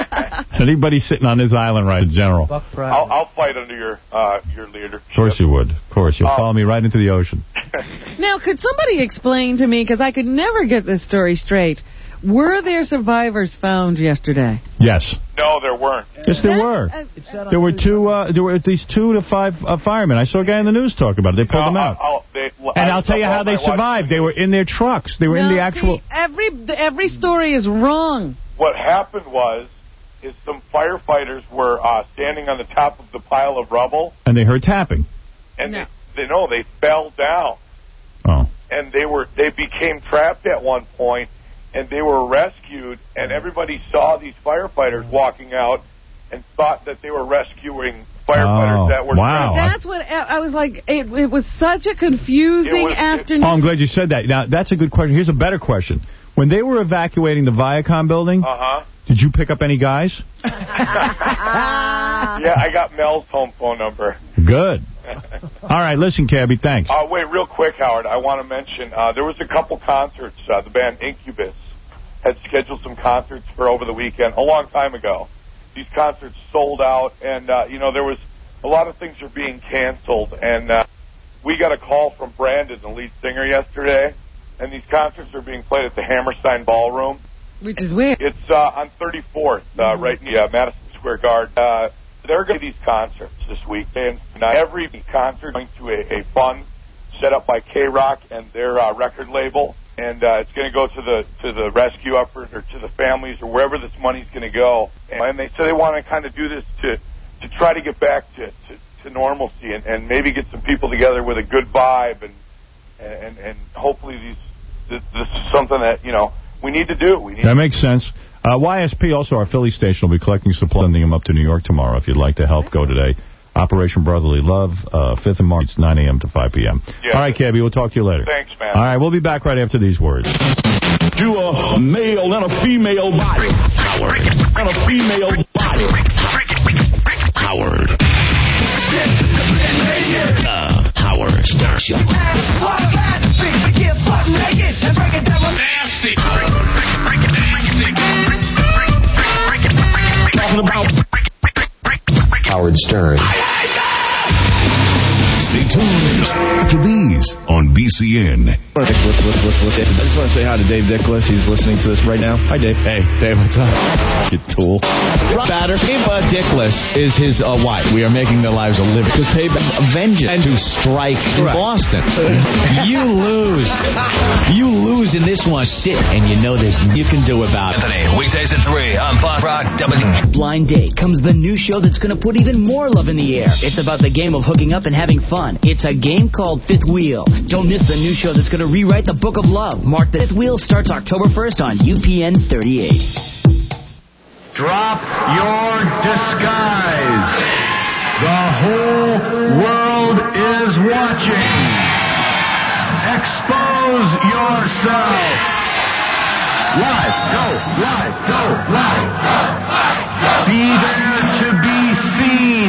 Anybody sitting on this island, right, is a general. Of I'll, I'll fight under your uh, your leadership. course you would. Of course. You'll Oh. follow me right into the ocean. Now, could somebody explain to me, because I could never get this story straight, were there survivors found yesterday? Yes. No, there weren't. Yes, there were. There were two. Uh, there were at least two to five uh, firemen. I saw a guy in the news talk about it. They pulled No, them out. I'll, I'll, they, and I I'll tell you how they my wife- survived. They were in their trucks. They were in No, the actual. see, every every story is wrong. What happened was, is some firefighters were uh, standing on the top of the pile of rubble, And they heard tapping. and they, they know they fell down. Oh. And they were they became trapped at one point, and they were rescued. And everybody saw these firefighters walking out, and thought that they were rescuing firefighters Oh, that were wow. trapped. That's what I was like. It, it was such a confusing It was- it- afternoon. Oh, I'm glad you said that. Now, that's a good question. Here's a better question. When they were evacuating the Viacom building, Uh-huh. did you pick up any guys? Yeah, I got Mel's home phone number. Good. All right, listen, Cabby, thanks. Uh, wait, real quick, Howard. I want to mention uh, there was a couple concerts. Uh, the band Incubus had scheduled some concerts for over the weekend a long time ago. These concerts sold out, and uh, you know there was a lot of things are being canceled. And uh, we got a call from Brandon, the lead singer, yesterday, and these concerts are being played at the Hammerstein Ballroom. Which is weird. It's uh, on thirty-fourth, uh, right in the uh, Madison Square Garden. Uh, they're going to these concerts this weekend. Now, every concert going to a, a fund set up by K-Rock and their uh, record label, and uh, it's going to go to the to the rescue effort or to the families or wherever this money's going to go. And they say they want to kind of do this to to try to get back to, to, to normalcy and, and maybe get some people together with a good vibe and and and hopefully these this, this is something that you know we need to do. We need That makes sense. Uh, Y S P, also our Philly station, will be collecting supplies, sending them up to New York tomorrow. If you'd like to help, go today. Operation Brotherly Love, uh, fifth of March, nine a.m. to five p.m. Yeah. All right, Cabby, we'll talk to you later. Thanks, man. All right, we'll be back right after these words. Do a male and a female body. Howard. And a female body. Howard. The Howard Stern Show. Nasty. Talking about Howard Stern. Stay tuned to these on B C N. I just want to say hi to Dave Dickless. He's listening to this right now. Hi, Dave. Hey, Dave, what's up? You tool. Batter. Dave uh, Dickless is his uh, wife. We are making their lives a living. Because Dave avenged to strike in Boston. You lose. You lose in this one. Shit, and you know there's you can do about it. Anthony, weekdays at three on Pop Rock W. Blind Date comes the new show that's going to put even more love in the air. It's about the game of hooking up and having fun. It's a game called Fifth Wheel. Don't miss the new show that's going to rewrite the book of love. Mark the Fifth Wheel starts October first on U P N thirty-eight. Drop your disguise. The whole world is watching. Expose yourself. Live, go, live, go, live. Be there to be seen.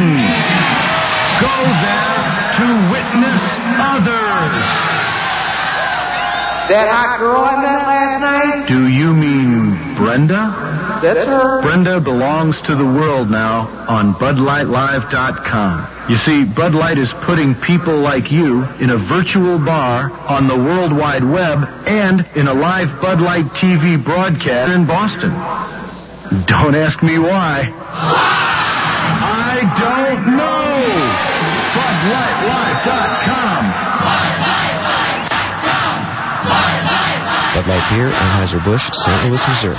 Go there to witness others. That hot girl I met last night? Do you mean Brenda? That's her. Brenda belongs to the world now on Bud Light Live dot com. You see, Bud Light is putting people like you in a virtual bar on the World Wide Web and in a live Bud Light T V broadcast in Boston. Don't ask me why. I don't know. Bud Light Live dot com. Bud Light Beer, Anheuser-Busch, Saint Louis, Missouri.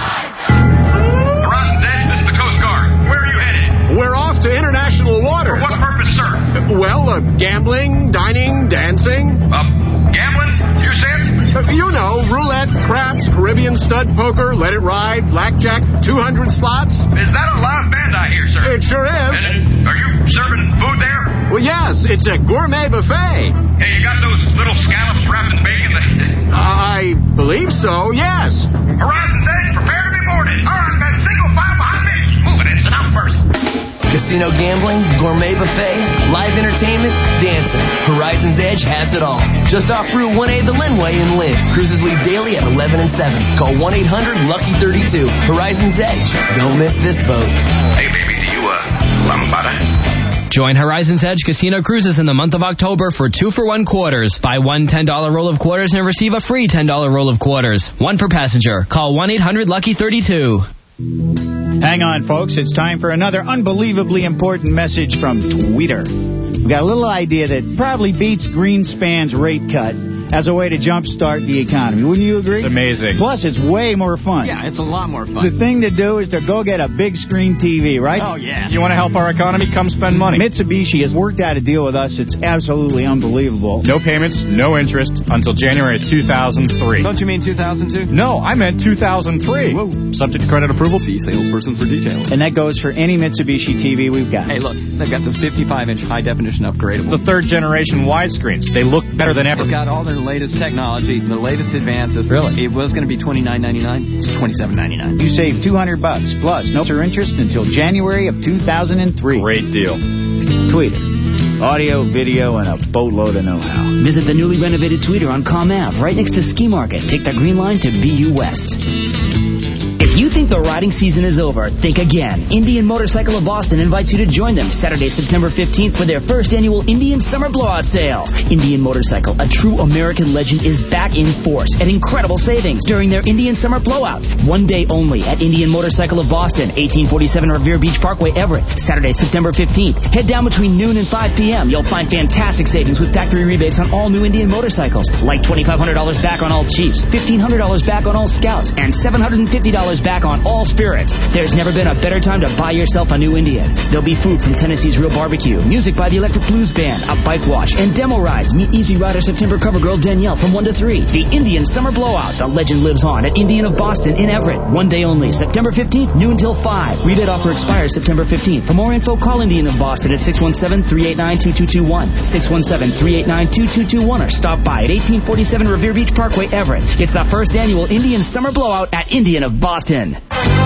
Horizon's Edge, this is the Coast Guard. Where are you headed? We're off to international water. For what purpose, sir? Well, uh, gambling, dining, dancing. Uh, gambling, you said? Uh, you know, roulette, craps, Caribbean stud poker, let it ride, blackjack, two hundred slots. Is that a live band I hear, sir? It sure is. And, uh, are you serving food there? Well, yes, it's a gourmet buffet. Hey, you got those little scallops wrapped in bacon? That... I believe so, yes. Horizon's Edge, prepare to be boarded. All right, man, single file behind me. Move it in, sit down first. Casino gambling, gourmet buffet, live entertainment, dancing. Horizon's Edge has it all. Just off Route one A, the Linway in Lynn. Cruises leave daily at eleven and seven. Call one eight hundred lucky thirty-two. Horizon's Edge. Don't miss this boat. Hey, baby, do you, uh, lambada? Join Horizon's Edge Casino Cruises in the month of October for two for one quarters. Buy one ten dollar roll of quarters and receive a free ten dollar roll of quarters. One per passenger. Call one eight hundred lucky thirty-two. Hang on, folks. It's time for another unbelievably important message from Twitter. We've got a little idea that probably beats Greenspan's rate cut as a way to jumpstart the economy. Wouldn't you agree? It's amazing. Plus, it's way more fun. Yeah, it's a lot more fun. The thing to do is to go get a big screen T V, right? Oh, yeah. You want to help our economy? Come spend money. Mitsubishi has worked out a deal with us. It's absolutely unbelievable. No payments, no interest until January two thousand three. Don't you mean two thousand two? No, I meant two thousand three. Whoa. Subject to credit approval. See salesperson for details. And that goes for any Mitsubishi T V we've got. Hey, look, they've got this fifty-five inch high-definition upgradable. The third generation widescreens. They look better than ever. It's got all their latest technology. The latest advances. Really? It was going to be twenty-nine ninety-nine. It's twenty-seven ninety-nine. You save two hundred bucks plus no interest until January of two thousand three. Great deal. Tweeter. Audio, video, and a boatload of know-how. Visit the newly renovated Tweeter on Comm Ave, right next to Ski Market. Take the Green Line to B U West. If you think the riding season is over, think again. Indian Motorcycle of Boston invites you to join them Saturday, September fifteenth for their first annual Indian Summer Blowout Sale. Indian Motorcycle, a true American legend, is back in force at incredible savings during their Indian Summer Blowout. One day only at Indian Motorcycle of Boston, eighteen forty-seven Revere Beach Parkway, Everett. Saturday, September fifteenth. Head down between noon and five p.m. You'll find fantastic savings with factory rebates on all new Indian motorcycles, like twenty-five hundred dollars back on all Chiefs, fifteen hundred dollars back on all Scouts, and seven hundred fifty dollars back on all Spirits. There's never been a better time to buy yourself a new Indian. There'll be food from Tennessee's Real Barbecue, music by the Electric Blues Band, a bike wash, and demo rides. Meet Easy Rider September cover girl Danielle from one to three. The Indian Summer Blowout. The legend lives on at Indian of Boston in Everett. One day only, September fifteenth, noon till five. Rebate offer expires September fifteenth. For more info, call Indian of Boston at six one seven, three eight nine, two two two one, six one seven, three eight nine, two two two one, or stop by at eighteen forty-seven Revere Beach Parkway, Everett. It's the first annual Indian Summer Blowout at Indian of Boston.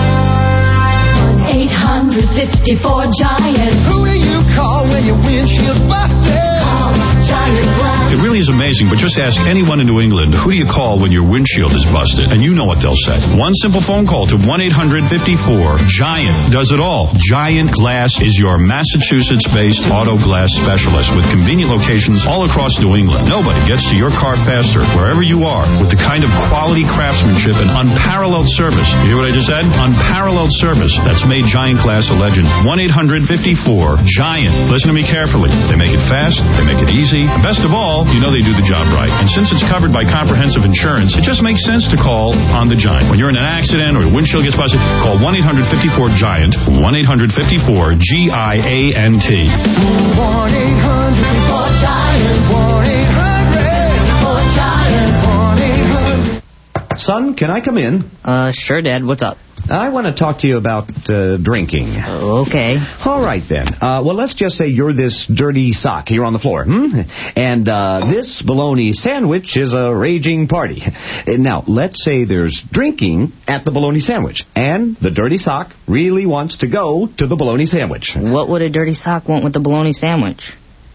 eight hundred fifty-four Giant. Who do you call when your windshield's busted? Call Giant Glass. It really is amazing, but just ask anyone in New England, who do you call when your windshield is busted? And you know what they'll say. One simple phone call to one eight hundred fifty-four Giant does it all. Giant Glass is your Massachusetts-based auto glass specialist with convenient locations all across New England. Nobody gets to your car faster wherever you are with the kind of quality craftsmanship and unparalleled service. You hear what I just said? Unparalleled service that's made Giant Glass a legend. one eight hundred fifty-four Giant. Listen to me carefully. They make it fast. They make it easy. And best of all, you know they do the job right. And since it's covered by comprehensive insurance, it just makes sense to call on the Giant. When you're in an accident or your windshield gets busted, call one eight hundred fifty-four Giant. one eight hundred fifty-four G I A N T. one eight hundred fifty-four Giant. one eight hundred fifty-four Giant. one eight hundred. Son, can I come in? Uh, sure, Dad. What's up? I want to talk to you about uh, drinking. Okay. All right, then. Uh, well, let's just say you're this dirty sock here on the floor. Hmm? And uh, this bologna sandwich is a raging party. Now, let's say there's drinking at the bologna sandwich, and the dirty sock really wants to go to the bologna sandwich. What would a dirty sock want with the bologna sandwich?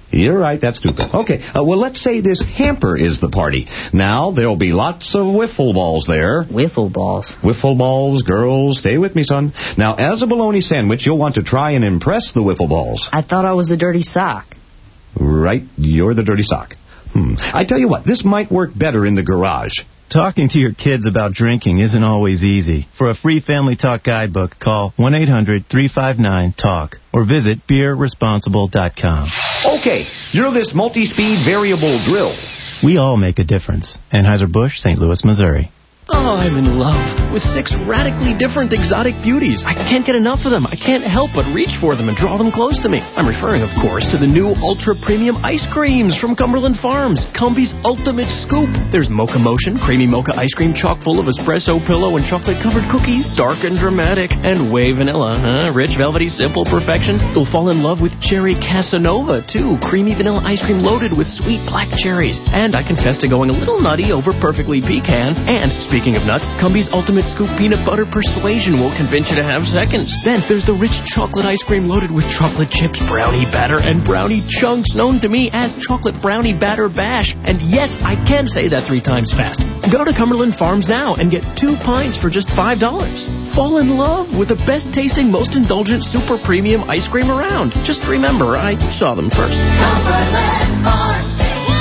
You're right, that's stupid. Okay, uh, well, let's say this hamper is the party. Now, there'll be lots of wiffle balls there. Wiffle balls? Wiffle balls, girls. Stay with me, son. Now, as a bologna sandwich, you'll want to try and impress the wiffle balls. I thought I was the dirty sock. Right, you're the dirty sock. Hmm. I tell you what, this might work better in the garage. Talking to your kids about drinking isn't always easy. For a free Family Talk guidebook, call one eight hundred three five nine talk or visit beer responsible dot com. Okay, you're this multi-speed variable drill. We all make a difference. Anheuser-Busch, Saint Louis, Missouri. Oh, I'm in love with six radically different exotic beauties. I can't get enough of them. I can't help but reach for them and draw them close to me. I'm referring, of course, to the new ultra-premium ice creams from Cumberland Farms, Cumby's Ultimate Scoop. There's Mocha Motion, creamy mocha ice cream chock full of espresso pillow and chocolate-covered cookies, dark and dramatic, and way vanilla, huh? Rich, velvety, simple perfection. You'll fall in love with Cherry Casanova, too. Creamy vanilla ice cream loaded with sweet black cherries. And I confess to going a little nutty over Perfectly Pecan. And, speaking Speaking of nuts, Cumby's Ultimate Scoop Peanut Butter Persuasion will convince you to have seconds. Then there's the rich chocolate ice cream loaded with chocolate chips, brownie batter, and brownie chunks, known to me as Chocolate Brownie Batter Bash. And yes, I can say that three times fast. Go to Cumberland Farms now and get two pints for just five dollars. Fall in love with the best-tasting, most indulgent, super premium ice cream around. Just remember, I saw them first. Cumberland Farms.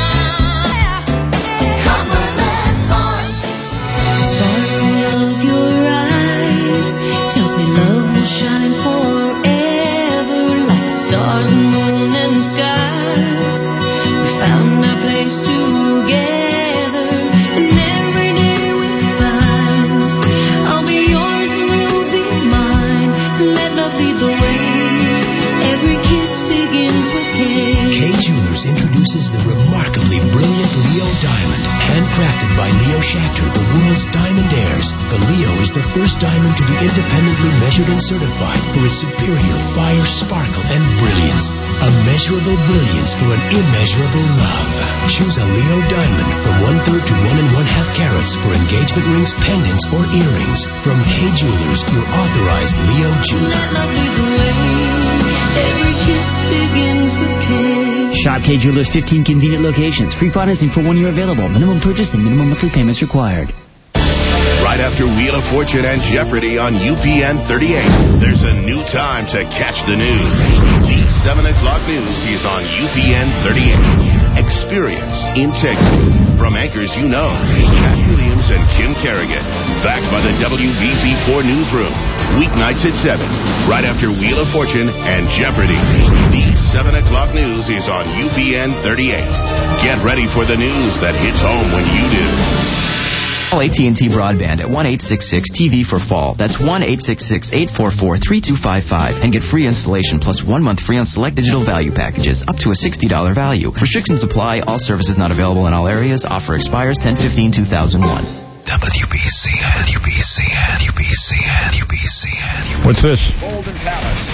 Shine forever like stars and moon and sky. We found our place together, and every day we find I'll be yours and you'll be mine. Let love lead the way. Every kiss begins with K. K Jewelers introduces the remarkably brilliant Leo Diamond, handcrafted by Leo Schachter, the world's diamond heirs. The Leo is the first diamond to be independently measured and certified for its superior fire, sparkle, and brilliance. A measurable brilliance for an immeasurable love. Choose a Leo diamond from one-third to one and one-half carats for engagement rings, pendants, or earrings. From K Jewelers, your authorized Leo jeweler. Let love lead the way. Every kiss begins with K. Shop K Jewelers, fifteen convenient locations. Free financing for one year available. Minimum purchase and minimum monthly payments required. Right after Wheel of Fortune and Jeopardy on U P N thirty-eight, there's a new time to catch the news. The seven o'clock news is on U P N thirty-eight. Experience, integrity. From anchors you know, Pat Williams and Kim Kerrigan. Backed by the W B C four Newsroom. Weeknights at seven, right after Wheel of Fortune and Jeopardy. The seven o'clock news is on U P N thirty-eight. Get ready for the news that hits home when you do. Call A T and T Broadband at one eight six six T V for fall. That's one eight six six eight four four three two five five and get free installation plus one month free on select digital value packages up to a sixty dollars value. Restrictions apply. All services not available in all areas. Offer expires ten fifteen two thousand one. W B C, W B C, W B C, W B C. What's this? Golden Palace.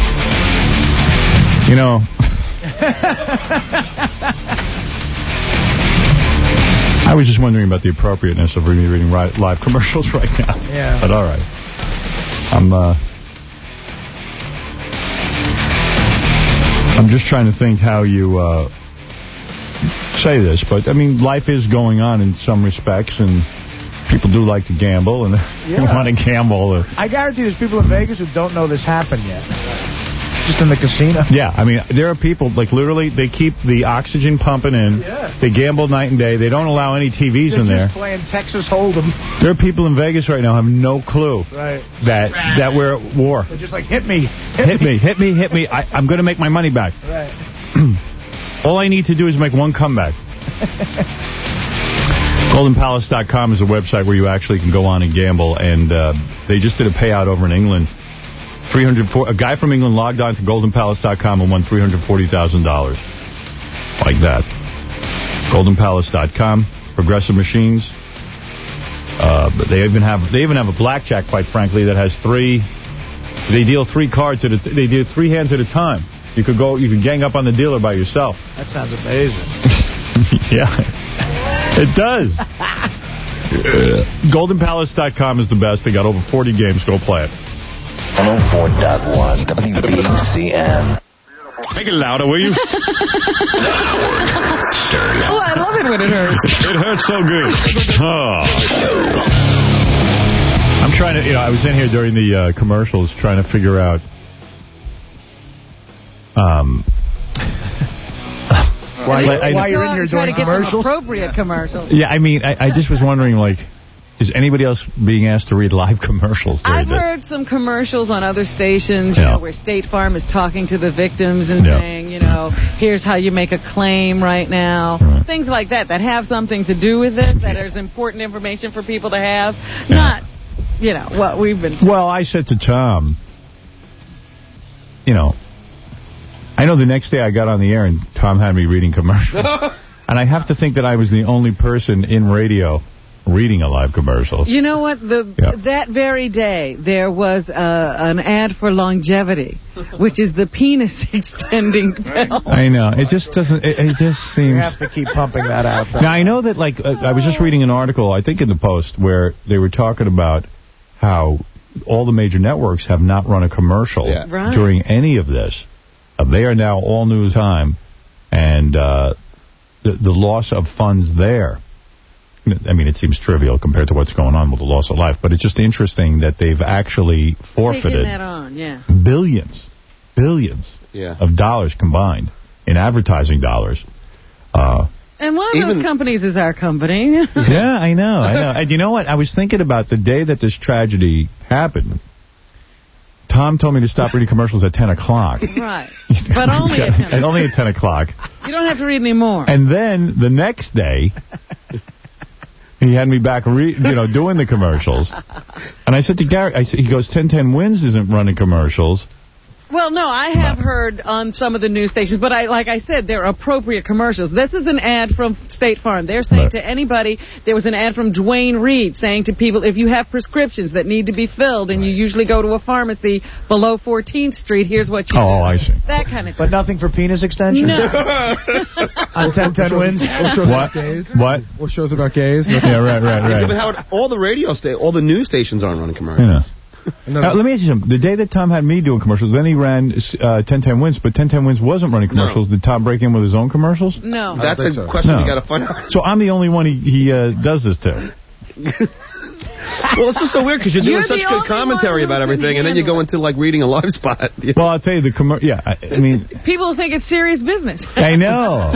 You know... I was just wondering about the appropriateness of me reading live commercials right now. Yeah. But all right. I'm, uh... I'm just trying to think how you, uh... say this, but, I mean, life is going on in some respects, and people do like to gamble, and Yeah. they want to gamble. Or, I guarantee there's people in Vegas who don't know this happened yet. Just in the casino. yeah, I mean, there are people, like, literally, they keep the oxygen pumping in. Yeah. They gamble night and day. They don't allow any T Vs They're in there. just playing Texas Hold'em. There are people in Vegas right now who have no clue Right. that that we're at war. They're just like, hit me. Hit, Hit me, hit me, hit me. I, I'm going to make my money back. Right. All I need to do is make one comeback. Golden Palace dot com is a website where you actually can go on and gamble, and uh, they just did a payout over in England. three hundred four A guy from England logged on to Golden Palace dot com and won three hundred forty thousand dollars. Like that. Golden Palace dot com, Progressive Machines. Uh, but they even have they even have a blackjack, quite frankly, that has three. They deal three cards at a. They deal three hands at a time. You could go. You could gang up on the dealer by yourself. That sounds amazing. Yeah, it does. Golden Palace dot com is the best. They got over forty games. Go play it. one oh four point one W B C N. Make it louder, will you? Oh, I love it when it hurts. It hurts so good. Oh. I'm trying to, you know, I was in here during the uh, commercials trying to figure out. Um. Why, I, why you're in here trying doing to get commercials? some appropriate commercials. Yeah, I mean, I, I just was wondering, like, is anybody else being asked to read live commercials? I've during heard some commercials on other stations, you Yeah. know, where State Farm is talking to the victims and Yeah. saying, you know, here's how you make a claim right now. Right. Things like that that have something to do with it, that is important information for people to have. Not, you know, what we've been it? Well, I said to Tom, you know, I know the next day I got on the air and Tom had me reading commercials. And I have to think that I was the only person in radio reading a live commercial. You know what? The Yeah. That very day, there was uh, an ad for longevity, which is the penis extending pill. I know. It just doesn't, it, it just seems... You have to keep pumping that out. Though. Now, I know that, like, uh, I was just reading an article, I think in the Post, where they were talking about how all the major networks have not run a commercial Yeah. Right. during any of this. Uh, they are now all new time, and uh, the, the loss of funds there. I mean, it seems trivial compared to what's going on with the loss of life, but it's just interesting that they've actually forfeited Taking that on, yeah. billions, billions Yeah. of dollars combined in advertising dollars. Uh, And one of those Even- companies is our company. yeah, I know, I know. And you know what? I was thinking about the day that this tragedy happened. Tom told me to stop reading commercials at ten o'clock. Right. But only at ten And only at ten o'clock. You don't have to read any more. And then the next day, he had me back, re you know, doing the commercials. And I said to Gary, I said, he goes, ten ten Wins isn't running commercials. Well, no, I have heard on some of the news stations, but I, like I said, they're appropriate commercials. This is an ad from State Farm. They're saying Right. to anybody, there was an ad from Dwayne Reed saying to people, if you have prescriptions that need to be filled and you usually go to a pharmacy below fourteenth Street, here's what you Oh, do. I see. That kind of thing. But nothing for penis extension? No. On ten ten Wins? What? What? Or shows about gays? Yeah, right, right, Yeah, right. but Howard, all the radio sta- all the news stations aren't running commercials. Yeah. Now, let me ask you something. The day that Tom had me doing commercials, then he ran uh, ten ten Wins, but ten ten Wins wasn't running commercials. Did Tom break in with his own commercials? No. That's a so. question No. you got to find out. So I'm the only one he, he uh, does this to. Well, it's just so weird because you're doing You're such the good only commentary one who about can everything, and then you go into, like, reading a live spot. Well, I'll tell you, the commer yeah, I, I mean... People think it's serious business. I know.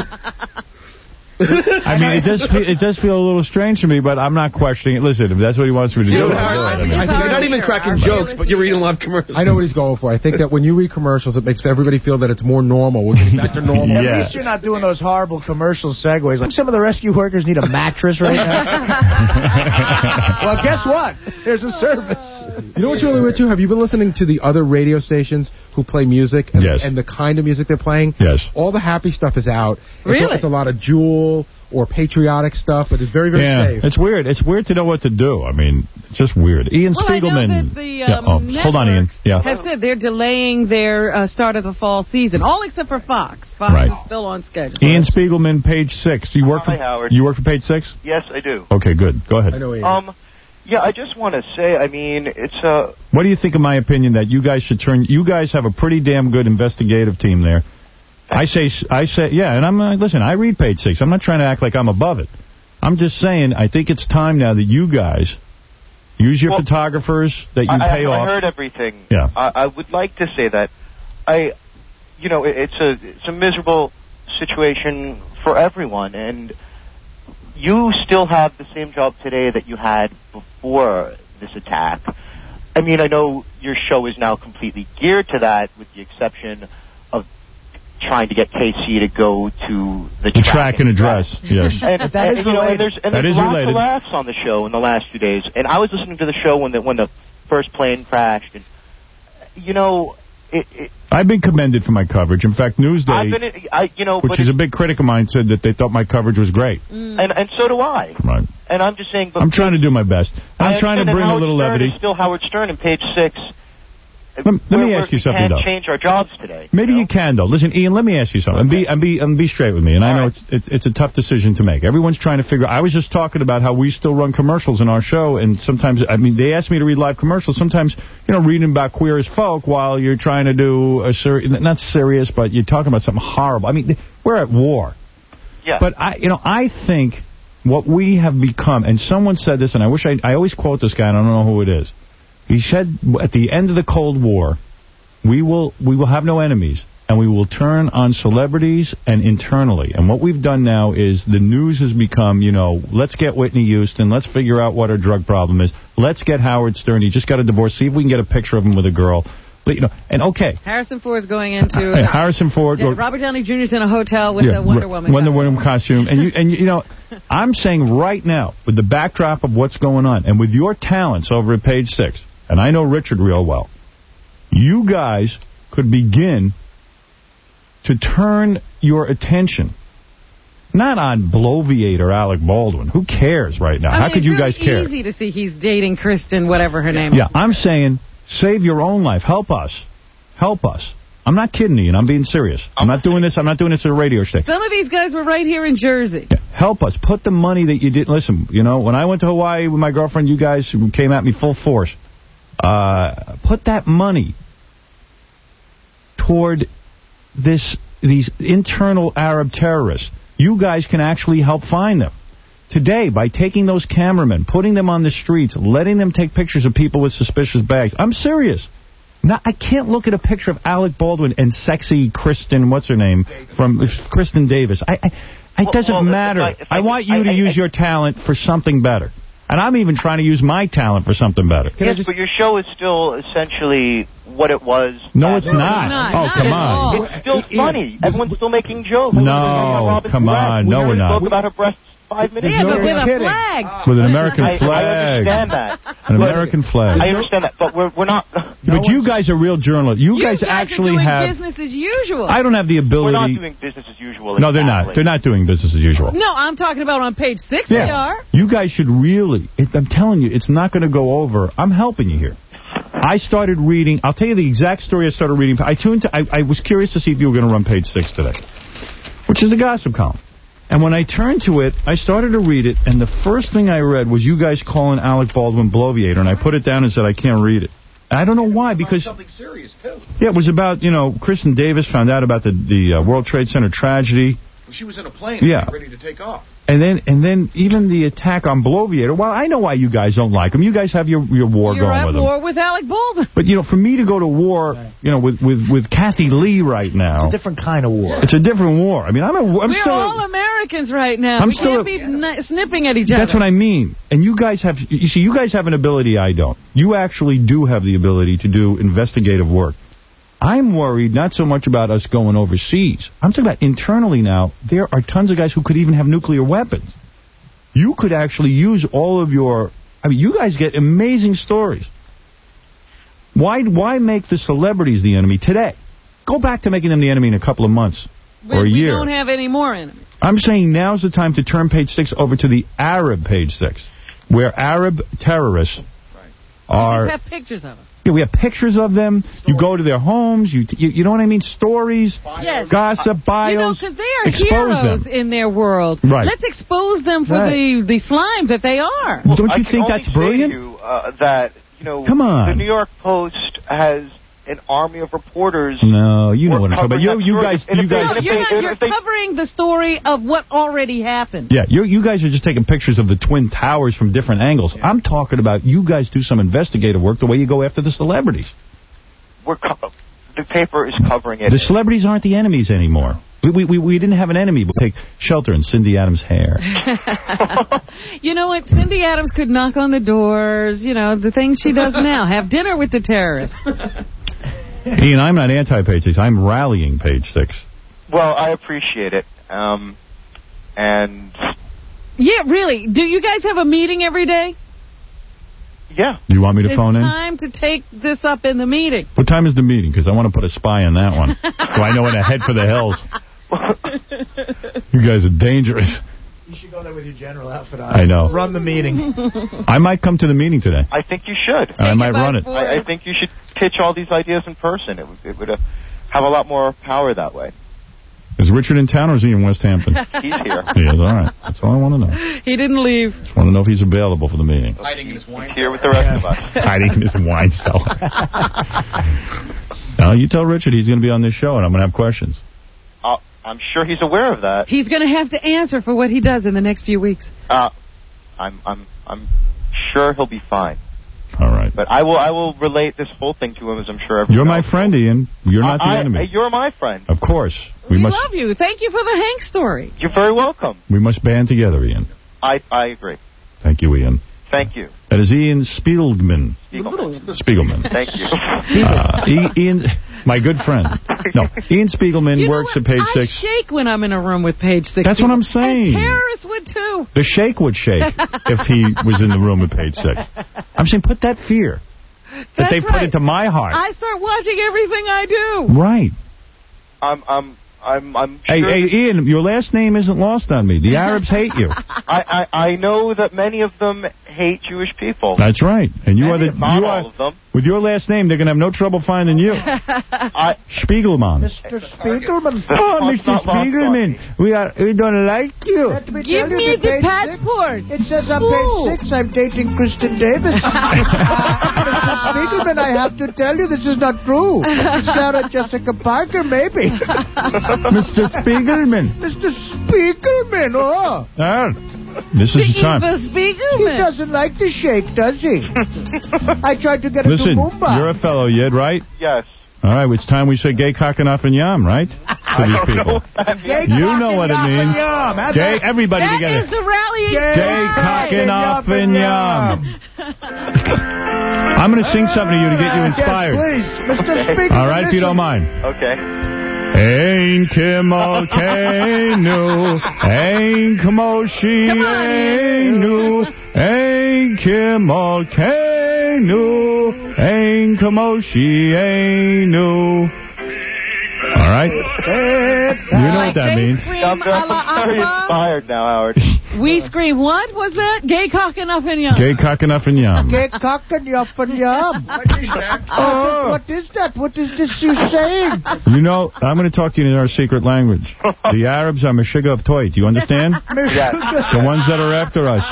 I mean, it does feel, it does feel a little strange to me, but I'm not questioning it. Listen, if that's what he wants me to You do, know, I'll do it. Howard, I mean, I think you're not even cracking jokes, but you're reading live commercials. I know what he's going for. I think that when you read commercials, it makes everybody feel that it's more normal. We're getting back to normal. At least you're not doing those horrible commercial segues. Like some of the rescue workers need a mattress right now. Well, guess what? There's a service. You know what's really weird, too? Have you been listening to the other radio stations who play music and, Yes. and the kind of music they're playing? Yes. All the happy stuff is out. It's, Really? It's a lot of Jewel or patriotic stuff, but it's very, very yeah, safe. it's weird. It's weird to know what to do. I mean, it's just weird. Ian Well, I know Spiegelman. that the yeah. um, oh, hold on, Ian. networks Yeah. have said they're delaying their uh, start of the fall season, all except for Fox. Fox Right. is still on schedule. Ian Spiegelman, page six. You work Hi, for Howard. You work for page six? Yes, I do. Okay, good. Go ahead. I know Ian. Um, yeah, I just want to say, I mean, it's uh, What do you think of my opinion that you guys should turn? You guys have a pretty damn good investigative team there. I say, I say, yeah, and I'm uh, listen. I read page six. I'm not trying to act like I'm above it. I'm just saying. I think it's time now that you guys use your Well, photographers that you I, pay I, off. I heard everything. Yeah. I, I would like to say that I, you know, it, it's a it's a miserable situation for everyone, and you still have the same job today that you had before this attack. I mean, I know your show is now completely geared to that, with the exception of trying to get K C to go to the, The track and address. Yes. And, But that and, is you know, and related. there's, and That there's is lots related. of laughs on the show in the last few days. And I was listening to the show when the when the first plane crashed, and you know, it. it I've been commended for my coverage. In fact, Newsday, I've been, I, you know, which but is it- a big critic of mine, said that they thought my coverage was great. and and so do I. Right. And I'm just saying, but I'm trying to do my best. I'm I trying to understand that bring a Howard little Stern levity. is still Howard Stern in page six. Let, let We're- me we're- ask you we something, can't though. change our jobs today. Maybe you can, though. Listen, Ian, let me ask you something. And be, and be, and be straight with me. And I know it's, it's it's a tough decision to make. Everyone's trying to figure. I was just talking about how we still run commercials in our show, and sometimes, I mean, they ask me to read live commercials. Sometimes, you know, reading about Queer as Folk while you're trying to do a serious, not serious, but you're talking about something horrible. I mean, we're at war. Yeah. But I, you know, I think what we have become, and someone said this, and I wish I, I always quote this guy, and I don't know who it is. He said, at the end of the Cold War, we will we will have no enemies, and we will turn on celebrities and internally. And what we've done now is the news has become, you know, let's get Whitney Houston, let's figure out what her drug problem is, let's get Howard Stern, he just got a divorce, see if we can get a picture of him with a girl. But, you know, and okay. Harrison Ford's going into... Hey, Harrison Ford. Yeah, Robert Downey Junior's in a hotel with yeah, a Wonder Woman Wonder costume. Woman costume. And, you, and you know, I'm saying right now, with the backdrop of what's going on, and with your talents over at Page Six, and I know Richard real well, you guys could begin to turn your attention not on Bloviate or Alec Baldwin. Who cares right now? I How mean, could you it's really guys care? It's easy to see he's dating Kristen, whatever her name Yeah, is. I'm saying save your own life. Help us. Help us. I'm not kidding you, and I'm being serious. I'm not doing this. I'm not doing this at a radio station. Some of these guys were right here in Jersey. Yeah, help us. Put the money that you did. Listen, you know, when I went to Hawaii with my girlfriend, you guys came at me full force. Uh, put that money toward this these internal Arab terrorists. You guys can actually help find them. Today, by taking those cameramen, putting them on the streets, letting them take pictures of people with suspicious bags. I'm serious. Now, I can't look at a picture of Alec Baldwin and sexy Kristen, what's her name, from Kristen Davis. I, I, it Well, doesn't well, matter. if I- if I I want could- you to I- I- use your talent for something better. And I'm even trying to use my talent for something better. Yes, but your show is still essentially what it was. No, it's not. not. Oh, Not come at on. all. It's still funny. Everyone's still making jokes. No, Robin come Thicke. on. We No, we're already not. spoke about her breasts five minutes Yeah, ago. but with a kidding. flag. With an American I, flag. I understand that. An But- American flag. I understand that, but we're we're not. But you guys are real journalists. You, You guys, guys actually are doing have... business as usual. I don't have the We're not ability... doing business as usual. No, they're not. exactly. They're not doing business as usual. No, I'm talking about on page six they are. You guys should really... It, I'm telling you, it's not going to go over. I'm helping you here. I started reading... I'll tell you the exact story I started reading. I tuned to... I, I was curious to see if you were going to run page six today, which is the gossip column. And when I turned to it, I started to read it, and the first thing I read was you guys calling Alec Baldwin Bloviator, and I put it down and said, I can't read it. I don't know why, because... Something serious, too. Yeah, it was about, you know, Kristen Davis found out about the, the uh, World Trade Center tragedy. She was in a plane Yeah. ready to take off. And then and then even the attack on Bloviator. Well, I know why you guys don't like him. You guys have your, your war You're going at with him. war with Alec Baldwin. But, you know, for me to go to war, you know, with, with, with Kathy Lee right now... It's a different kind of war. It's a different war. I mean, I'm, a, I'm We're still... all Americans right now. I'm we still can't a- be n- snipping at each other. That's what I mean. And you guys have... You see, you guys have an ability I don't. You actually do have the ability to do investigative work. I'm worried not so much about us going overseas. I'm talking about internally now. There are tons of guys who could even have nuclear weapons. You could actually use all of your... I mean, you guys get amazing stories. Why why make the celebrities the enemy today? Go back to making them the enemy in a couple of months But or a we year. don't have any more enemies. I'm saying now's the time to turn page six over to the Arab page six, where Arab terrorists are... We just have pictures of them. Yeah, we have pictures of them. You go to their homes. You you, you know what I mean? Stories, Yes. gossip, bios. You know, because they are expose heroes them. in their world. Right. Let's expose them for Right. the, the slime that they are. Don't I you can think only that's say brilliant? to you, uh, that you know, Come on. the New York Post has an army of reporters. No, you know We're what I'm talking about. covering You, that you story. guys, And you if they- guys. No, if you're, they- not, if you're they- covering the story of what already happened. Yeah, you you guys are just taking pictures of the Twin Towers from different angles. I'm talking about you guys do some investigative work the way you go after the celebrities. We're co- the paper is covering it. The celebrities aren't the enemies anymore. We we we, we didn't have an enemy. But take shelter in Cindy Adams' hair. You know what? Cindy Adams could knock on the doors, you know, the things she does now. Have dinner with the terrorists. Ian, I'm not anti-page six. I'm rallying page six. Well, I appreciate it. Um, and Yeah, really. Do you guys have a meeting every day? yeah. You want me to It's phone in? time to take this up in the meeting. What time is the meeting? Because I want to put a spy on that one. So I know when to head for the hills. You guys are dangerous. You should go there with your general outfit on. I know. Run the meeting. I might come to the meeting today. I think you should. And I might run it. I, I think you should pitch all these ideas in person. It would, it would uh, have a lot more power that way. Is Richard in town or is he in West Hampton? He's here. He is, all right. That's all I want to know. He didn't leave. Just want to know if he's available for the meeting. Hiding in his wine He's here with the rest of us. Hiding in his wine cellar. Now, you tell Richard he's going to be on this show and I'm going to have questions. Uh, I'm sure he's aware of that. He's going to have to answer for what he does in the next few weeks. Uh, I'm, I'm, I'm sure he'll be fine. All right. But I will I will relate this whole thing to him, as I'm sure everyone You're my else friend, will. Ian. You're not I, the enemy. I, you're my friend. Of course. We, We must love you. Thank you for the Hank story. You're very welcome. we must band together, Ian. I I agree. Thank you, Ian. Thank you. That is Ian Spiegelman. Spiegelman. Spiegelman. Thank you. Uh, I- Ian, my good friend. No, Ian Spiegelman You know works what? at Page I Six. shake when I'm in a room with Page Six. That's what I'm people. saying. And Harris would too. The shake would shake if he was in the room at Page Six. I'm saying put that fear that That's they put right. into my heart. I start watching everything I do. Right. I'm I'm I'm I'm Hey, sure. hey, Ian, your last name isn't lost on me. The Arabs hate you. I, I I know that many of them hate Jewish people. That's right. And you are the Not you all are of them. with your last name, they're going to have no trouble finding you. I, Spiegelman. Mister Spiegelman. Oh, That's Mister not lost on Spiegelman, me. we are we don't like you. Let me Give tell you me that the page passport. Six, it says on Ooh. page six I'm dating Kristen Davis. Mister Spiegelman, I have to tell you this is not true. Sarah Jessica Parker, maybe. Mister Spiegelman. Mister Spiegelman, oh. Ah, this is the time. The He Spiegelman. doesn't like to shake, does he? I tried to get him Listen, to Mumbai. you're a fellow, Yid, right? yes. All right, it's time we say gay cocking off and yam, right? To these people. Gay You know what it cocking means. off and yum. How's Gay, that? everybody That together. is the rallying Gay Gay cry. cocking off and yum. I'm going to sing something to you to get you inspired. Yes, please. Mister Spiegelman. All right, if you don't mind. Okay. Ein kimolkeinu, ein kmoshieinu, ein kimolkeinu, ein kmoshienu. All right? You know what that They means. scream, I'm very, Allah I'm very Akbar. inspired now, Howard. We scream, what was that? Gay cocking off and young. Gay cocking off and yum. Gay cocking off and yum. Oh, what is that? What is this you saying? You know, I'm going to talk to you in our secret language. The Arabs are Meshuggah of Toy. Do you understand? Yes. The ones that are after us.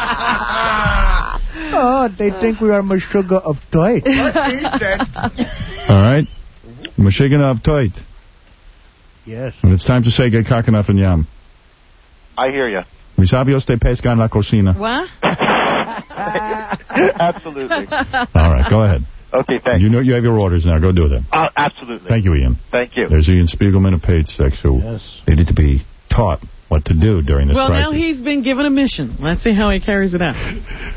Oh, they think we are Meshuggah of Toy. All right? Meshuggah of Toy. Yes. And it's time to say gay cocking off and yum. I hear you. Mis sabios te pescan la cocina. What? Absolutely. All right, go ahead. Okay, thanks. You know you have your orders now. Go do them. Uh, absolutely. Thank you, Ian. Thank you. There's Ian Spiegelman of Page Six who Yes. needed to be taught what to do during this Well, crisis. now he's been given a mission. Let's see how he carries it out.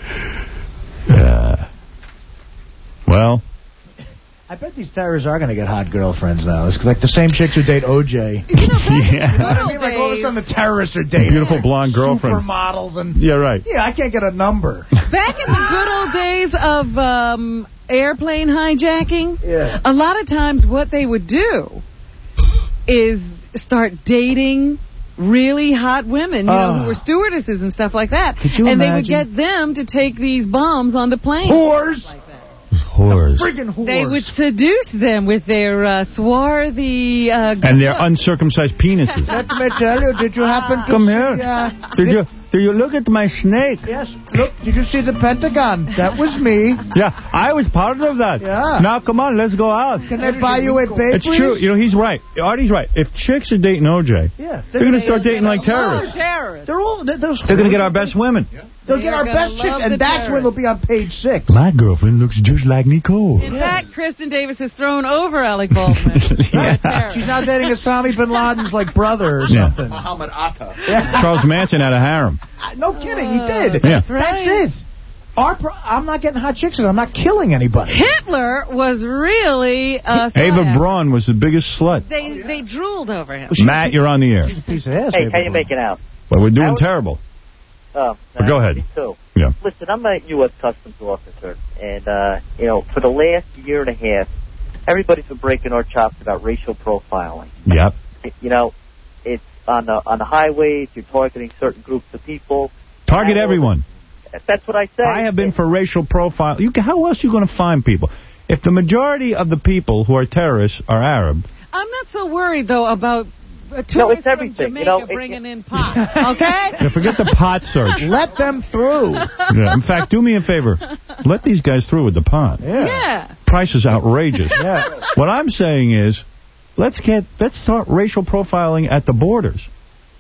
Uh, well, I bet these terrorists are going to get hot girlfriends now. It's like the same chicks who date O J. You know, back in the Yeah. good I old mean, like all of a days- sudden the terrorists are dating beautiful blonde girlfriend. supermodels and Yeah, right. yeah, I can't get a number. Back in the good old days of um, airplane hijacking, Yeah. a lot of times what they would do is start dating really hot women, you know, Oh. who were stewardesses and stuff like that. Could you and imagine? they would get them to take these bombs on the plane. Whores. Whores. Friggin' whores. They would seduce them with their uh, swarthy... Uh, And their uncircumcised penises. Let me tell you, did you happen to Come see, here. Uh, Did you, did you look at my snake? Yes. Look, did you see the Pentagon? That was me. Yeah, I was part of that. Yeah. Now, come on, let's go out. Can I buy you a baby? It's true. You know, he's right. Artie's right. If chicks are dating O J, Yeah. they're going to start dating like Oh, terrorists. terrorists. They're all. They're, those They're going to get our best women. They'll get They're our gonna best chicks, love the and that's when they'll be on page six. My girlfriend looks just like Nicole. In fact, Kristen Davis has thrown over Alec Baldwin. Yeah. She's now dating Osama bin Laden's like brother or Yeah. something. Muhammad Atta. Yeah. Charles Manson had a harem. No kidding, he did. Yeah. That's right. That's it. Our pro- I'm not getting hot chicks, and I'm not killing anybody. Hitler was really uh, Ava sad. Braun was the biggest slut. They they drooled over him. Matt, you're on the air. Piece of ass. Hey, Ava how you Braun. making out? Well, we're doing Howard- terrible. Oh, But go ahead. Me too. Yeah. Listen, I'm a U S Customs officer, and, uh, you know, for the last year and a half, everybody's been breaking our chops about racial profiling. Yep. You know, it's on the on the highways, you're targeting certain groups of people. Target And- everyone. That's what I say. I have been for racial profile. You can, how else are you going to find people? If the majority of the people who are terrorists are Arab... I'm not so worried, though, about uh, tourists No, it's from everything, Jamaica you know, it- bringing in pot, okay? Yeah, forget the pot search. Let them through. Yeah, in fact, do me a favor. Let these guys through with the pot. Yeah. Yeah. Price is outrageous. Yeah. What I'm saying is, let's get let's start racial profiling at the borders.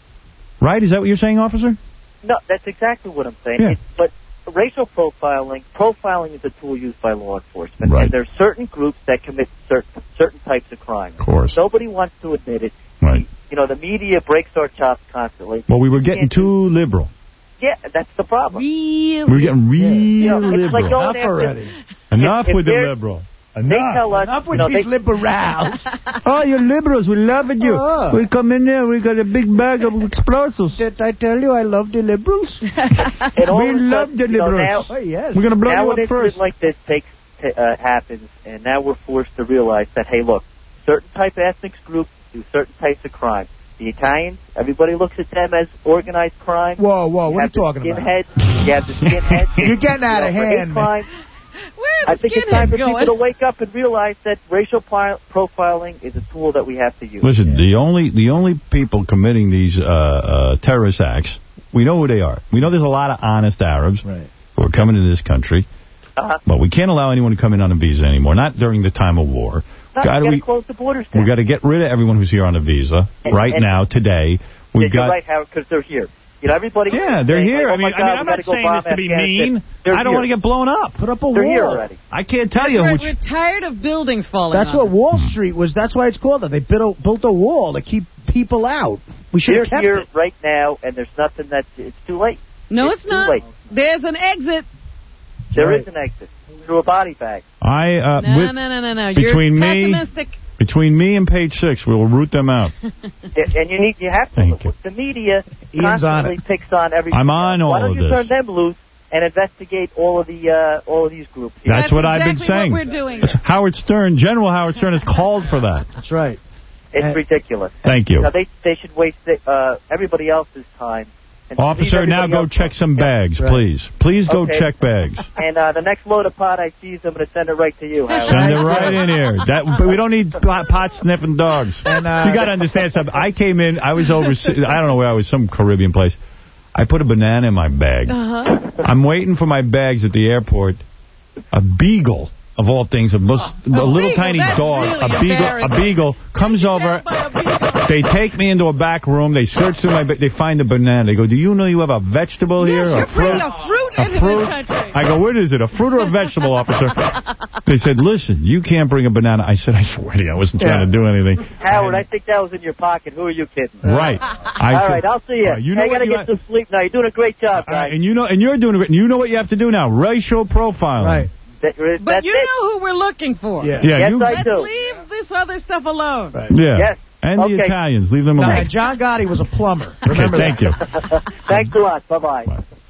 Right? Is that what you're saying, officer? No, that's exactly what I'm saying. Yeah. It, but racial profiling, profiling is a tool used by law enforcement. Right. And there's certain groups that commit certain certain types of crime. Of course. Nobody wants to admit it. Right. You know, the media breaks our chops constantly. Well, we were getting too liberal. Yeah, that's the problem. Real. We were getting real You know, it's like liberal. going after, Enough if with the they're- liberal. They Enough. tell us, Enough you with know, these they, liberals. Oh, you liberals, we loving you. Oh. We come in there, we got a big bag of explosives. Did I tell you I love the liberals? and all We of a love sudden, the you know, liberals. now, Oh, yes. We're going to blow now you an up incident first. like this takes t- uh, happens, and now we're forced to realize that, hey, look, certain type of ethnic groups do certain types of crime. The Italians, everybody looks at them as organized crime. Whoa, whoa, You what are have you talking the about? skinheads. You have the skinheads. You're getting out you of know, for hate hand, man. crime. Where are I the think it's time skinheads for going? people to wake up and realize that racial pi- profiling is a tool that we have to use. Listen, the only the only people committing these uh, uh, terrorist acts, we know who they are. We know there's a lot of honest Arabs Right. who are coming to this country, Uh-huh. but we can't allow anyone to come in on a visa anymore, not during the time of war. No, Gotta we got we to close the borders down. we got to get rid of everyone who's here on a visa And- right and- now, today. We've Yeah, you're got... right, Howard, because they're here. You know, everybody. Yeah, they're saying, here. like, oh I mean, my I mean, God, I'm we not gotta go saying bomb this to be Afghanistan. mean. They're I don't here. want to get blown up. Put up a They're wall. here already. I can't tell That's you right, which... we're tired of buildings falling That's on what us. Wall Street was. That's why it's called that. They built a, built a wall to keep people out. We should They're have kept here it. right now, and there's nothing that it's too late. No, it's it's too not. late. There's an exit. There Right. is an exit through a body bag. I uh, No, with, no, no, no, no. between You're me- pessimistic. Between me and page six, we'll root them out. And and you need, you have to. Thank you. The media Ian's on constantly it. picks on everything. I'm on all Why don't of you this. turn them loose and investigate all of the uh, all of these groups? Here? That's, what I've been exactly saying. what we're doing. That's- Howard Stern, General Howard Stern has called for that. That's right. It's And- ridiculous. Thank you. Now, they they should waste uh, everybody else's time. And leave Officer, now everybody go else check some alone. bags, Right. please. Please go Okay. check bags. And uh, the next load of pot I seize, I'm going to send it right to you, Howard. Send it right in here. That, but we don't need pot, pot sniffing dogs. And, uh, you got to understand something. I came in, I was over, I don't know where I was, some Caribbean place. I put a banana in my bag. Uh-huh. I'm waiting for my bags at the airport. A beagle, of all things, a, most, a little beagle, tiny that's dog, really a beagle, a embarrassing. beagle comes over. They take me into a back room. They search through my bag. They find a banana. They go, do you know you have a vegetable here? Yes, a you're bringing fruit? a fruit A into fruit? this country. I go, what is it, a fruit or a vegetable, officer? They said, listen, you can't bring a banana. I said, I swear to you, I wasn't trying to do anything. Howard, I think that was in your pocket. Who are you kidding? Right. I All said- right, I'll see you. All right, you know I got to what you get some sleep now. You're doing a great job, All right, guys. and you know, and you're doing it. You know what you have to do now? Racial profiling. Right. That- But that's you it. know who we're looking for. Yeah. Yeah. Yes, you, I Let's do. leave this other stuff alone. Right. yeah. Yes. And the Okay. Italians, leave them No, alone. and John Gotti was a plumber. Okay, Remember thank you. that. Thanks a lot. Bye-bye.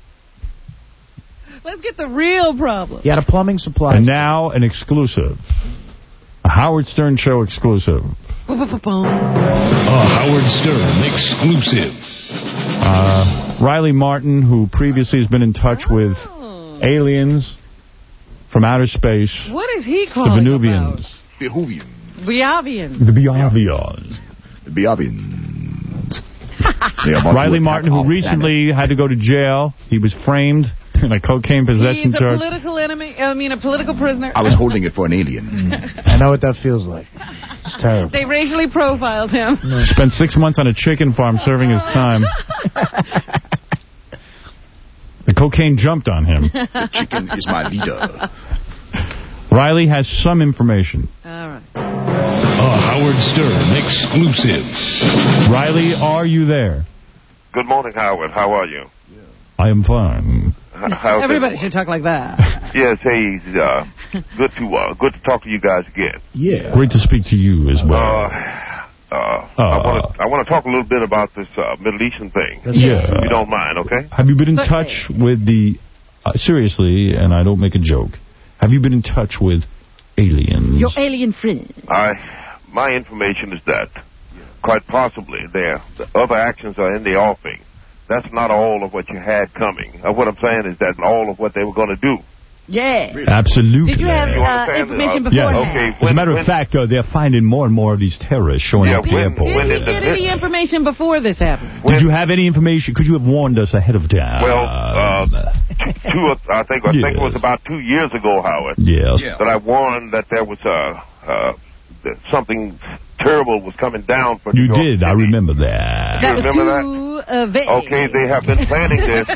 Let's get the real problem. He had a plumbing supply. And now an exclusive, a Howard Stern Show exclusive. Boom. A Howard Stern exclusive. Uh, Riley Martin, who previously has been in touch with Oh. aliens from outer space, What is he the calling Venuvians, Behovian. about? Biavian. the Biavians. Behovians. Riley Martin, who recently had to go to jail. He was framed in a cocaine possession He's a charge. political enemy. I mean, a political prisoner. I was holding it for an alien. I know what that feels like. It's terrible. They racially profiled him. Spent six months on a chicken farm serving his time. The cocaine jumped on him. The chicken is my leader. Riley has some information. All right. A Howard Stern exclusive. Riley, are you there? Good morning, Howard. How are you? I am fine. H- How's Everybody everyone? should talk like that. Yes, hey, uh, good to uh, good to talk to you guys again. Yeah. Great to speak to you as well. Uh, uh, I want to I want to talk a little bit about this uh, Middle Eastern thing. Yeah. If you don't mind, okay? Have you been in touch with the... Uh, seriously, and I don't make a joke. Have you been in touch with aliens? Your alien friend. I my information is that quite possibly there the other actions are in the offing. That's not all of what you had coming. Uh, what I'm saying is that all of what they were going to do. Yeah. Absolutely. Did you have You uh, understand? information Uh, beforehand? yeah, okay. As a When- matter when- of fact, uh, they're finding more and more of these terrorists showing Yeah, up at the when- airport. when Did you in get the- any information before this happened? Did you have any information? Could you have warned us ahead of time? Well, uh, two, or- I think I think it was about two years ago, Howard. Yes. That I warned that there was uh, uh, that something terrible was coming down for New You York did. City. I remember that. That was remember too uh, vague. Okay, they have been planning this.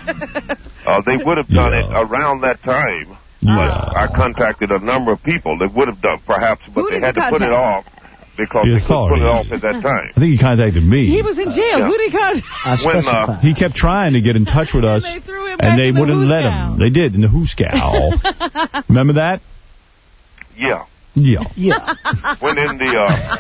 Uh, they would have done it around that time. Yeah. But I contacted a number of people. They would have done, perhaps, but Who they did had you to put it contact? off because The they couldn't put it off authorities. at that time. I think he contacted me. He was in jail. Yeah. Who did he contact? When, uh, He kept trying to get in touch with us, they threw him and back they in the wouldn't let hooskow. him. They did, in the hooskow. Remember that? Yeah. Yeah. Yeah. When in the...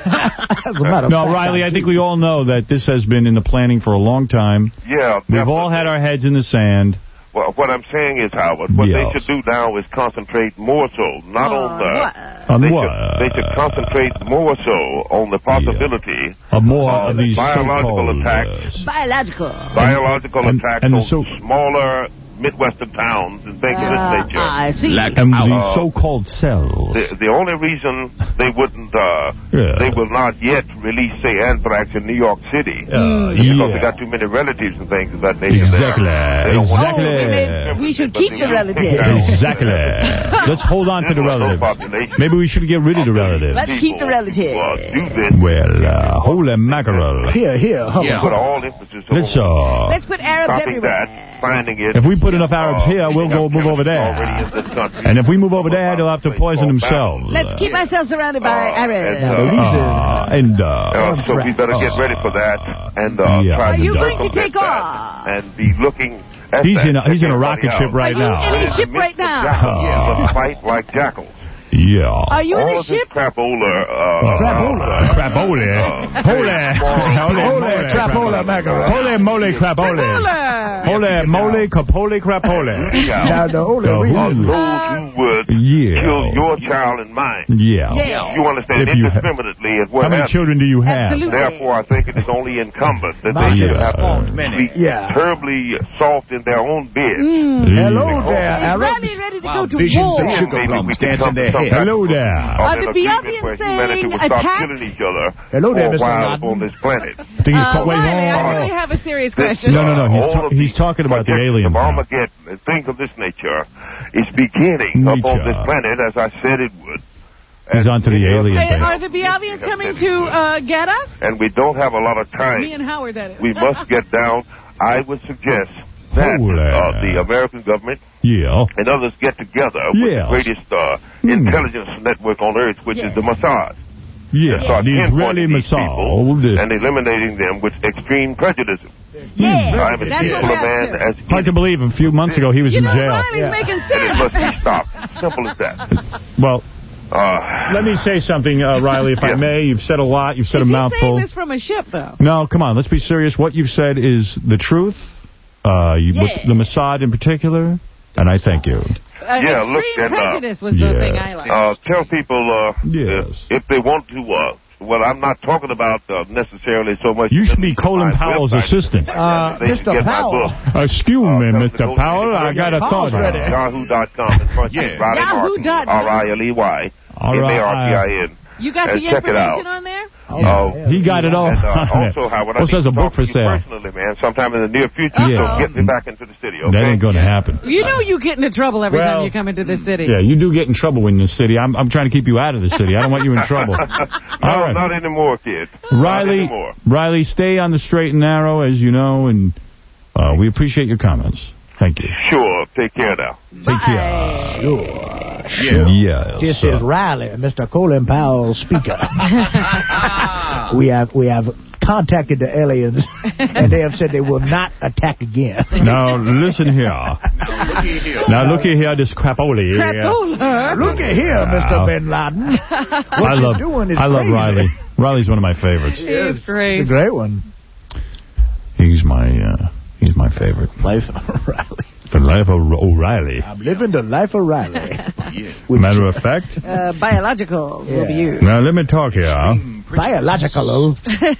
Uh, As a matter of No, fact, Riley, I I think do. we all know that this has been in the planning for a long time. yeah. We've all had our heads in the sand. Well, what I'm saying is, Howard, what Yes. they should do now is concentrate more so, not on the... On they what? Should, they should concentrate more so on the possibility Of more of of these biological so-called, attacks, uh, Biological. biological and- attacks and the on so- smaller Midwestern towns and things of this Uh, nature. I see. and these Uh, so-called cells. The, the only reason they wouldn't, uh, Yeah. they will not yet release, say, anthrax in New York City Uh, because yeah. they got too many relatives and things of that nature. Exactly. There. They don't want Exactly. Oh, we, may, we should keep the relatives. Exactly. Let's hold on to the relatives. Maybe we should get rid of the relatives. Let's keep the relatives. do this. Well, uh, holy mackerel. Here, here. Hold Yeah, on. put all emphasis on Let's, uh, Let's put Arabs stopping everywhere. that, finding it. if we put enough Arabs uh, here, we'll go move over there. already in this country. And if we move over there, they'll have to poison themselves. Let's keep ourselves surrounded by Arabs. Uh, and, uh, Uh, so we better get ready for that and uh, Yeah. try Are to you going to circumvent take that off? and be looking at he's that. in a, he's in a Check rocket everybody ship out. right Are you now. in a ship right now? Jackals, Uh, but fight like jackals. Yeah. Are you in All a of this ship? crapola. Uh, Crapola. Crapola. Uh, Holy. Holy crapola mackerel. Holy moly crapola. Holy moly capole crapola. Now, the only Uh, reason... those who would Yeah. kill your child and mine. Yeah. Yeah. You understand If you ha- indiscriminately and what How many have you. children do you have? Absolutely. Therefore, I think it is only incumbent that My they should Yeah. have to be Yeah. terribly soft in their own bed. Mm. Hello Yeah. there, Is Arabs. Rami ready to go to visions war? of sugar Maybe plums we can dancing come to their some head. type Hello of- there. of Are an the agreement Biafrans where humanity saying would stop attack? killing each other Hello there, for a Mister while Laden. upon this planet. I think he's Uh, called, wait, Riley, I hold on. really have a serious This, question. No, no, no, he's all ta- of he's these talking about the projections aliens of now. Armageddon and things of this nature is beginning Nature. upon this planet, as I said it would. He's And onto the many other alien Hey, thing. are the Biavians coming to uh, get us? And we don't have a lot of time. Me and Howard, that is. We must get down. I would suggest that Holy. uh, the American government Yeah. and others get together with Yes. the greatest uh, Hmm. intelligence network on earth, which is the Mossad. Yeah. And start The pinpointing Israeli these people Mossad. and eliminating them with extreme prejudice. Yeah, I'm as that's peaceful what a man happened. as Hard to believe. A few months ago, he was You in know, jail. Riley's making and it sense. must be stopped. Simple as that. Well, Uh, let me say something, uh, Riley, if I Yeah. may. You've said a lot. You've said Is a he mouthful. saying this from a ship, though? No, come on. Let's be serious. What you've said is the truth. Uh, you, Yeah. with the Mossad in particular. And I thank you. Uh, Yeah, extreme look, and, uh, prejudice was yeah. the thing I liked. uh, tell people uh, Yes. if, if they want to. Uh, well, I'm not talking about uh, necessarily so much. You should be Colin my Powell's website. assistant. Uh, They should Mister get my Powell. book. Excuse Uh, me, tell them to Mister go to Powell. I got a Powell's thought. ready. here. Yahoo dot com. And front Yeah. is Riley Yahoo Martin, dot com. R I L E Y, All M right. A R T I N. You got and the check it out. information on there? Uh, He got it all. And uh, on there. also, Howard, I Also need has to a book talk for to you sale. personally, man, sometime in the near future. Yeah. So get me back into the studio, okay? That ain't going to happen. You know you get into trouble every Well, time you come into the city. Yeah, you do get in trouble in this city. I'm I'm trying to keep you out of the city. I don't want you in trouble. no, All right. not anymore, kid. Riley, Not anymore. Riley, stay on the straight and narrow, as you know, and uh, we appreciate your comments. Thank you. Sure. Take care now. Take care. Sure. Sure. Yes. This uh, is Riley, Mister Colin Powell, speaker. we have we have contacted the aliens, and they have said they will not attack again. Now, listen here. Now, look here, this crapoli. Crapola. Look at here, Mister Bin Laden. What I you're love, doing is I love crazy. Riley. Riley's one of my favorites. He is great. It's a great one. He's my uh, he's my favorite. Life of Riley. The life of O'Reilly. I'm living the life of Riley. Matter of fact. Uh, biologicals will be used. Now, let me talk here. Biological.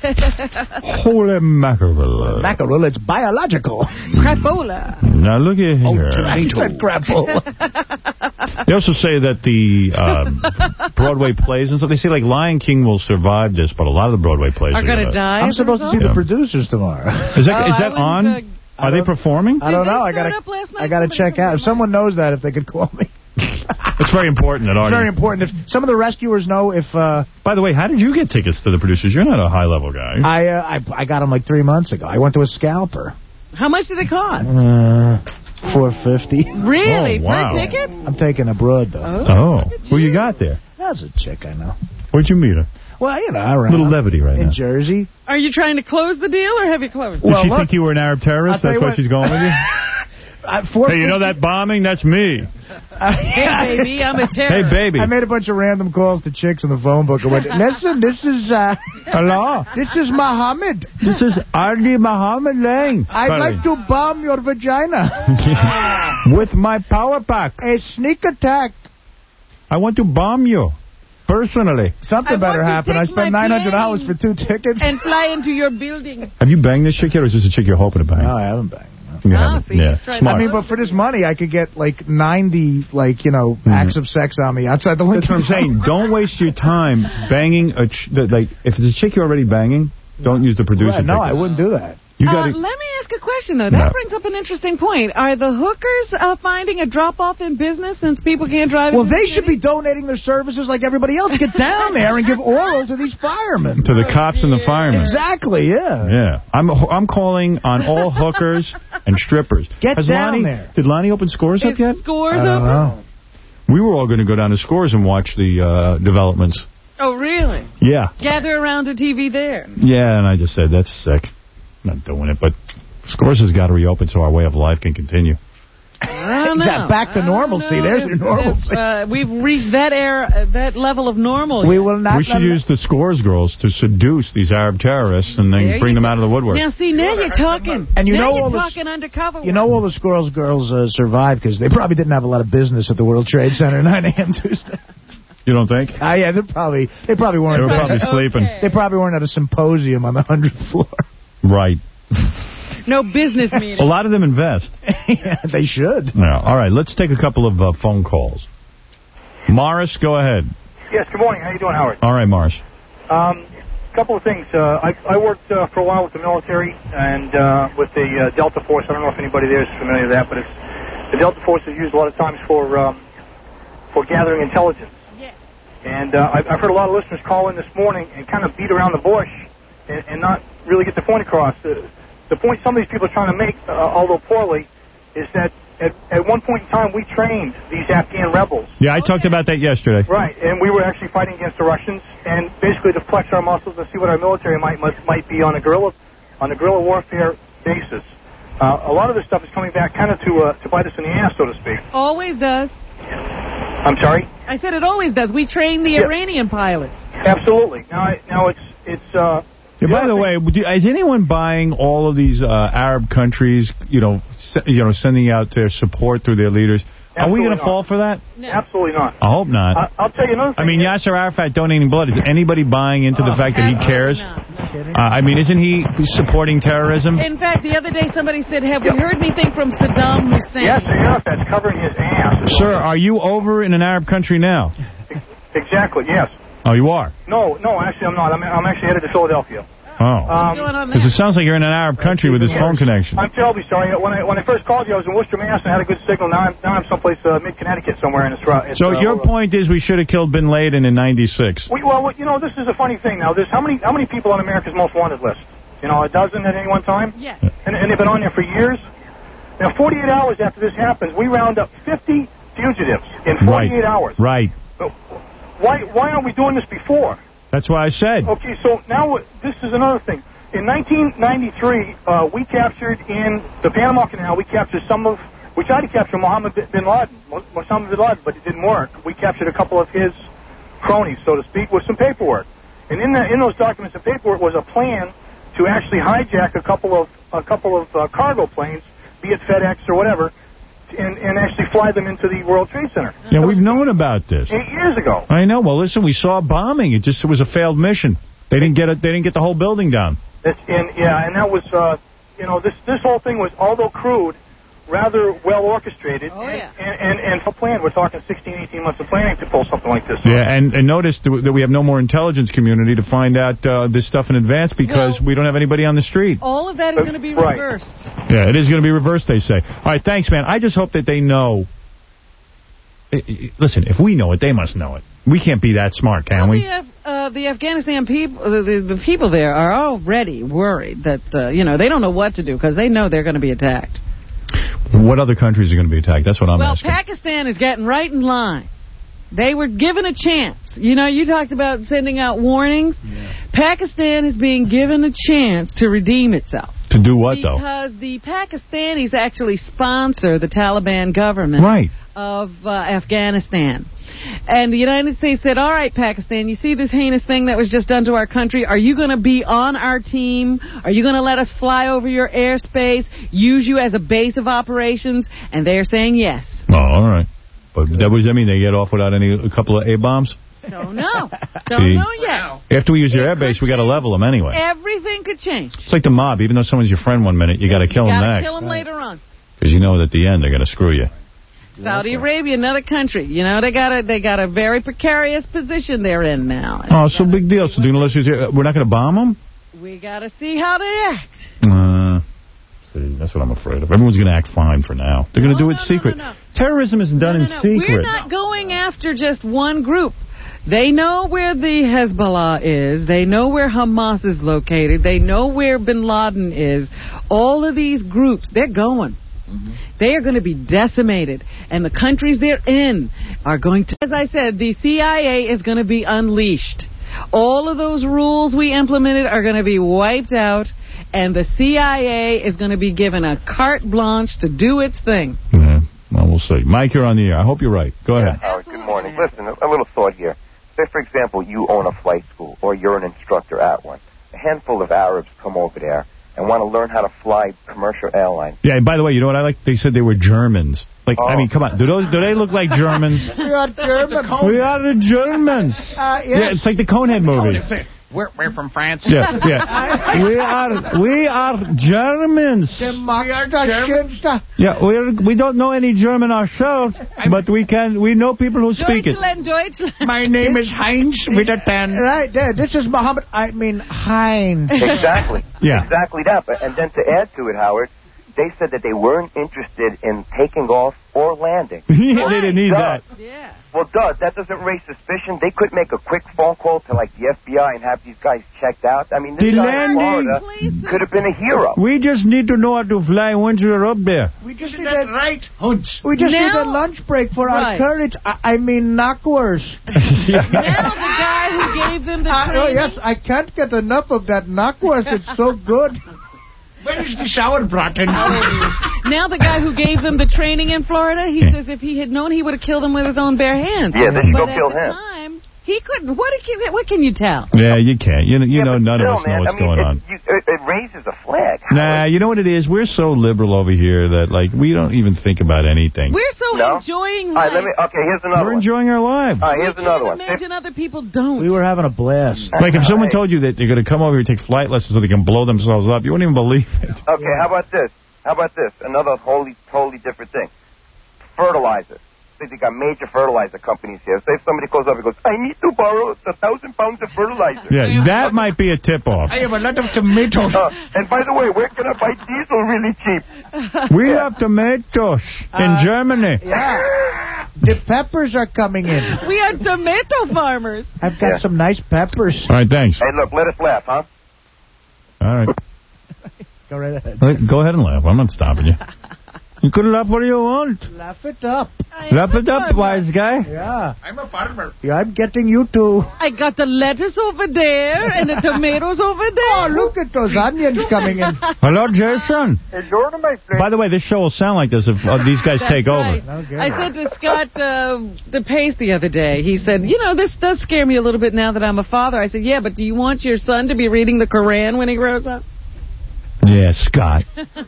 Holy mackerel. Mackerel, it's biological. Crapola. Now, look at here. He said crapola. They also say that the uh, Broadway plays and stuff, they say like Lion King will survive this, but a lot of the Broadway plays Are going to die. I'm supposed to see Yeah. the producers tomorrow. Is that, Oh, is that I on? wouldn't, uh, Are they performing? I don't Did they know. I start gotta, up last night? I gotta Somebody check told out. me If someone knows that, if they could call me. It's very important that It's Artie... very important. If some of the rescuers know if... Uh, By the way, how did you get tickets to the producers? You're not a high-level guy. I, uh, I I got them like three months ago. I went to a scalper. How much did it cost? Uh, four fifty. Really? Oh, wow. For a ticket? I'm taking abroad, though. Oh. Who you got there? That's a chick I know. Where'd you meet her? Well, you know, around. Little levity right in now. Jersey. Are you trying to close the deal, or have you closed it? Did Well, she look, think you were an Arab terrorist? I'll tell That's you why what. she's going with you? Uh, four Hey, you know that bombing? That's me. Hey, baby, I'm a Hey, terrorist. baby. I made a bunch of random calls to chicks on the phone book. I went, listen, this is, uh, hello, this is Mohammed. This is Artie Muhammad Lang. I'd like to bomb your vagina. With my power pack. A sneak attack. I want to bomb you. Personally. Something I better want to happen. I take spent my nine hundred dollars for plane two tickets. And fly into your building. Have you banged this chick yet, or is this a chick you're hoping to bang? No, I haven't banged. You Oh, haven't. see, yeah. he's trying Smart. I mean, but for this money, I could get like ninety, like, you know, Mm-hmm. acts of sex on me outside the Lincoln. That's what I'm saying. Don't waste your time banging a ch like if it's a chick you're already banging. Don't use the producer. Right, no, ticket. I wouldn't do that. You Uh, got let me ask a question, though. That No. brings up an interesting point. Are the hookers uh, finding a drop-off in business since people can't drive? Well, into they the should city? be donating their services like everybody else. Get down there and give oral to these firemen. to the cops and the firemen. Exactly, yeah. Yeah, I'm I'm calling on all hookers and strippers. Get Has down Lonnie, there. Did Lonnie open Scores up Is yet? Scores I don't open? know. We were all going to go down to Scores and watch the uh, developments. Oh, really? Yeah, Gather around the T V there. yeah, and I just said that's sick. Not doing it, but Scores has got to reopen so our way of life can continue. I don't know. Exact- back to I normalcy. don't know There's if- your normalcy. if, uh, we've reached that era, uh, that level of normal. We yet. will not. we should use the Scores girls to seduce these Arab terrorists and then There bring you them go. out of the woodwork. Now, see, now you're talking. And you now know you're all the- talking undercover. You know all the Squirrels girls uh, survived because they probably didn't have a lot of business at the World Trade Center nine a.m. Tuesday. You don't think? Ah, yeah, they're probably they probably weren't. They were probably sleeping. They probably weren't at a symposium on the hundredth floor. Right. No business meeting. A lot of them invest. Yeah, they should. Yeah. All right, let's take a couple of uh, phone calls. Morris, go ahead. Yes, good morning. How you doing, Howard? All right, Morris. Um, couple of things. Uh, I, I worked uh, for a while with the military and uh, with the uh, Delta Force. I don't know if anybody there is familiar with that, but it's the Delta Force is used a lot of times for um, for gathering intelligence. Yes. And uh, I've, I've heard a lot of listeners call in this morning and kind of beat around the bush and, and not really get the point across. The, the point some of these people are trying to make, uh, although poorly, is that at, at one point in time we trained these Afghan rebels. Yeah, I talked about that yesterday. Right, and we were actually fighting against the Russians, and basically to flex our muscles and see what our military might might, might be on a guerrilla on a guerrilla warfare basis. Uh, a lot of this stuff is coming back kind of to uh, to bite us in the ass, so to speak. Always does. I'm sorry. I said it always does. We train the Yeah. Iranian pilots. Absolutely. Now, I, now it's it's. Uh, Yeah, by the way, would you- is anyone buying all of these uh, Arab countries, you know, se you know, sending out their support through their leaders? Are we going to Absolutely fall for that? Absolutely not. I hope not. I, I'll tell you another I thing. mean, Yasser Arafat donating blood. Is anybody buying into the fact that he cares? Uh, I mean, isn't he supporting terrorism? In fact, the other day somebody said, have we heard anything from Saddam Hussein? Yes, Arafat's covering his ass. Sir, are you over in an Arab country now? Exactly. Yes. Oh, you are? No, no. Actually, I'm not. I'm, I'm actually headed to Philadelphia. Oh. Um, Because it sounds like you're in an Arab country with this phone connection. I'm terribly sorry. When I when I first called you, I was in Worcester, Mass, and I had a good signal. Now I'm now I'm someplace uh, mid Connecticut somewhere in this. It's, So uh, your uh, point is we should have killed Bin Laden in ninety-six. We, well, you know, this is a funny thing. Now, there's how many how many people on America's Most Wanted list? You know, a dozen at any one time. Yeah. And, and they've been on there for years. Now, forty-eight hours after this happens, we round up fifty fugitives in forty-eight right. hours. Right. So why why aren't we doing this before? That's why I said. Okay, so now this is another thing. In nineteen ninety-three, uh, we captured in the Panama Canal, we captured some of, we tried to capture Mohammed bin Laden, Osama bin Laden, but it didn't work. We captured a couple of his cronies, so to speak, with some paperwork. And in the, in those documents and paperwork was a plan to actually hijack a couple of a couple of uh, cargo planes, be it FedEx or whatever, and, and actually fly them into the World Trade Center. Yeah, we've known about this. Eight years ago. I know. Well, listen, we saw a bombing. It just it was a failed mission. They didn't get it. They didn't get the whole building down. That's, and yeah, and that was, uh, you know, this this whole thing was, although crude, rather well orchestrated Oh, and, yeah. and, and, and for plan. We're talking sixteen, eighteen months of planning to pull something like this off. Yeah, and, and notice that we have no more intelligence community to find out uh, this stuff in advance because Well- we don't have anybody on the street. All of that is going to be Right. reversed. Yeah, it is going to be reversed, they say. All right, thanks, man. I just hope that they know. I- I- Listen, if we know it, they must know it. We can't be that smart, can Well, we? the, Af- uh, the Afghanistan people, the, the, the people there are already worried that, uh, you know, they don't know what to do because they know they're going to be attacked. What other countries are going to be attacked? That's what I'm well, asking. Pakistan is getting right in line. They were given a chance. You know, you talked about sending out warnings. Yeah. Pakistan is being given a chance to redeem itself. To do what, though? Because the Pakistanis actually sponsor the Taliban government Right. of uh, Afghanistan. And the United States said, all right, Pakistan, you see this heinous thing that was just done to our country? Are you going to be on our team? Are you going to let us fly over your airspace, use you as a base of operations? And they're saying yes. Oh, all right. But that was, I mean, they get off without any, a couple of A-bombs? Don't know. Don't See? know yet. After we use your airbase, we got to level them anyway. Everything could change. It's like the mob. Even though someone's your friend one minute, you got to kill You them gotta next. kill them later on. Because you know that at the end, they're going to screw you. Saudi Arabia, another country. You know, they got a they got a very precarious position they're in now. Oh, so big deal. So doing unless we're not going to bomb them? We got to see how they act. Uh, see, that's what I'm afraid of. Everyone's going to act fine for now. They're going to do it secret. no, no. Terrorism isn't done No, in no, no. secret. We're not going after just one group. They know where the Hezbollah is. They know where Hamas is located. They know where Bin Laden is. All of these groups, they're going. Mm-hmm. They are going to be decimated. And the countries they're in are going to... As I said, the C I A is going to be unleashed. All of those rules we implemented are going to be wiped out. And the C I A is going to be given a carte blanche to do its thing. Yeah, well, we'll see. Mike, you're on the air. I hope you're right. Go ahead. Howard, good morning. Listen, a, a little thought here. Say, for example, you own a flight school, or you're an instructor at one. A handful of Arabs come over there and want to learn how to fly commercial airlines. Yeah, and by the way, you know what I like? They said they were Germans. Like, Oh. I mean, come on. Do those? Do they look like Germans? We are German. We are the Germans. Uh, yes. Yeah, it's like the Conehead movie. We're, we're from France. Yeah, yeah. we are we are Germans. Yeah, we we don't know any German ourselves, but we can we know people who speak it. Deutschland, Deutschland. My name is Heinz with a ten. Right there. This is Muhammad. I mean, Heinz. Exactly. Yeah. Exactly that. But, and then to add to it, Howard, they said that they weren't interested in taking off or landing. Yeah, they didn't need Duh. that. Yeah. Well, duh, that doesn't raise suspicion. They could make a quick phone call to, like, the F B I and have these guys checked out. I mean, this The guy in landing- Florida could have been a hero. We just need to know how to fly once we're up there. We just Isn't need that a, right, Hunts? we just Now- need a lunch break for Right. our courage. I, I mean, knockwurst. Now the guy who gave them the Uh, oh, training... yes, I can't get enough of that knockwurst. It's so good. Where is the sauerbraten? Now the guy who gave them the training in Florida, he says if he had known, he would have killed them with his own bare hands. Yeah, they should but go at kill the him. time, he couldn't. What, can, what can you tell? Yeah, you can't. You know, you Yeah, know but none still, of us know man, what's I mean, going it, on. You, it, it raises a flag. Nah, you know what it is? We're so liberal over here that, like, we don't even think about anything. We're so No? enjoying All life. right, let me. Okay, here's another We're one. enjoying our lives. All right, here's we another can't one. imagine other people don't. We were having a blast. Like, if someone Hey. told you that they're going to come over here and take flight lessons so they can blow themselves up, you wouldn't even believe it. Okay, how about this? How about this? Another wholly, totally different thing. Fertilizer. Say they got major fertilizer companies here. Say if somebody calls up and goes, I need to borrow a thousand pounds of fertilizer. Yeah, that might be a tip-off. I have a lot of tomatoes. Uh, and by the way, where can I buy diesel really cheap? We have tomatoes in Uh, Germany. Yeah. The peppers are coming in. We are tomato farmers. I've got Yeah. some nice peppers. All right, thanks. Hey, look, let us laugh, huh? All right. Go right ahead. Go ahead and laugh. I'm not stopping you. You can laugh what do you want. Laugh it up. Laugh it up, wise guy. Yeah. I'm a farmer. Yeah, I'm getting you too. I got the lettuce over there and the tomatoes over there. Oh, look at those onions coming in. Hello, Jason. Hey, Jordan, my friend. By the way, this show will sound like this if uh, these guys That's take right. over. Okay. I said to Scott uh, DePace the other day, he said, you know, this does scare me a little bit now that I'm a father. I said, yeah, but do you want your son to be reading the Koran when he grows up? Yeah, Scott.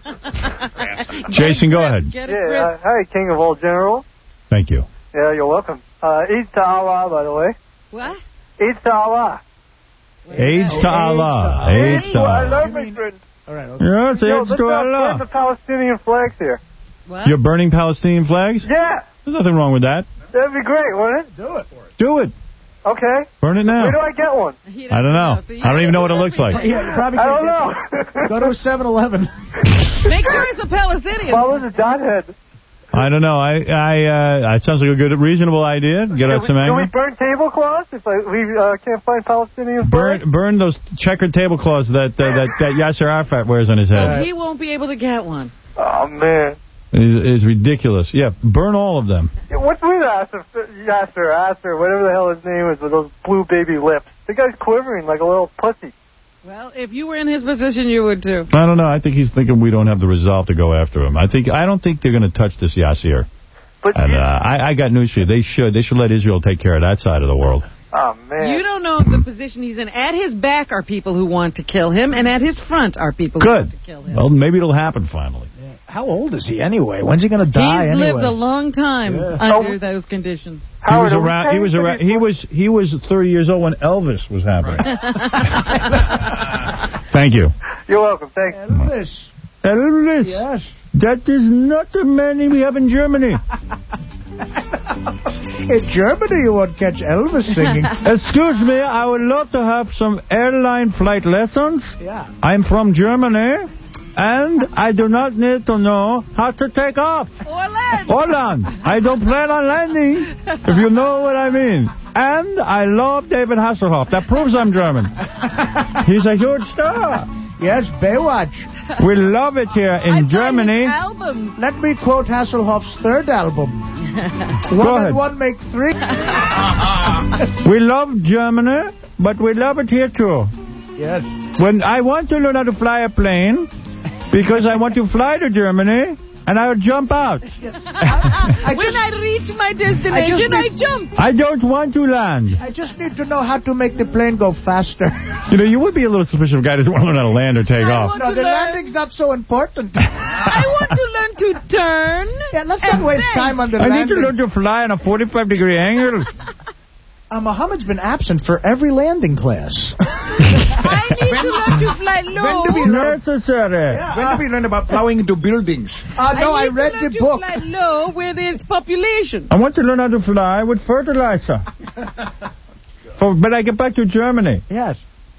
Jason, go ahead. Get it, Yeah, Chris? uh, hi, King of all general. Thank you. Yeah, you're welcome. Uh, Eid to Allah, by the way. What? Eid to Allah. AIDS to Allah. AIDS to Well, I Allah. love my friend. All right. Okay. Yes, Yo, AIDS let's to not burn the Allah. Palestinian flags here. What? You're burning Palestinian flags? Yeah. There's nothing wrong with that. That'd be great, wouldn't it? Do it. Do it. Okay. Burn it now. Where do I get one? I don't know. I don't even know what it looks like. Yeah, you probably I can't don't get know. Go to a seven eleven. Make sure it's a Palestinian. Follow the dot head. I don't know. I, I, uh, it sounds like a good, reasonable idea. Get out some Can we anger. burn tablecloths if I, we uh, can't find Palestinian flags? Burn, burn those checkered tablecloths that, uh, that that Yasser Arafat wears on his head. He won't be able to get one. Oh, man. It is ridiculous. Yeah, burn all of them. Yeah, what's with Yasser, Yasser, Yasser, whatever the hell his name is, with those blue baby lips? The guy's quivering like a little pussy. Well, if you were in his position, you would too. I don't know. I think he's thinking we don't have the resolve to go after him. I think I don't think they're going to touch this Yasser. But and uh, I, I got news for you. They should. They should let Israel take care of that side of the world. Oh, man. You don't know the position he's in. At his back are people who want to kill him, and at his front are people who Good. want to kill him. Well, maybe it'll happen finally. How old is he anyway? When's he going to die He's anyway? lived a long time Yeah. under those conditions. He was around. He was around. He was. He was thirty years old when Elvis was happening. Thank you. You're welcome. Thanks. Elvis. Elvis. Yes. That is not the man we have in Germany. In Germany, you won't catch Elvis singing. Excuse me, I would love to have some airline flight lessons. Yeah. I'm from Germany, and I do not need to know how to take off. Or land. Or land. I don't plan on landing, if you know what I mean. And I love David Hasselhoff. That proves I'm German. He's a huge star. Yes, Baywatch. We love it here in Germany. Albums. Let me quote Hasselhoff's third album. Go One ahead. and one make three. We love Germany, but we love it here too. Yes. When I want to learn how to fly a plane, because I want to fly to Germany, and I would jump out. I, I when I reach my destination, I, I jump. I don't want to land. I just need to know how to make the plane go faster. You know, you would be a little suspicious of a guy who doesn't want to learn how to land or take I off. No, the learn. landing's not so important. I want to learn to turn. Yeah, let's not waste then. time on the I landing. need to learn to fly on a forty-five degree angle. Uh, Muhammad's been absent for every landing class. I need to learn to fly low. When do we learn? Necessary. Yeah, When uh, do we learn about plowing into buildings? Uh, no, I, need read to the learn book. to fly low where there's population. I want to learn how to fly with fertilizer. For, but I get back to Germany. Yes.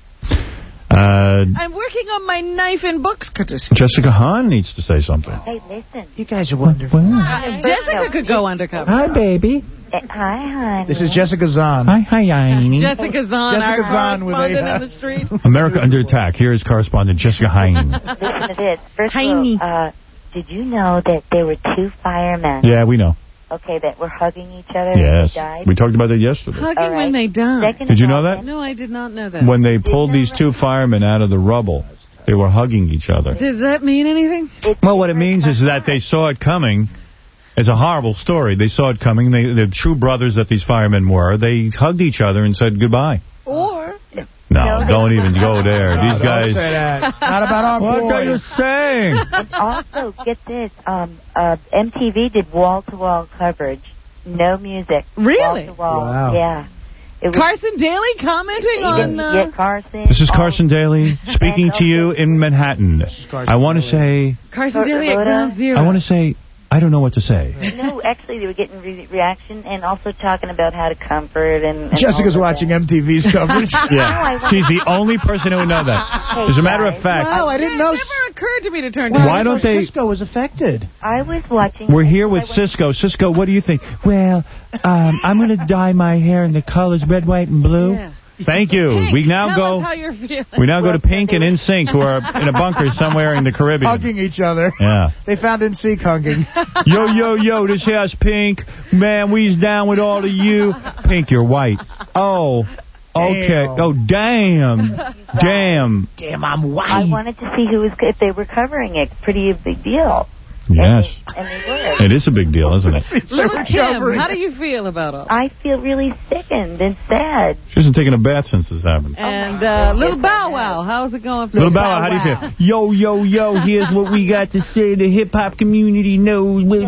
Uh, I'm working on my knife and books critic. Jessica Hahn needs to say something. Hey, listen. You guys are wonderful. Hi. Jessica could go undercover. Hi, baby. Uh, hi, honey. This is Jessica Zahn. Hi, hi, Heine. Jessica Zahn, our Jessica Zahn with correspondent a, in the street. America Under Attack. Here is correspondent Jessica Heine. Listen to this. First Heine. of all, uh, did you know that there were two firemen, Yeah, we know. okay, that were hugging each other when Yes. they died? We talked about that yesterday. Hugging All right. when they die. Second Did you of know all, that? No, I did not know that. When they pulled these two firemen out of the rubble, they were hugging each other. Does that mean anything? it's Well, what it the means first is that they saw it coming. It's a horrible story. They saw it coming. They, the true brothers that these firemen were, they hugged each other and said goodbye. Or No, No, don't even go there. These Don't guys... say that. Not about our What boys. are you saying? And also, get this, um, uh, M T V did wall-to-wall coverage, no music. Really? Wall-to-wall. Wow. Yeah. It was, Carson Daly commenting on... Uh, yeah, Carson. This is all- Carson Daly speaking to you in Manhattan. Carson I want to say... Carson Daly at Ground Zero. I want to say... I don't know what to say. No, actually, they were getting re- reaction and also talking about how to comfort and. and Jessica's all of watching that. M T V's coverage. Yeah, she's the only person who would know that. As a matter of fact, Wow, I didn't It know. never occurred to me to turn Well, down. Why I don't didn't know they- Cisco was affected. I was watching. we're here with I went- Cisco. Cisco, what do you think? Well, um, I'm going to dye my hair in the colors red, white, and blue. Yeah. Thank you. Pink, we now tell go. us how you're feeling. We now go to Pink and N Sync, who are in a bunker somewhere in the Caribbean. Hugging each other. Yeah. They found N Sync hugging. Yo, yo, yo, this here's Pink. Man, we's down with all of you. Pink, you're white. Oh, okay. Damn. Oh, damn. Damn. Damn, I'm I white. wanted to see who was if they were covering it. Pretty a big deal. Yes. And they were. It is a big deal, isn't it? Little Kim, how do you feel about all? I feel really sickened and sad. She hasn't taken a bath since this happened. And uh, Little Bow Wow, how's it going for Little you? Bow Wow, how do you feel? Yo, yo, yo, here's what we got to say. The hip-hop community knows. Peace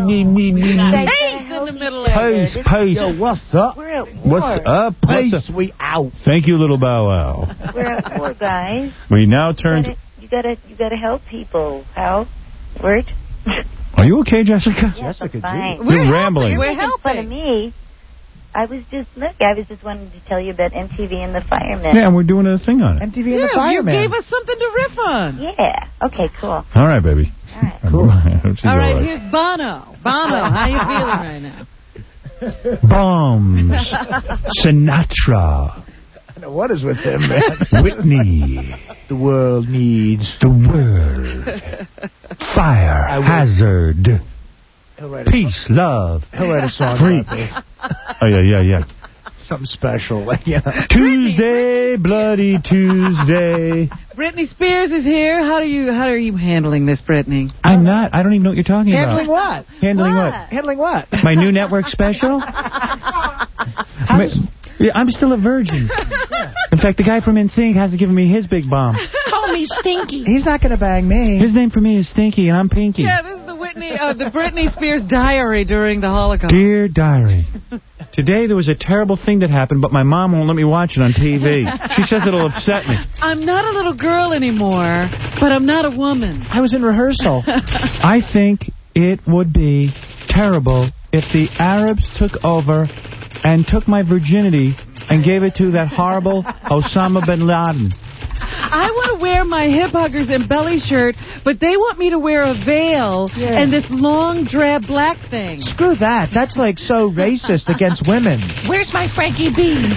in the middle of Peace, it. peace. Yo, what's up? We're at war. What's up? What's Peace, up? we out. Thank you, Little Bow Wow. We're at war, guys. We now You turn gotta, to... you gotta, you gotta help people. How? Word? Are you okay, Jessica? Yes, Jessica, fine. You're We're rambling. You're We're making fun of me. I was just, look, I was just wanting to tell you about M T V and the Firemen. Yeah, and we're doing a thing on it. M T V and yeah, the Firemen. You gave us something to riff on. Yeah. Okay, cool. All right, baby. All right. Cool. all right, here's Bono. Bono, how you feeling right now? Bombs. Sinatra. I know what is with him, man. Whitney. The world needs the word. Fire. Hazard. Peace, love. He'll write a song Freak. about this. Oh, yeah, yeah, yeah. Something special. Yeah. Tuesday, bloody Tuesday. Britney Spears is here. How do you how are you handling this, Britney? I'm not. I don't even know what you're talking Handling about. what? Handling what? what? Handling what? My new network special? My, yeah, I'm still a virgin. In fact, the guy from N Sync hasn't given me his big bomb. Call me Stinky. He's not going to bang me. His name for me is Stinky, and I'm Pinky. Yeah, this is the Whitney, uh, the Britney Spears diary during the Holocaust. Dear diary, today there was a terrible thing that happened, but my mom won't let me watch it on T V. She says it'll upset me. I'm not a little girl anymore, but I'm not a woman. I was in rehearsal. I think it would be terrible if the Arabs took over and took my virginity and gave it to that horrible Osama bin Laden. I want to wear my hip huggers and belly shirt, but they want me to wear a veil Yeah. and this long drab black thing. Screw that. That's like so racist against women. Where's my Frankie Beans?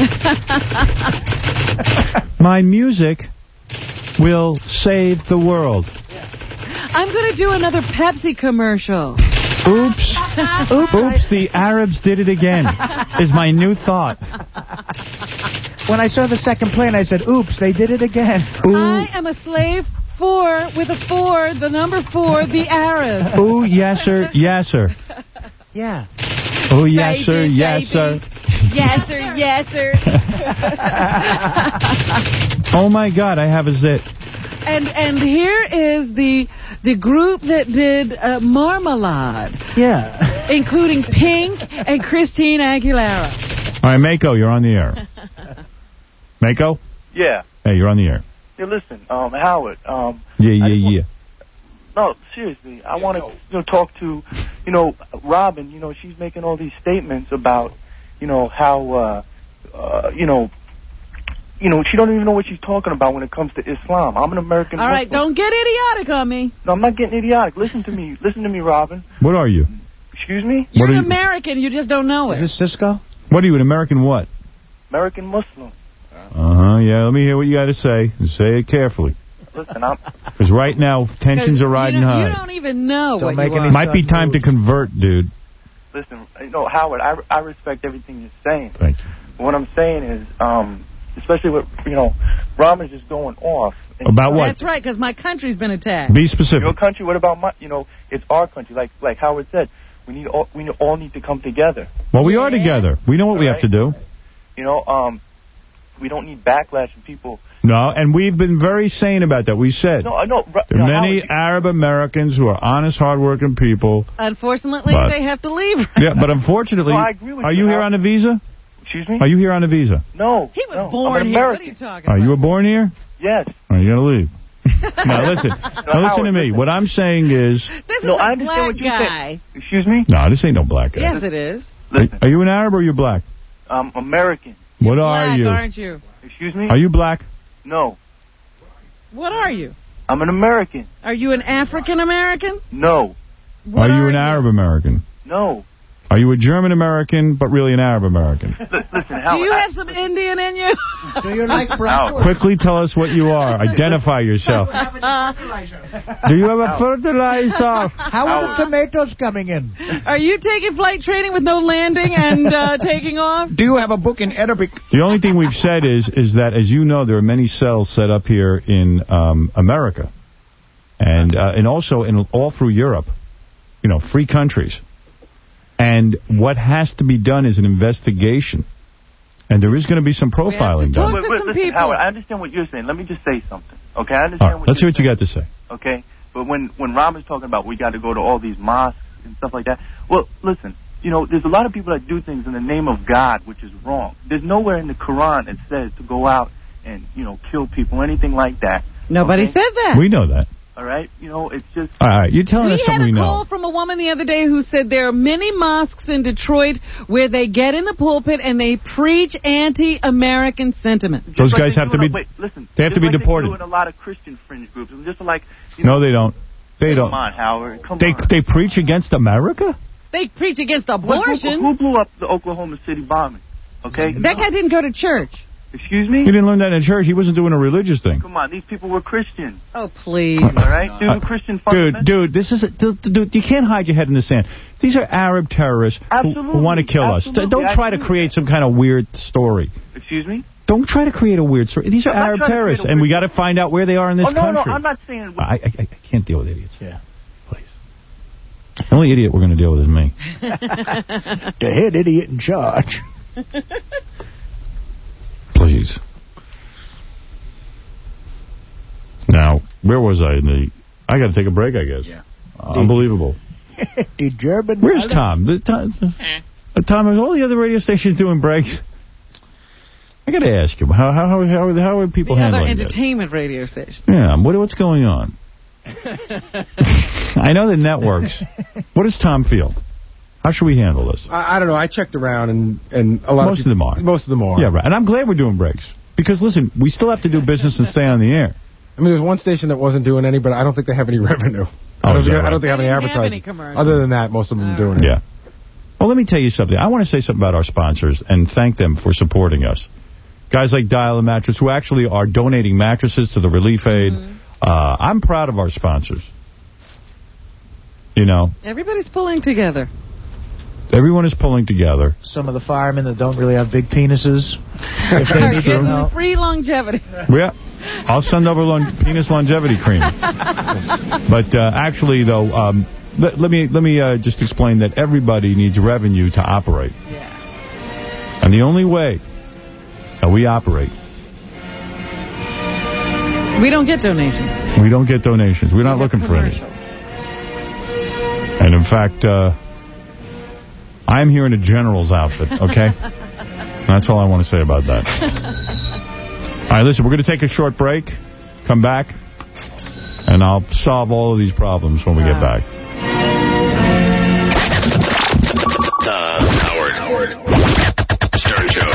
My music will save the world. I'm going to do another Pepsi commercial. Oops. Oops. Oops, the Arabs did it again, is my new thought. When I saw the second plane, I said, oops, they did it again. I am a slave for, with a four, the number four, the Arabs. Ooh, yes, sir, yes, sir. Yeah. Oh, yes, sir, Baby, yes, baby. sir. Yes, sir, yes, sir. Oh, my God, I have a zit. And and here is the the group that did uh, Marmalade. Yeah. Including Pink and Christine Aguilera. All right, Mako, you're on the air. Mako? Yeah. Hey, you're on the air. Yeah, listen, um, Howard. Um, Yeah, yeah, yeah. no, seriously, I want to you know, talk to, you know, Robin. You know, she's making all these statements about, you know, how, uh, uh, you know, you know, she don't even know what she's talking about when it comes to Islam. I'm an American All right, Muslim. don't get idiotic on me. No, I'm not getting idiotic. Listen to me. Listen to me, Robin. What are you? Excuse me? You're What an are you- American, you just don't know it. Is this Cisco? What are you, an American what? American Muslim. Uh-huh, yeah, let me hear what you got to say. And say it carefully. Listen, I'm... Because right now, tensions are riding you don't, high. You don't even know Don't what make you any are. Might be time to convert, dude. Listen, you know, Howard, I, I respect everything you're saying. Thank you. But what I'm saying is, um, especially with, you know, Robin's just going off. And About what? That's right, because my country's been attacked. Be specific. Your country, what about my, you know, it's our country. Like like Howard said, we need all, we all need to come together. Well, we are together. We know what we have to do. You know, um, we don't need backlash from people. No, and we've been very sane about that. We said No, I know. Ro- there you are know, many Howard, Arab Americans who are honest, hardworking people. Unfortunately, But- they have to leave. Yeah, but unfortunately, No, I agree with are you, you here Howard. on a visa? Excuse me? Are you here on a visa? No. He was no, born I'm an here. What are American. you talking Are about? you were born here? Yes. Are you gonna leave? Now listen. Now listen to me. What I'm saying is, This No, is I a understand black what you're guy. saying. Excuse me? no, this ain't no black guy. Yes, it is. Are, are you an Arab or you black? I'm American. What Black, are you? aren't you? Excuse me? Are you black? No. What are you? I'm an American. Are you an African American? No. What are you are an you? Arab American? No. Are you a German American, but really an Arab American? L- listen, Do Howard. you I- have some Indian in you? Do you like Howard. Quickly tell us what you are. Identify yourself. Do you have a fertilizer? How are the tomatoes coming in? Are you taking flight training with no landing and uh, taking off? Do you have a book in Arabic? The only thing we've said is is that, as you know, there are many cells set up here in um, America, and uh, and also in all through Europe, you know, free countries. And what has to be done is an investigation, and there is going to be some profiling done. Wait, wait, listen, Howard, I understand what you're saying. Let me just say something. Okay, I understand All right, what let's you're hear what you got to say. Okay, but when when Robin's talking about we got to go to all these mosques and stuff like that, well, listen, you know, there's a lot of people that do things in the name of God, which is wrong. There's nowhere in the Quran that says to go out and, you know, kill people, anything like that. Nobody okay? said that. We know that. All right? You know, it's just... All right, you're telling We us had something a we know. call from a woman the other day who said there are many mosques in Detroit where they get in the pulpit and they preach anti-American sentiment. Just Those like guys they have do to in- be- Wait, listen. they have to just be like deported. They do in a lot of Christian fringe groups. And just like... You No, know, they don't. They don't. Come on, Howard. Come They on. they preach against America? They preach against Who- who- abortion. Who blew up the Oklahoma City bombing? Okay? That guy didn't go to church. Excuse me? He didn't learn that in church. He wasn't doing a religious thing. Come on, these people were Christian. Oh, please. All right? Dude, Uh, Christian Dude, fundamentals. dude, this is a, dude, dude, you can't hide your head in the sand. These are Arab terrorists who, Absolutely, who want to kill absolutely, us. Don't I try to agree. create some kind of weird story. Excuse me? Don't try to create a weird story. These are I'm not Arab trying to create terrorists, a and we weird- got to find out where they are in this oh, no, country. no, I'm not saying... I, I, I can't deal with idiots. Yeah. The only idiot we're going to deal with is me. The head idiot in charge. Please. Now, where was I? In the? I got to take a break, I guess. Yeah. Uh, unbelievable. The German... Where's Tom? The, Tom, uh, Tom, is all the other radio stations doing breaks? I got to ask him, how how how how, how are people The other handling this? entertainment radio station. Yeah, what what's going on? I know the networks. What does Tom feel? How should we handle this? I, I don't know. I checked around, and, and a lot Most of, of people, them are. Most of them are. Yeah, right. And I'm glad we're doing breaks. Because, listen, we still have to do business and stay on the air. I mean, there's one station that wasn't doing any, but I don't think they have any revenue. I Oh, don't is think, that I don't right? think they have any They didn't have advertising. any commercials. Other than that, most of them are doing it. Yeah. Well, let me tell you something. I want to say something about our sponsors and thank them for supporting us. Guys like Dial a Mattress, who actually are donating mattresses to the Relief Aid. Mm-hmm. uh, I'm proud of our sponsors. You know, Everybody's pulling together. everyone is pulling together. Some of the firemen that don't really have big penises. If they Are need getting help. free longevity. Yeah. I'll send over lon penis longevity cream. But uh, actually, though, um, let, let me let me uh, just explain that everybody needs revenue to operate. Yeah. And the only way that we operate, We don't get donations. we don't get donations. We're not We have looking for any. commercials. And in fact, uh, I'm here in a general's outfit, okay? That's all I want to say about that. All right, listen, we're going to take a short break, come back, and I'll solve all of these problems when we get back. The Howard Howard Stern Show.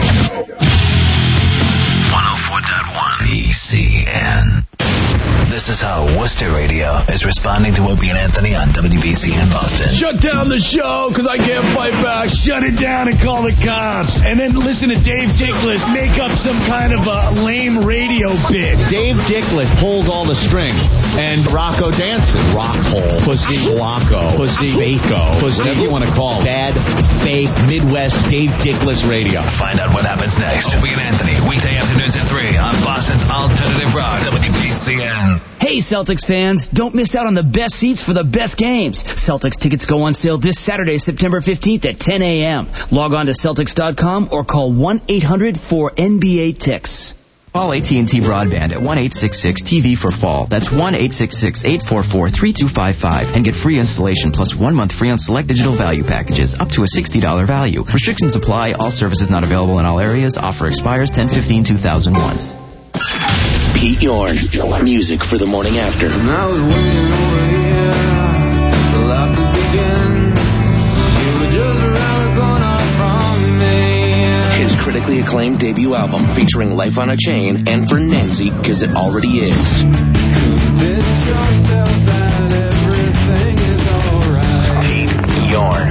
one oh four point one E C N. This is how Worcester Radio is responding to Opie and Anthony on W B C in Boston. Shut down the show because I can't fight back. Shut it down and call the cops. And then listen to Dave Dickless make up some kind of a lame radio bit. Dave Dickless pulls all the strings. And Rocco dances. Rock hole. Pussy. Rocco. Pussy. Faco. Pussy. Whatever you want to call it. Bad, fake, Midwest Dave Dickless Radio. Find out what happens next. Opie and Anthony, weekday afternoons at three on Boston's Alternative Rock, W B C N. Hey, Celtics fans, don't miss out on the best seats for the best games. Celtics tickets go on sale this Saturday, September fifteenth at ten a.m. Log on to Celtics dot com or call one eight hundred four N B A T I X. Call A T and T Broadband at one eight six six T V for fall. That's one eight six six eight four four three two five five and get free installation plus one month free on select digital value packages up to a sixty dollars value. Restrictions apply. All services not available in all areas. Offer expires ten fifteen two thousand one. Pete Yorn, music for the morning after. His critically acclaimed debut album featuring Life on a Chain and For Nancy, 'Cause It Already Is. Pete Yorn.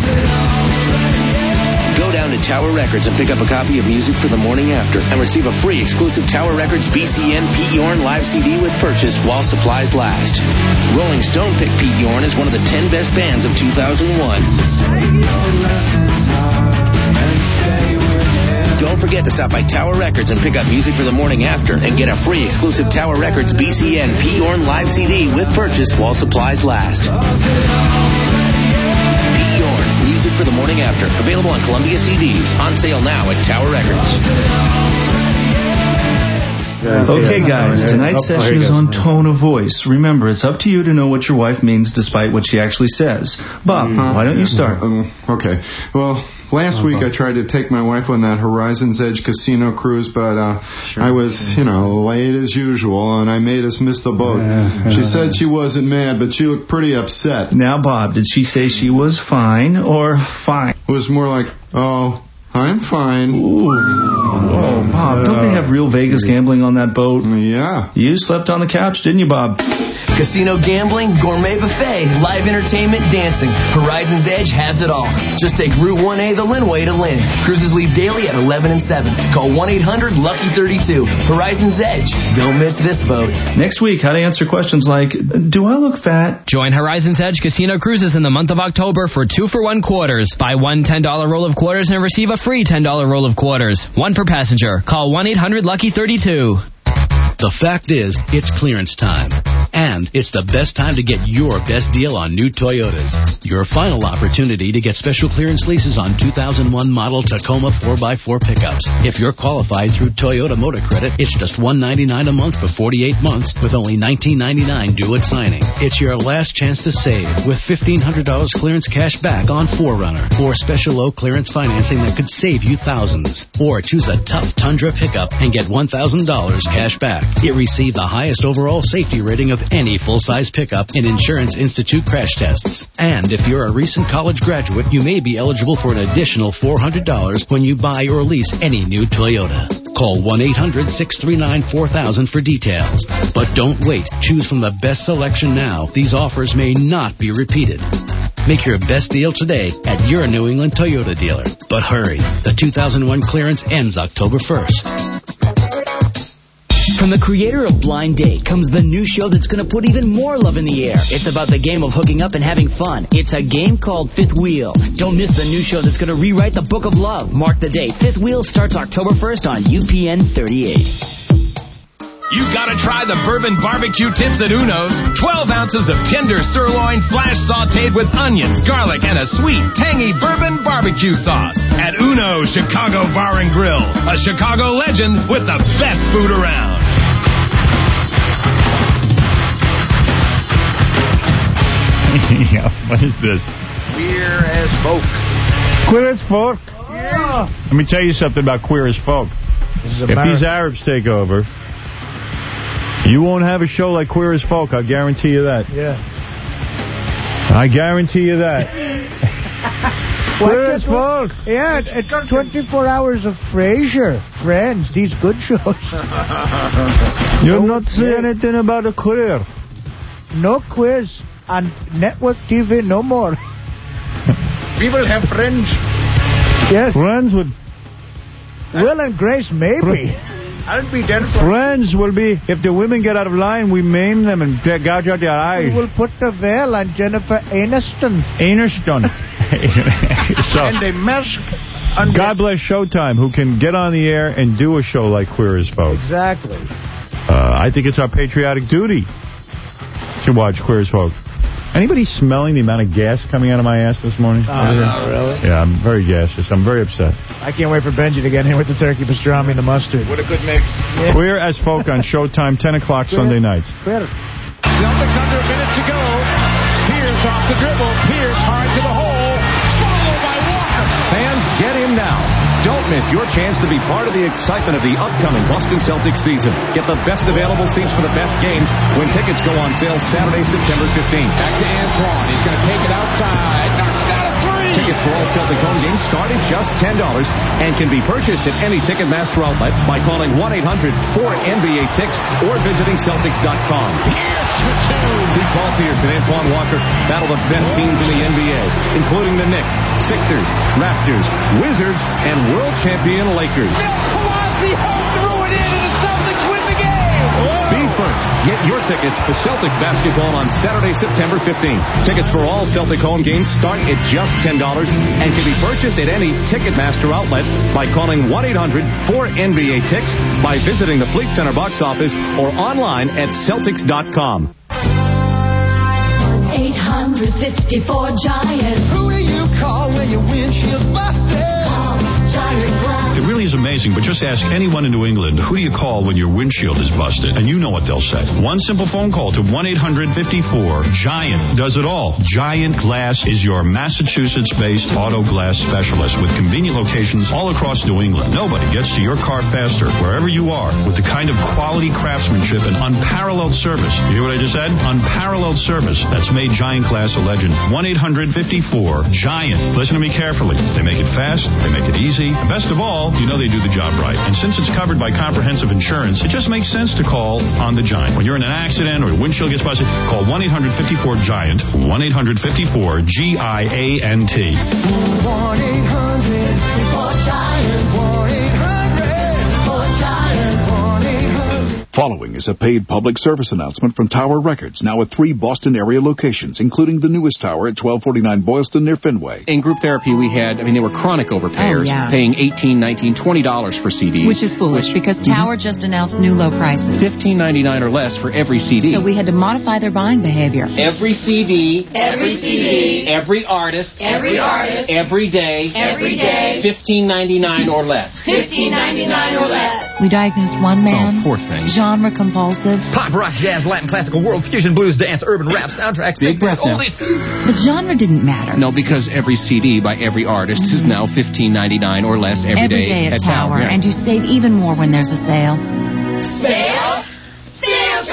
Go down to Tower Records and pick up a copy of Music for the Morning After and receive a free exclusive Tower Records B C N Pete Yorn live C D with purchase while supplies last. Rolling Stone picked Pete Yorn as one of the ten best bands of two thousand one. Don't forget to stop by Tower Records and pick up Music for the Morning After and get a free exclusive Tower Records B C N Pete Yorn live C D with purchase while supplies last. Pete Yorn, Music for the Morning After. Available on Columbia C Ds. On sale now at Tower Records. Okay, guys, tonight's Oh, session here is you go. on tone of voice. Remember, it's up to you to know what your wife means despite what she actually says. Bob, why don't you start? Um, okay. Well, last week I tried to take my wife on that Horizon's Edge casino cruise, but uh, I was, you know, late as usual, and I made us miss the boat. She said she wasn't mad, but she looked pretty upset. Now, Bob, did she say she was fine or fine? It was more like, oh, I'm fine. Ooh. Oh, Bob, don't they have real Vegas gambling on that boat? Yeah. You slept on the couch, didn't you, Bob? Casino gambling, gourmet buffet, live entertainment, dancing. Horizon's Edge has it all. Just take Route one A the Linway to Lynn. Cruises leave daily at eleven and seven. Call one eight hundred lucky thirty-two. Horizon's Edge. Don't miss this boat. Next week, how to answer questions like, do I look fat? Join Horizon's Edge Casino Cruises in the month of October for two for one quarters. Buy one ten dollar roll of quarters and receive a free ten dollar roll of quarters. One per passenger. Call one eight hundred lucky thirty-two. The fact is, it's clearance time. And it's the best time to get your best deal on new Toyotas. Your final opportunity to get special clearance leases on two thousand one model Tacoma four by four pickups. If you're qualified through Toyota Motor Credit, it's just one hundred ninety-nine dollars a month for forty-eight months with only nineteen ninety-nine due at signing. It's your last chance to save with fifteen hundred dollars clearance cash back on four runner or special low clearance financing that could save you thousands. Or choose a tough Tundra pickup and get one thousand dollars cash back. It received the highest overall safety rating of any full-size pickup in Insurance Institute crash tests. And if you're a recent college graduate, you may be eligible for an additional four hundred dollars when you buy or lease any new Toyota. Call one eight hundred six three nine four thousand for details. But don't wait. Choose from the best selection now. These offers may not be repeated. Make your best deal today at your New England Toyota dealer. But hurry. The two thousand one clearance ends October first. From the creator of Blind Date comes the new show that's going to put even more love in the air. It's about the game of hooking up and having fun. It's a game called Fifth Wheel. Don't miss the new show that's going to rewrite the book of love. Mark the date. Fifth Wheel starts October first on U P N thirty-eight. You gotta try the bourbon barbecue tips at Uno's. twelve ounces of tender sirloin flash sauteed with onions, garlic, and a sweet, tangy bourbon barbecue sauce. At Uno's Chicago Bar and Grill, a Chicago legend with the best food around. Yeah, what is this? Queer as folk. Queer as folk? Yeah. Let me tell you something about queer as folk. This is if America. these Arabs take over, you won't have a show like Queer as Folk. I'll guarantee you that. Yeah. I guarantee you that. Queer as Folk. Yeah, it's twenty-four hours of Frasier. Friends, these good shows. You're not saying anything about a queer. No quiz on network T V no more. People have friends. Yes. Friends would... Will and Grace, maybe. I'll be dead for... Friends will be, if the women get out of line, we maim them and gouge out their eyes. We will put a veil on Jennifer Aniston. Aniston. So, and a mask. God bless Showtime, who can get on the air and do a show like Queer as Folk. Exactly. Uh, I think it's our patriotic duty to watch Queer as Folk. Anybody smelling the amount of gas coming out of my ass this morning? Oh, no, really? Yeah, I'm very gaseous. I'm very upset. I can't wait for Benji to get in with the turkey pastrami and the mustard. What a good mix. Yeah. Queer as Folk on Showtime, ten o'clock Sunday nights. Queer. Celtics under a minute to go. Pierce off the dribble. Pierce hard to the hole. Followed by Walker. Fans, get in now. Don't miss your chance to be part of the excitement of the upcoming Boston Celtics season. Get the best available seats for the best games when tickets go on sale Saturday, September fifteenth. Back to Antoine. He's going to take it outside. Knocks down a three. Tickets for all Celtic home games start at just ten dollars and can be purchased at any Ticketmaster outlet by calling one eight hundred four N B A Tix or visiting Celtics dot com. Pierce for two. See Paul Pierce and Antoine Walker battle the best teams in the N B A, including the Knicks, Sixers, Raptors, Wizards, and world champion Lakers. Kawhi threw it in and the Celtics win the game. Be first. Get your tickets for Celtics basketball on Saturday, September fifteenth. Tickets for all Celtic home games start at just ten dollars and can be purchased at any Ticketmaster outlet by calling one eight hundred four N B A Tix, by visiting the Fleet Center box office, or online at Celtics dot com. eight hundred fifty-four Giant. Who do you call when your windshield's busted? Call Giant Glass. It really is amazing amazing, but just ask anyone in New England, who do you call when your windshield is busted? And you know what they'll say. One simple phone call to one eight hundred fifty-four GIANT does it all. Giant Glass is your Massachusetts-based auto glass specialist with convenient locations all across New England. Nobody gets to your car faster, wherever you are, with the kind of quality craftsmanship and unparalleled service. You hear what I just said? Unparalleled service. That's made Giant Glass a legend. one eight hundred fifty-four GIANT. Listen to me carefully. They make it fast. They make it easy. And best of all, you know they do the job right. And since it's covered by comprehensive insurance, it just makes sense to call on the Giant. When you're in an accident or your windshield gets busted, call one eight hundred fifty-four GIANT. one eight hundred fifty-four G I A N T. one eight hundred fifty-four GIANT. one eight hundred fifty-four GIANT. one eight hundred Following is a paid public service announcement from Tower Records, now at three Boston area locations, including the newest tower at twelve forty-nine Boylston near Fenway. In group therapy, we had, I mean, they were chronic overpayers, Oh, yeah. paying eighteen, nineteen, twenty dollars for C Ds. Which is foolish, which- because Tower just announced new low prices. fifteen ninety-nine or less for every C D. So we had to modify their buying behavior. Every C D, Every C D, every artist, Every artist, every day, every day, fifteen ninety-nine or less. fifteen ninety-nine or less. We diagnosed one man, Oh, poor thing. genre compulsive. Pop, rock, jazz, Latin, classical, world, fusion, blues, dance, urban, rap, soundtracks, big breath, oldies. The genre didn't matter. No, because every C D by every artist is now fifteen ninety-nine or less every Every day, day at, Tower. Tower, yeah. and you save even more when there's a sale. Sale? Sale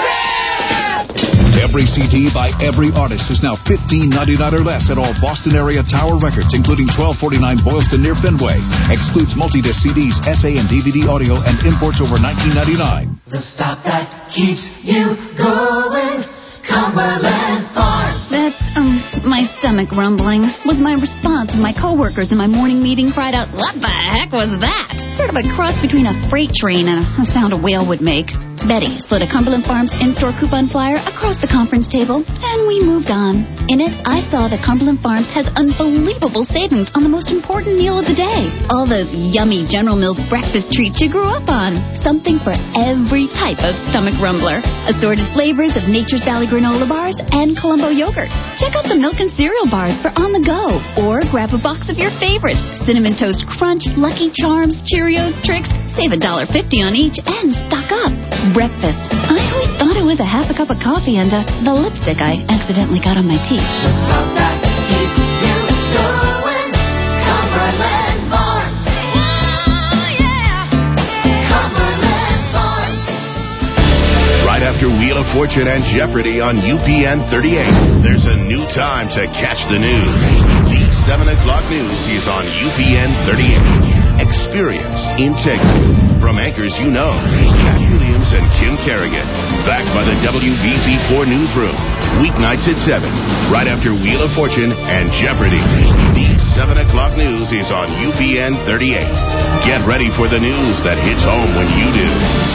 Every C D by every artist is now fifteen ninety-nine or less at all Boston area Tower Records, including twelve forty-nine Boylston near Fenway. Excludes multi-disc C Ds, S A and D V D audio, and imports over nineteen ninety-nine. The stop that keeps you going. Cumberland Farms. That, um, my stomach rumbling was my response when my coworkers in my morning meeting cried out, "What the heck was that?" Sort of a cross between a freight train and a sound a whale would make. Betty slid a Cumberland Farms in-store coupon flyer across the conference table, and we moved on. In it, I saw that Cumberland Farms has unbelievable savings on the most important meal of the day. All those yummy General Mills breakfast treats you grew up on. Something for every type of stomach rumbler. Assorted flavors of Nature's Valley granola bars and Colombo yogurt. Check out the milk and cereal bars for on the go, or grab a box of your favorites. Cinnamon Toast Crunch, Lucky Charms, Cheerios, Trix. Save a dollar fifty on each and stock up. Breakfast. I always thought it was a half a cup of coffee and uh, the lipstick I accidentally got on my teeth. The stop that keeps you going. Cumberland Farms. Oh, yeah. Cumberland Farms. Right after Wheel of Fortune and Jeopardy on U P N thirty-eight, there's a new time to catch the news. The seven o'clock news is on U P N thirty-eight. Experience, integrity. From anchors you know, Cat Williams and Kim Kerrigan. Backed by the W B C four Newsroom. Weeknights at seven, right after Wheel of Fortune and Jeopardy. The seven o'clock news is on U P N thirty-eight. Get ready for the news that hits home when you do.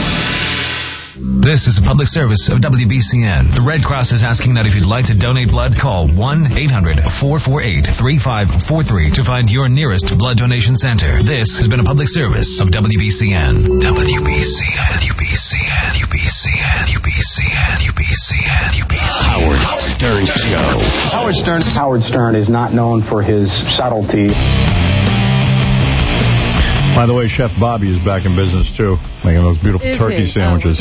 This is a public service of W B C N. The Red Cross is asking that if you'd like to donate blood, call one eight hundred four four eight three five four three to find your nearest blood donation center. This has been a public service of W B C N. W B C N. W B C N. W B C N. W B C N. W B C N. W B C N. Howard Stern Show. Howard Stern. Howard Stern is not known for his subtlety. By the way, Chef Bobby is back in business, too, making those beautiful Is turkey he? sandwiches.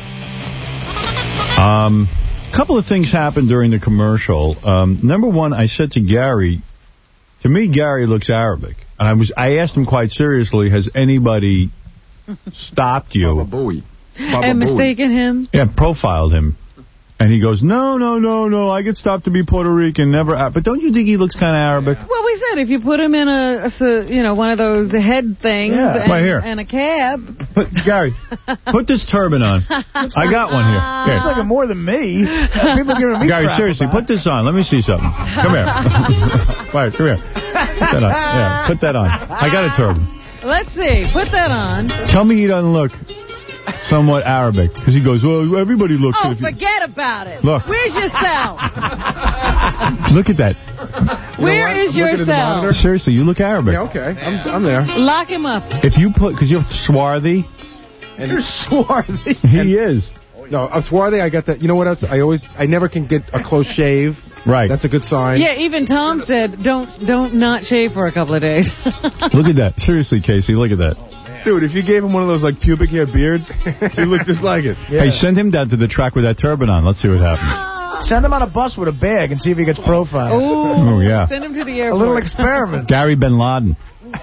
Um, a couple of things happened during the commercial. Um, number one, I said to Gary, to me, Gary looks Arabic. And I was, I asked him quite seriously, has anybody stopped you? Baba Booey. Baba And Booey. mistaken him? Yeah, profiled him. And he goes, no, no, no, no, I get stopped to be Puerto Rican, never. But don't you think he looks kind of Arabic? Well, we said if you put him in a, a s- you know, one of those head things Yeah, and, right here. and a cab. Put, Gary, put this turban on. I got one here. Okay. Looks like more than me. People giving me Gary, crap seriously, about put this on. Let me see something. Come here. Right, come here. Put that on. Yeah, put that on. I got a turban. Let's see. Put that on. Tell me he doesn't look somewhat Arabic. Because he goes, well, everybody looks Oh, at it. forget about it. Look. Where's your cell? Look at that. Where is your cell? Seriously, you look Arabic. Yeah, okay. I'm, I'm there. Lock him up. If you put, because you're swarthy. And You're swarthy. He is. No, I'm swarthy. I got that. You know what else? I always, I never can get a close shave. Right. That's a good sign. Yeah, even Tom said, don't don't not shave for a couple of days. Look at that. Seriously, Casey, look at that. Dude, if you gave him one of those, like, pubic hair beards, he looked just like it. Yeah. Hey, send him down to the track with that turban on. Let's see what happens. Send him on a bus with a bag and see if he gets profiled. Ooh, oh, yeah. Send him to the A airport. little experiment. Gary Bin Laden.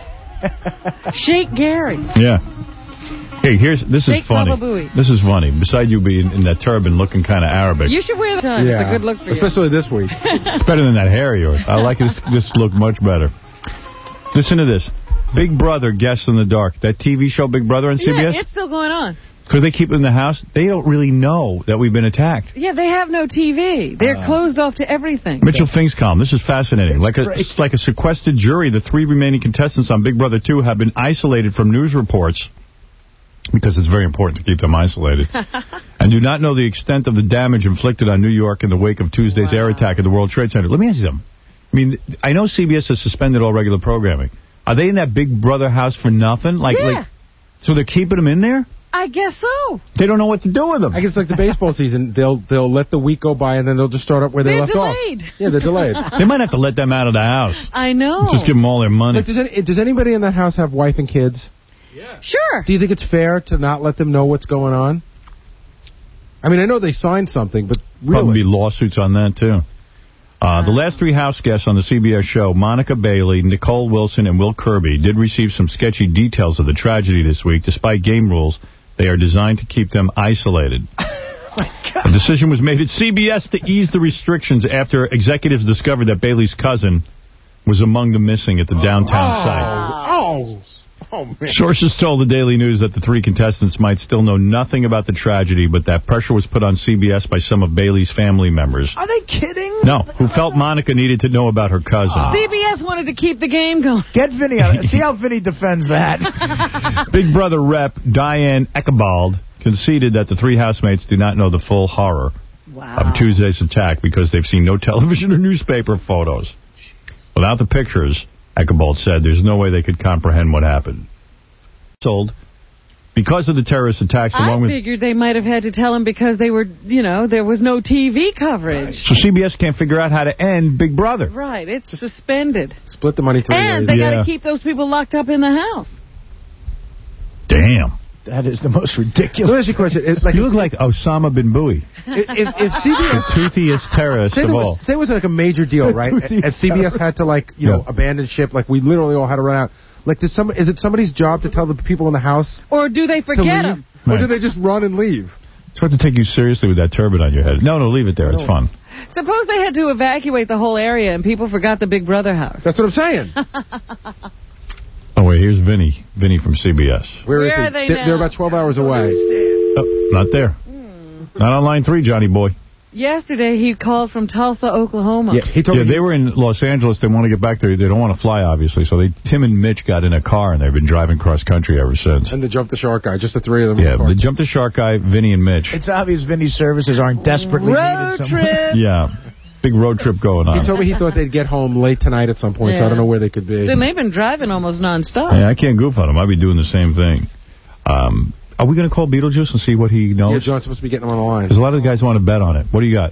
Sheikh Gary. Yeah. Hey, here's this Sheikh is funny. Baba Booey. This is funny. Beside you being in that turban looking kind of Arabic. You should wear the time. Yeah. It's a good look for you. Especially this week. It's better than that hair of yours. I like this, this look much better. Listen to this. Big Brother Guests in the Dark. That T V show Big Brother on C B S? Yeah, it's still going on. Because they keep it in the house, they don't really know that we've been attacked. Yeah, they have no T V. They're Uh, closed off to everything. Mitchell Fink's column. This is fascinating. Like a, great. it's like a sequestered jury. The three remaining contestants on Big Brother two have been isolated from news reports because it's very important to keep them isolated, and do not know the extent of the damage inflicted on New York in the wake of Tuesday's wow. air attack at the World Trade Center. Let me ask you something. I mean, I know C B S has suspended all regular programming. Are they in that Big Brother house for nothing? Like, yeah. like, so they're keeping them in there? I guess so. They don't know what to do with them. I guess like the baseball season, they'll they'll let the week go by and then they'll just start up where they they're left delayed. off. Yeah, they're delayed. They might have to let them out of the house. I know. Just give them all their money. Like, does, any, does anybody in that house have wife and kids? Yeah. Sure. Do you think it's fair to not let them know what's going on? I mean, I know they signed something, but really. Probably be lawsuits on that, too. Uh, the last three house guests on the C B S show, Monica Bailey, Nicole Wilson, and Will Kirby, did receive some sketchy details of the tragedy this week. Despite game rules, they are designed to keep them isolated. A decision was made at C B S to ease the restrictions after executives discovered that Bailey's cousin was among the missing at the downtown oh, site. Oh, oh, man. Sources told the Daily News that the three contestants might still know nothing about the tragedy, but that pressure was put on C B S by some of Bailey's family members. Are they kidding? No, who felt Monica needed to know about her cousin. Oh. C B S wanted to keep the game going. Get Vinny on it. See how Vinny defends that. Big Brother rep Diane Ekebald conceded that the three housemates do not know the full horror wow. of Tuesday's attack because they've seen no television or newspaper photos. Without the pictures, Ekebald said there's no way they could comprehend what happened. Told, because of the terrorist attacks... I along with figured they might have had to tell them because they were, you know, there was no T V coverage. So C B S can't figure out how to end Big Brother. Right, it's suspended. Split the money three And ways. they yeah. got to keep those people locked up in the house. Damn. That is the most ridiculous. Let me ask you a question. It's like you look like Osama bin Bowie. If, if C B S... The toothiest terrorist say of was, all. Say it was like a major deal, right? And C B S had to, like, you know, yeah. abandon ship. Like, we literally all had to run out. Like, did some, is it somebody's job to tell the people in the house? Or do they forget them? Or Right. do they just run and leave? It's hard to take you seriously with that turban on your head. No, no, leave it there. It's fun. Suppose they had to evacuate the whole area and people forgot the Big Brother house. That's what I'm saying. Oh, wait, here's Vinny. Vinny from C B S. Where, Where is are he? they they're, now? they're about twelve hours away. Oh, not there. Mm. Not on line three, Johnny boy. Yesterday, he called from Tulsa, Oklahoma. Yeah, he told yeah me they were in Los Angeles. They want to get back there. They don't want to fly, obviously. So they, Tim and Mitch got in a car, and they've been driving cross country ever since. And the jump the shark guy, just the three of them. Yeah, the jump the shark guy, Vinny and Mitch. It's obvious Vinny's services aren't desperately Road needed. trip. Yeah, big road trip going on. He told me he thought they'd get home late tonight at some point, Yeah. so I don't know where they could be. Then they've been driving almost nonstop. Yeah, I can't goof on him. I'd be doing the same thing. Um, are we going to call Beetlejuice and see what he knows? Yeah, John's supposed to be getting him on the line. Because a lot of the guys want to bet on it. What do you got?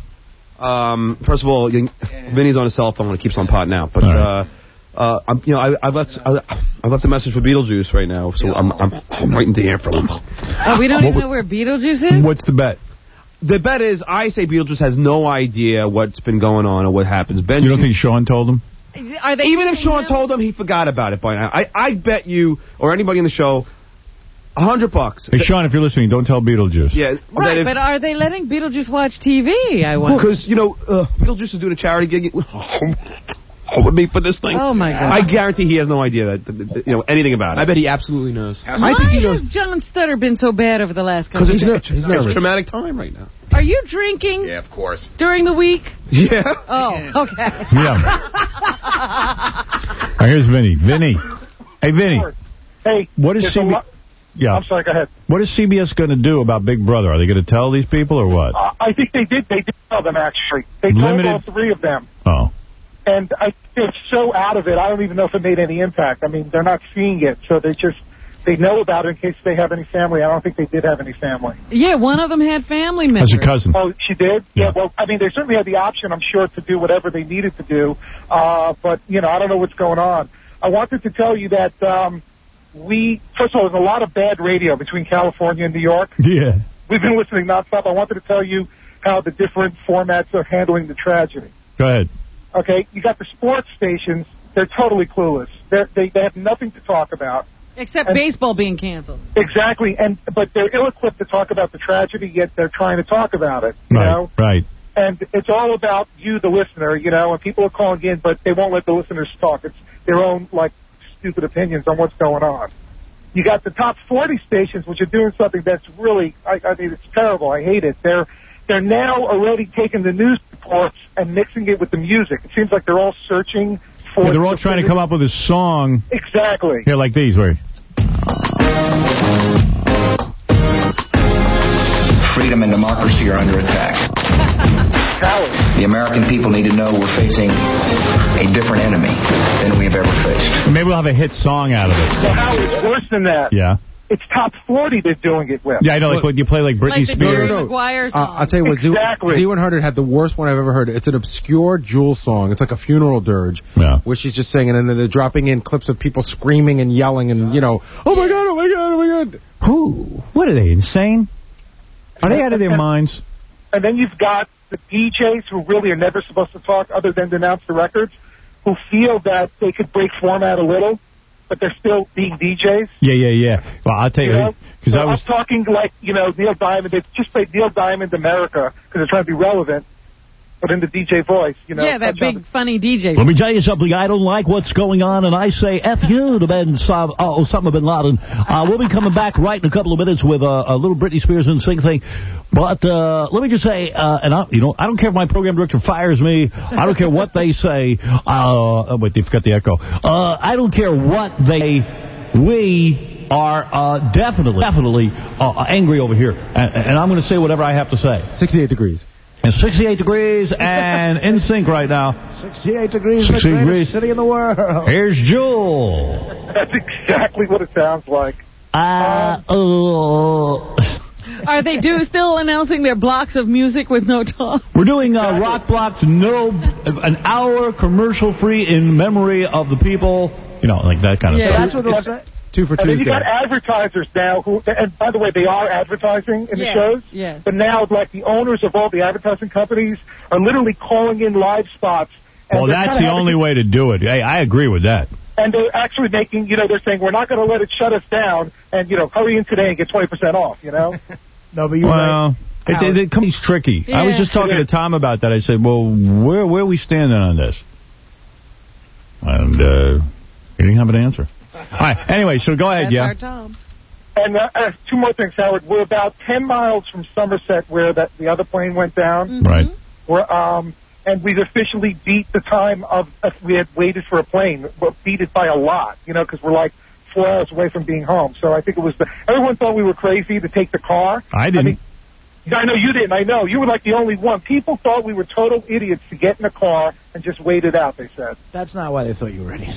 Um, first of all, you, Vinny's on his cell phone and it keeps on potting out. But Right. uh, uh, I'm, you know, I, I've left I, I've left a message for Beetlejuice right now, so I'm I'm, I'm waiting to hear from him. Oh, we don't What even would- know where Beetlejuice is? What's the bet? The bet is I say Beetlejuice has no idea what's been going on or what happens. Ben, You don't think Sean told him? Are they even if using Sean him? told him, he forgot about it by now. I I bet you or anybody in the show a hundred bucks. Hey, Sean, if you're listening, don't tell Beetlejuice. Yeah, Right, that if- but are they letting Beetlejuice watch T V, I wonder? Because, you know, uh, Beetlejuice is doing a charity gig with me for this thing. Oh, my God. I guarantee he has no idea that, that, that you know anything about it. I bet he absolutely knows. Why has John Stutter been so bad over the last couple Because of it's, days? it's a traumatic time right now. Are you drinking? Yeah, of course. During the week? Yeah. Oh, okay. Yeah. Now, here's Vinny. Vinny. Hey, Vinny. Hey. What is there's C B S? a lot- Yeah. I'm sorry, go ahead. What is C B S going to do about Big Brother? Are they going to tell these people or what? Uh, I think they did. They did tell them, actually. They Limited- told all three of them. Oh. And I, they're so out of it, I don't even know if it made any impact. I mean, they're not seeing it, so they just, they know about it in case they have any family. I don't think they did have any family. Yeah, one of them had family members. As a cousin. Oh, she did? Yeah. yeah, well, I mean, they certainly had the option, I'm sure, to do whatever they needed to do. Uh, but, you know, I don't know what's going on. I wanted to tell you that um, we, first of all, there's a lot of bad radio between California and New York. Yeah. We've been listening nonstop. I wanted to tell you how the different formats are handling the tragedy. Go ahead. Okay, you got the sports stations. They're totally clueless. They're, they they have nothing to talk about. Except and, baseball being canceled. Exactly, and but they're ill-equipped to talk about the tragedy, yet they're trying to talk about it, you right, know? Right, And it's all about you, the listener, you know, and people are calling in, but they won't let the listeners talk. It's their own, like, stupid opinions on what's going on. You got the top forty stations, which are doing something that's really, I, I mean, it's terrible. I hate it. They're they're now already taking the news reports and mixing it with the music. It seems like they're all searching for... Yeah, they're all trying to come up with a song. Exactly. Here, like these, where... Freedom and democracy are under attack. The American people need to know we're facing a different enemy than we've ever faced. Maybe we'll have a hit song out of it. So how it's worse than that. Yeah. It's top forty they're doing it with. Yeah, I know, like when you play like Britney like the Spears. Jerry Maguire song. Uh, I'll tell you what, exactly. Z one hundred had the worst one I've ever heard. It's an obscure Jewel song. It's like a funeral dirge, yeah. where she's just singing, and then they're dropping in clips of people screaming and yelling, and, you know, oh my God, oh my God, oh my God. Who? What are they, insane? Are they out of their and, minds? And then you've got the D Js who really are never supposed to talk other than to announce the records, who feel that they could break format a little, but they're still being D Js. Yeah, yeah, yeah. Well, I'll tell you, because so I was I'm talking like, you know, Neil Diamond. They just played Neil Diamond America because they're trying to be relevant, but in the D J voice, you know. Yeah, that big, the... funny D J. Let me tell you something. I don't like what's going on, and I say F you to Ben Sa- oh, Osama bin Laden. Uh, we'll be coming back right in a couple of minutes with uh, a little Britney Spears and Sing thing. But uh, let me just say, uh, and I, you know, I don't care if my program director fires me. I don't care what they say. Uh, oh, wait, they forgot the echo. Uh, I don't care what they... We are uh, definitely, definitely uh, angry over here. And, and I'm going to say whatever I have to say. sixty-eight degrees. It's sixty-eight degrees and in sync right now. sixty-eight degrees, sixty-eight the greatest degrees. city in the world. Here's Jewel. That's exactly what it sounds like. Uh, uh, Are they do still announcing their blocks of music with no talk? We're doing uh, rock blocks, no, an hour commercial free in memory of the people. You know, like that kind of yeah, stuff. That's what they'll say. Two for and Tuesday. then you got advertisers now who, and by the way, they are advertising in yeah, the shows. Yeah. But now, like, the owners of all the advertising companies are literally calling in live spots. Well, that's the only way to do it. Hey, I agree with that. And they're actually making, you know, they're saying, we're not going to let it shut us down, and, you know, hurry in today and get twenty percent off, you know? No, but you well, it, it, it comes tricky. Yeah. I was just talking to Tom about that. I said, well, where where are we standing on this? And uh, he didn't have an answer. All right. Anyway, so go ahead, That's yeah. our Tom. And uh, uh, two more things, Howard. We're about ten miles from Somerset, where that the other plane went down. Mm-hmm. Right. We're, um, and we've officially beat the time of if we had waited for a plane. But beat it by a lot, you know, because we're like four hours away from being home. So I think it was the... Everyone thought we were crazy to take the car. I didn't. I mean, I know you didn't. I know. You were like the only one. People thought we were total idiots to get in a car and just wait it out, they said. That's not why they thought you were idiots.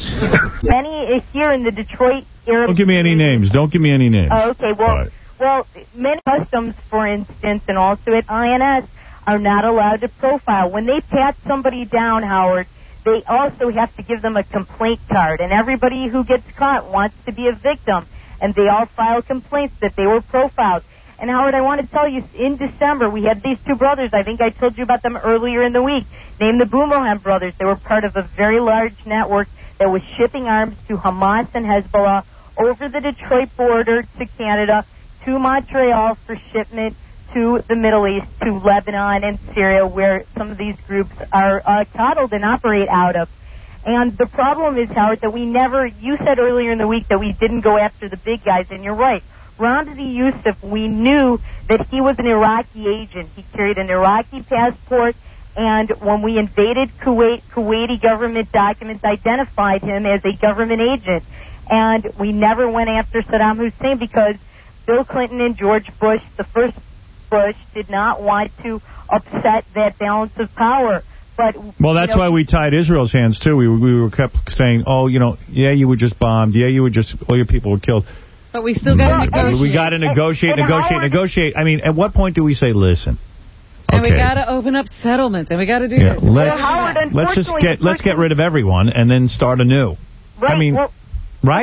Many here in the Detroit area. Don't give me any names. Don't give me any names. Oh, okay. Well, right. well, many customs, for instance, and also at I N S, are not allowed to profile. When they pat somebody down, Howard, they also have to give them a complaint card. And everybody who gets caught wants to be a victim. And they all file complaints that they were profiled. And, Howard, I want to tell you, in December, we had these two brothers. I think I told you about them earlier in the week, named the Boomerang brothers. They were part of a very large network that was shipping arms to Hamas and Hezbollah over the Detroit border to Canada, to Montreal for shipment to the Middle East, to Lebanon and Syria, where some of these groups are uh, coddled and operate out of. And the problem is, Howard, that we never, you said earlier in the week that we didn't go after the big guys, and you're right. Ramzi Youssef, we knew that he was an Iraqi agent. He carried an Iraqi passport, and when we invaded Kuwait, Kuwaiti government documents identified him as a government agent. And we never went after Saddam Hussein because Bill Clinton and George Bush, the first Bush, did not want to upset that balance of power. But well, that's you know, why we tied Israel's hands, too. We, we were kept saying, oh, you know, yeah, you were just bombed. Yeah, you were just, all your people were killed. But we still got to negotiate. We got to negotiate, and, and negotiate, Howard, negotiate. I mean, at what point do we say, listen? And okay. we got to open up settlements, and we got to do yeah, this. Let's, well, Howard, let's just get let's get rid of everyone and then start anew. Right, I mean, well, right?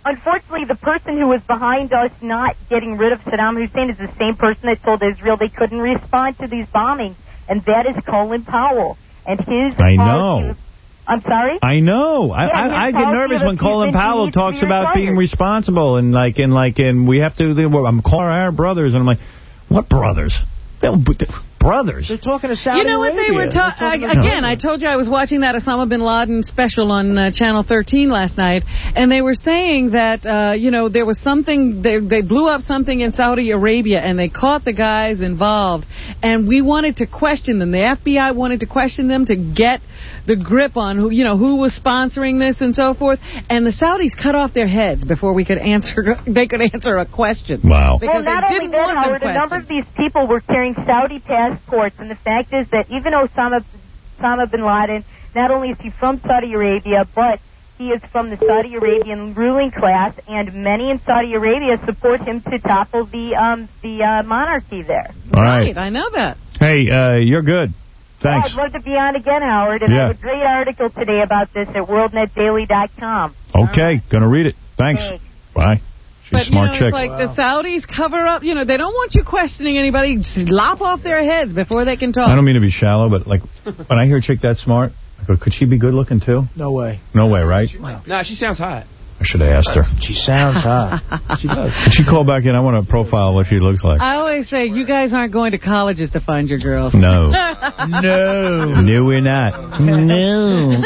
unfortunately, the person who was behind us not getting rid of Saddam Hussein is the same person that told Israel they couldn't respond to these bombings, and that is Colin Powell. And his I know. Of, I'm sorry? I know. I, Yeah, I, I his get policy nervous of when Colin appeasement Powell needs to talks be about retired. being responsible and like and like and we have to. I'm calling our brothers and I'm like, what brothers? They'll, brothers. They're talking to Saudi You know what they were Arabia. talking They're talking to- again? I told you I was watching that Osama bin Laden special on uh, Channel thirteen last night, and they were saying that uh, you know there was something they they blew up something in Saudi Arabia, and they caught the guys involved, and we wanted to question them. The F B I wanted to question them to get the grip on who you know who was sponsoring this and so forth, and the Saudis cut off their heads before we could answer. They could answer a question. Wow. Well, Because not they only didn't that, want them Howard, a number of these people were carrying Saudi passports, and the fact is that even Osama, Osama bin Laden, not only is he from Saudi Arabia, but he is from the Saudi Arabian ruling class, and many in Saudi Arabia support him to topple the um, the uh, monarchy there. All right. I know that. Hey, uh, you're good. Thanks. I'd love to be on again, Howard, and Yeah. I have a great article today about this at world net daily dot com. Okay, gonna read it. Thanks. Thanks. Bye. She's But, a smart you know, chick. it's like the Saudis cover up, you know, they don't want you questioning anybody. Just lop off their heads before they can talk. I don't mean to be shallow, but like when I hear a chick that smart, I go, could she be good looking too? No way. No way, right? Nah, she sounds hot. I should have asked her. She sounds hot. She does. Did she call back in? I want to profile what she looks like. I always say, you guys aren't going to colleges to find your girls. No. No. No, we're not. No.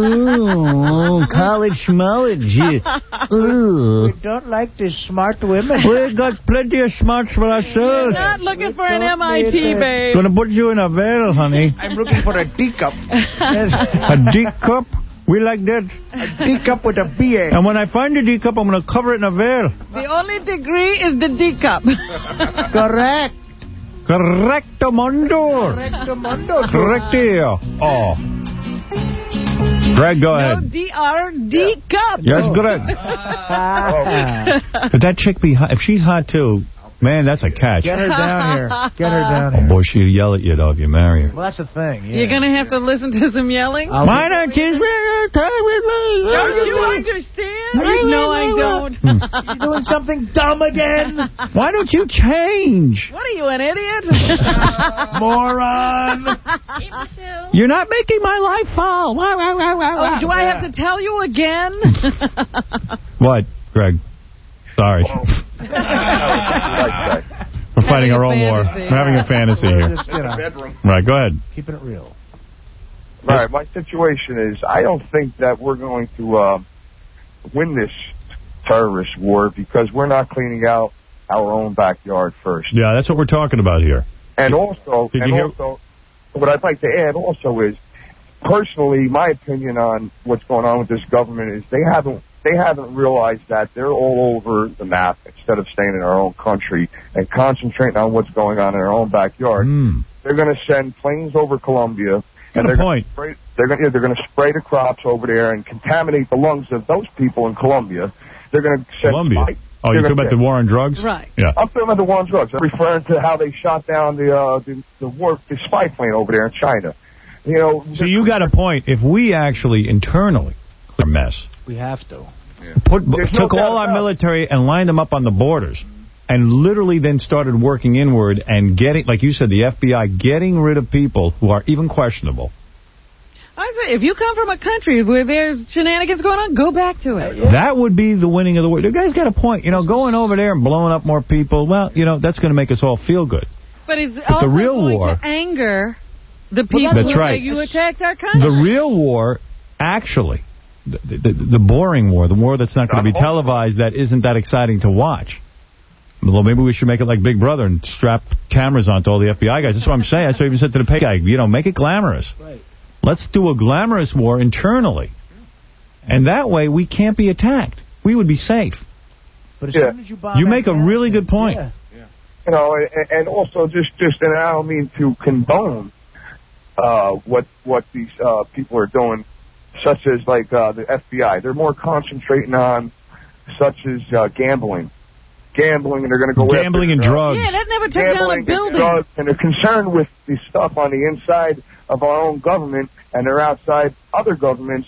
Ooh, college schmolage. Ooh. We don't like these smart women. We got plenty of smarts for You're ourselves. not looking for an M I T, babe. Gonna put you in a veil, honey. I'm looking for a D cup. A D cup? We like that. A D cup with a B A. And when I find a D cup, I'm gonna cover it in a veil. The only degree is the D cup. Correct. Correcto mundo. Correcto mundo. Correctio. Oh. Greg, go No ahead. D R D cup. Yes, Greg. Could that chick be hot? If she's hot too, man, that's a catch. Get her down here. Get her down Oh here. boy, she'll yell at you though if you marry her. Well, that's the thing. Yeah. You're going to have to listen to some yelling. I'll Why be- don't you spend time with me? Don't you understand? No, I don't. You doing something dumb again? Why don't you change? What are you, an idiot? Moron. You're not making my life fall. Wah, wah, wah, wah, Oh, do I have to tell you again? What, Greg? Sorry. We're fighting Having our a own war. fantasy. We're having a fantasy here. Just, you know, bedroom. Right, go ahead. keeping it real. All right, my situation is I don't think that we're going to uh, win this terrorist war because we're not cleaning out our own backyard first. Yeah, that's what we're talking about here. And also, Did and you hear- also, what I'd like to add also is, personally, my opinion on what's going on with this government is they haven't they haven't realized that they're all over the map instead of staying in our own country and concentrating on what's going on in our own backyard. Mm. They're going to send planes over Colombia, Good and they're point. Gonna spray, they're going yeah, they're going to spray the crops over there and contaminate the lungs of those people in Colombia. They're going to send Colombia. spy- Oh, they're you're talking gonna- about the war on drugs? Right. Yeah. I'm talking about the war on drugs. I'm referring to how they shot down the uh, the, the war the spy plane over there in China. You know. So you got a point. If we actually internally clear a mess, We have to. put There's no took doubt all our about it. military and lined them up on the borders, and literally then started working inward and getting, like you said, the F B I getting rid of people who are even questionable. I say, if you come from a country where there's shenanigans going on, go back to it. That would be the winning of the war. The guy's got a point. You know, going over there and blowing up more people, well, you know, that's going to make us all feel good. But it's But the also real going war- to anger the people That's who right. say you attacked our country. The real war, actually, the, the, the boring war, the war that's not going to be televised, that isn't that exciting to watch. Well, maybe we should make it like Big Brother and strap cameras onto all the F B I guys. That's what I'm saying. That's what I even said to the pay guy. You know, make it glamorous. Right. Let's do a glamorous war internally. And that way we can't be attacked. We would be safe. But as Yeah. soon as you bomb You make a Afghanistan- really good point. Yeah. You know, and, and also just just and I don't mean to condone uh, what what these uh, people are doing, such as like uh, the F B I. They're more concentrating on such as uh, gambling. Gambling, and they're going to go Gambling after, and drugs. Yeah, that never took down a gambling and building. drugs, and they're concerned with the stuff on the inside of our own government, and they're outside other governments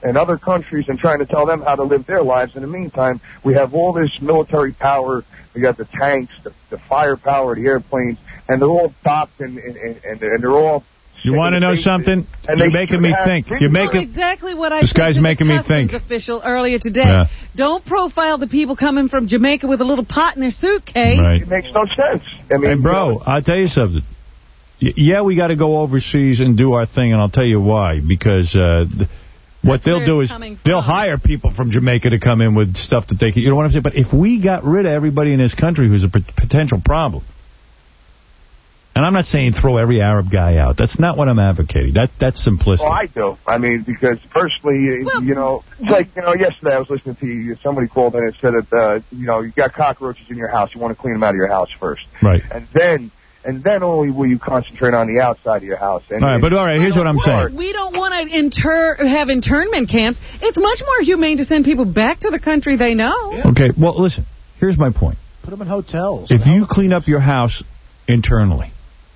and other countries and trying to tell them how to live their lives. In the meantime, we have all this military power. We got the tanks, the, the firepower, the airplanes, and they're all docked and, and, and, and they're all... You want to know something? And You're they making me think. You're making Well, exactly what I This said guy's to making the me customs think. official earlier today. Yeah. Don't profile the people coming from Jamaica with a little pot in their suitcase. Right. It makes no sense. I mean, hey, bro, I'll tell you something. Y- yeah, we got to go overseas and do our thing, and I'll tell you why. Because uh, th- what That's they'll where do it's is coming they'll from. hire people from Jamaica to come in with stuff that they can... You know what I'm saying? But if we got rid of everybody in this country who's a p- potential problem... And I'm not saying throw every Arab guy out. That's not what I'm advocating. That That's simplistic. Well, I do. I mean, because personally, well, you know, it's like, you know, yesterday I was listening to you. Somebody called in and said that, uh, you know, you got cockroaches in your house. You want to clean them out of your house first. Right. And then, and then only will you concentrate on the outside of your house. And, all right, but all right, here's what I'm saying. We don't want to inter have internment camps. It's much more humane to send people back to the country they know. Yeah. Okay, well, listen. Here's my point. Put them in hotels. If you clean up your house internally...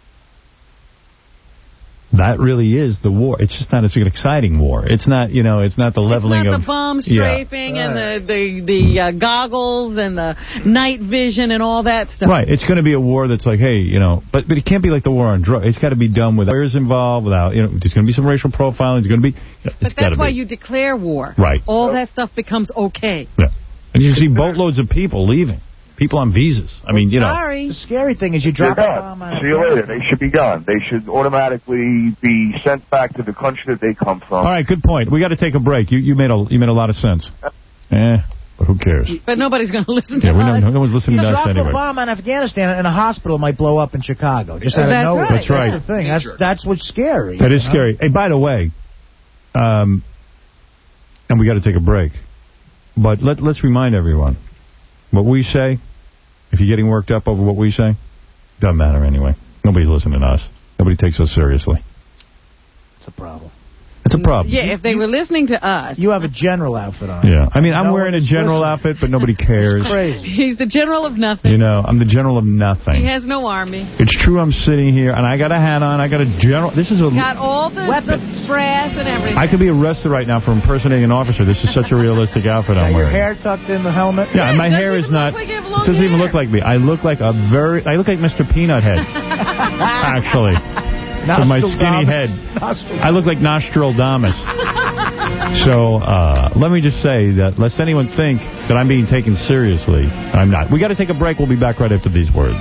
That really is the war. It's just not as an exciting war. It's not, you know, it's not the leveling it's not of... the bomb yeah. strafing and the, the, the uh, goggles and the night vision and all that stuff. Right. It's going to be a war that's like, hey, you know, but but it can't be like the war on drugs. It's got to be done with lawyers involved, without, you know, there's going to be some racial profiling. There's going to be... You know, but that's why be. you declare war. Right. All that stuff becomes okay. Yeah. And you see boatloads of people leaving. People on visas. I mean, you know. Sorry. The scary thing is you drop a bomb on See you later. They should be gone. They should automatically be sent back to the country that they come from. All right, good point. We got to take a break. You you made a you made a lot of sense. Eh, but who cares? But nobody's going to listen to yeah, we us. know, no one's listening you to us drop anyway. a bomb on Afghanistan and a hospital might blow up in Chicago. Just Oh, out of that's nowhere. right. That's right. That's the thing. That's, that's what's scary. That is you know? scary. Hey, by the way, um, and we got to take a break, but let, let's remind everyone, what we say, if you're getting worked up over what we say, doesn't matter anyway. Nobody's listening to us. Nobody takes us seriously. It's a problem. It's a problem. Yeah, if they were listening to us. You have a general outfit on. Yeah. I mean, I'm no wearing a one's general listening. outfit, but nobody cares. It's crazy. He's the general of nothing. You know, I'm the general of nothing. He has no army. It's true I'm sitting here, and I got a hat on. I got a general... This is a... Got all the, the brass and everything. I could be arrested right now for impersonating an officer. This is such a realistic outfit I'm Got your wearing. hair tucked in the helmet. Yeah, and my hair is not... Like it doesn't even look like me. I look like a very... I look like Mister Peanut Head, actually. With my skinny head. I look like Nostradamus. So, uh, let me just say that lest anyone think that I'm being taken seriously, I'm not. We got to take a break. We'll be back right after these words.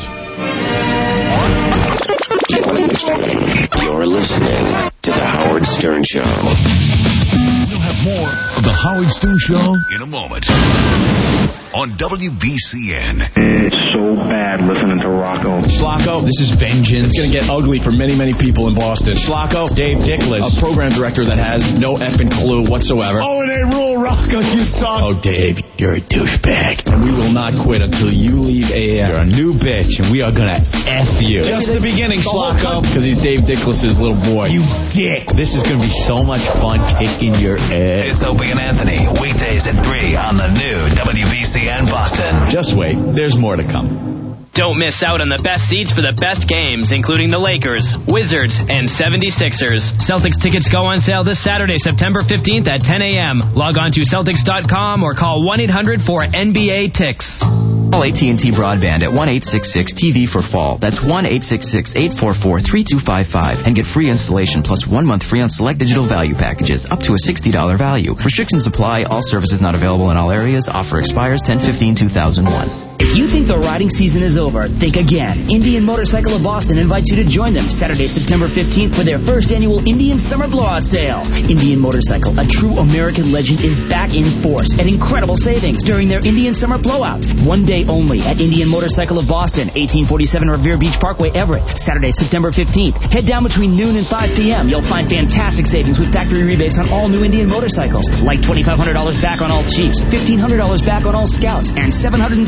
You're listening to The Howard Stern Show. We'll have more of The Howard Stern Show in a moment on W B C N. It's so bad listening to Rocco. Slocko, this is vengeance. It's going to get ugly for many, many people in Boston. Slocko, Dave Dickless, a program director that has no effing clue whatsoever. Oh, and they rule Rocco, you suck. Oh, Dave, you're a douchebag. And we will not quit until you leave A M. You're a new bitch, and we are going to F you. Just the beginning, Slocko, because he's Dave Dickless' little boy. You dick. This is going to be so much fun kicking your ass. It's Opie and Anthony, weekdays at three on the new W B C N Boston. Just wait. There's more to come. Don't miss out on the best seats for the best games, including the Lakers, Wizards, and seventy-sixers. Celtics tickets go on sale this Saturday, September fifteenth at ten a.m. Log on to Celtics dot com or call one eight hundred four N B A Tix. Call A T and T Broadband at one eight six six T V for fall. That's one eight six six eight four four three two five five and get free installation plus one month free on select digital value packages up to a sixty dollars value. Restrictions apply. All services not available in all areas. Offer expires ten fifteen two thousand one. If you think the riding season is over, think again. Indian Motorcycle of Boston invites you to join them Saturday, September fifteenth for their first annual Indian Summer Blowout Sale. Indian Motorcycle, a true American legend, is back in force at incredible savings during their Indian Summer Blowout. One day only at Indian Motorcycle of Boston, eighteen forty-seven Revere Beach Parkway, Everett. Saturday, September fifteenth. Head down between noon and five p.m. You'll find fantastic savings with factory rebates on all new Indian motorcycles, like twenty-five hundred dollars back on all Chiefs, fifteen hundred dollars back on all Scouts, and seven hundred fifty dollars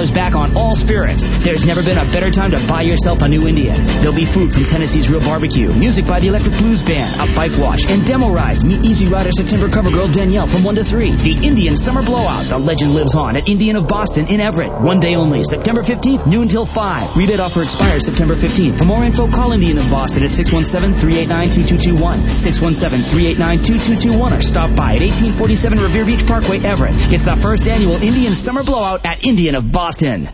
dollars back on all spirits. There's never been a better time to buy yourself a new Indian. There'll be food from Tennessee's Real Barbecue, music by the Electric Blues Band, a bike wash, and demo rides. Meet Easy Rider September cover girl Danielle from one to three. The Indian Summer Blowout. The legend lives on at Indian of Boston in Everett. One day only, September fifteenth, noon till five. Rebate offer expires September fifteenth. For more info, call Indian of Boston at six one seven, three eight nine, two two two one, six one seven, three eight nine, two two two one, or stop by at eighteen forty-seven Revere Beach Parkway, Everett. It's the first annual Indian Summer Blowout at Indian of Boston.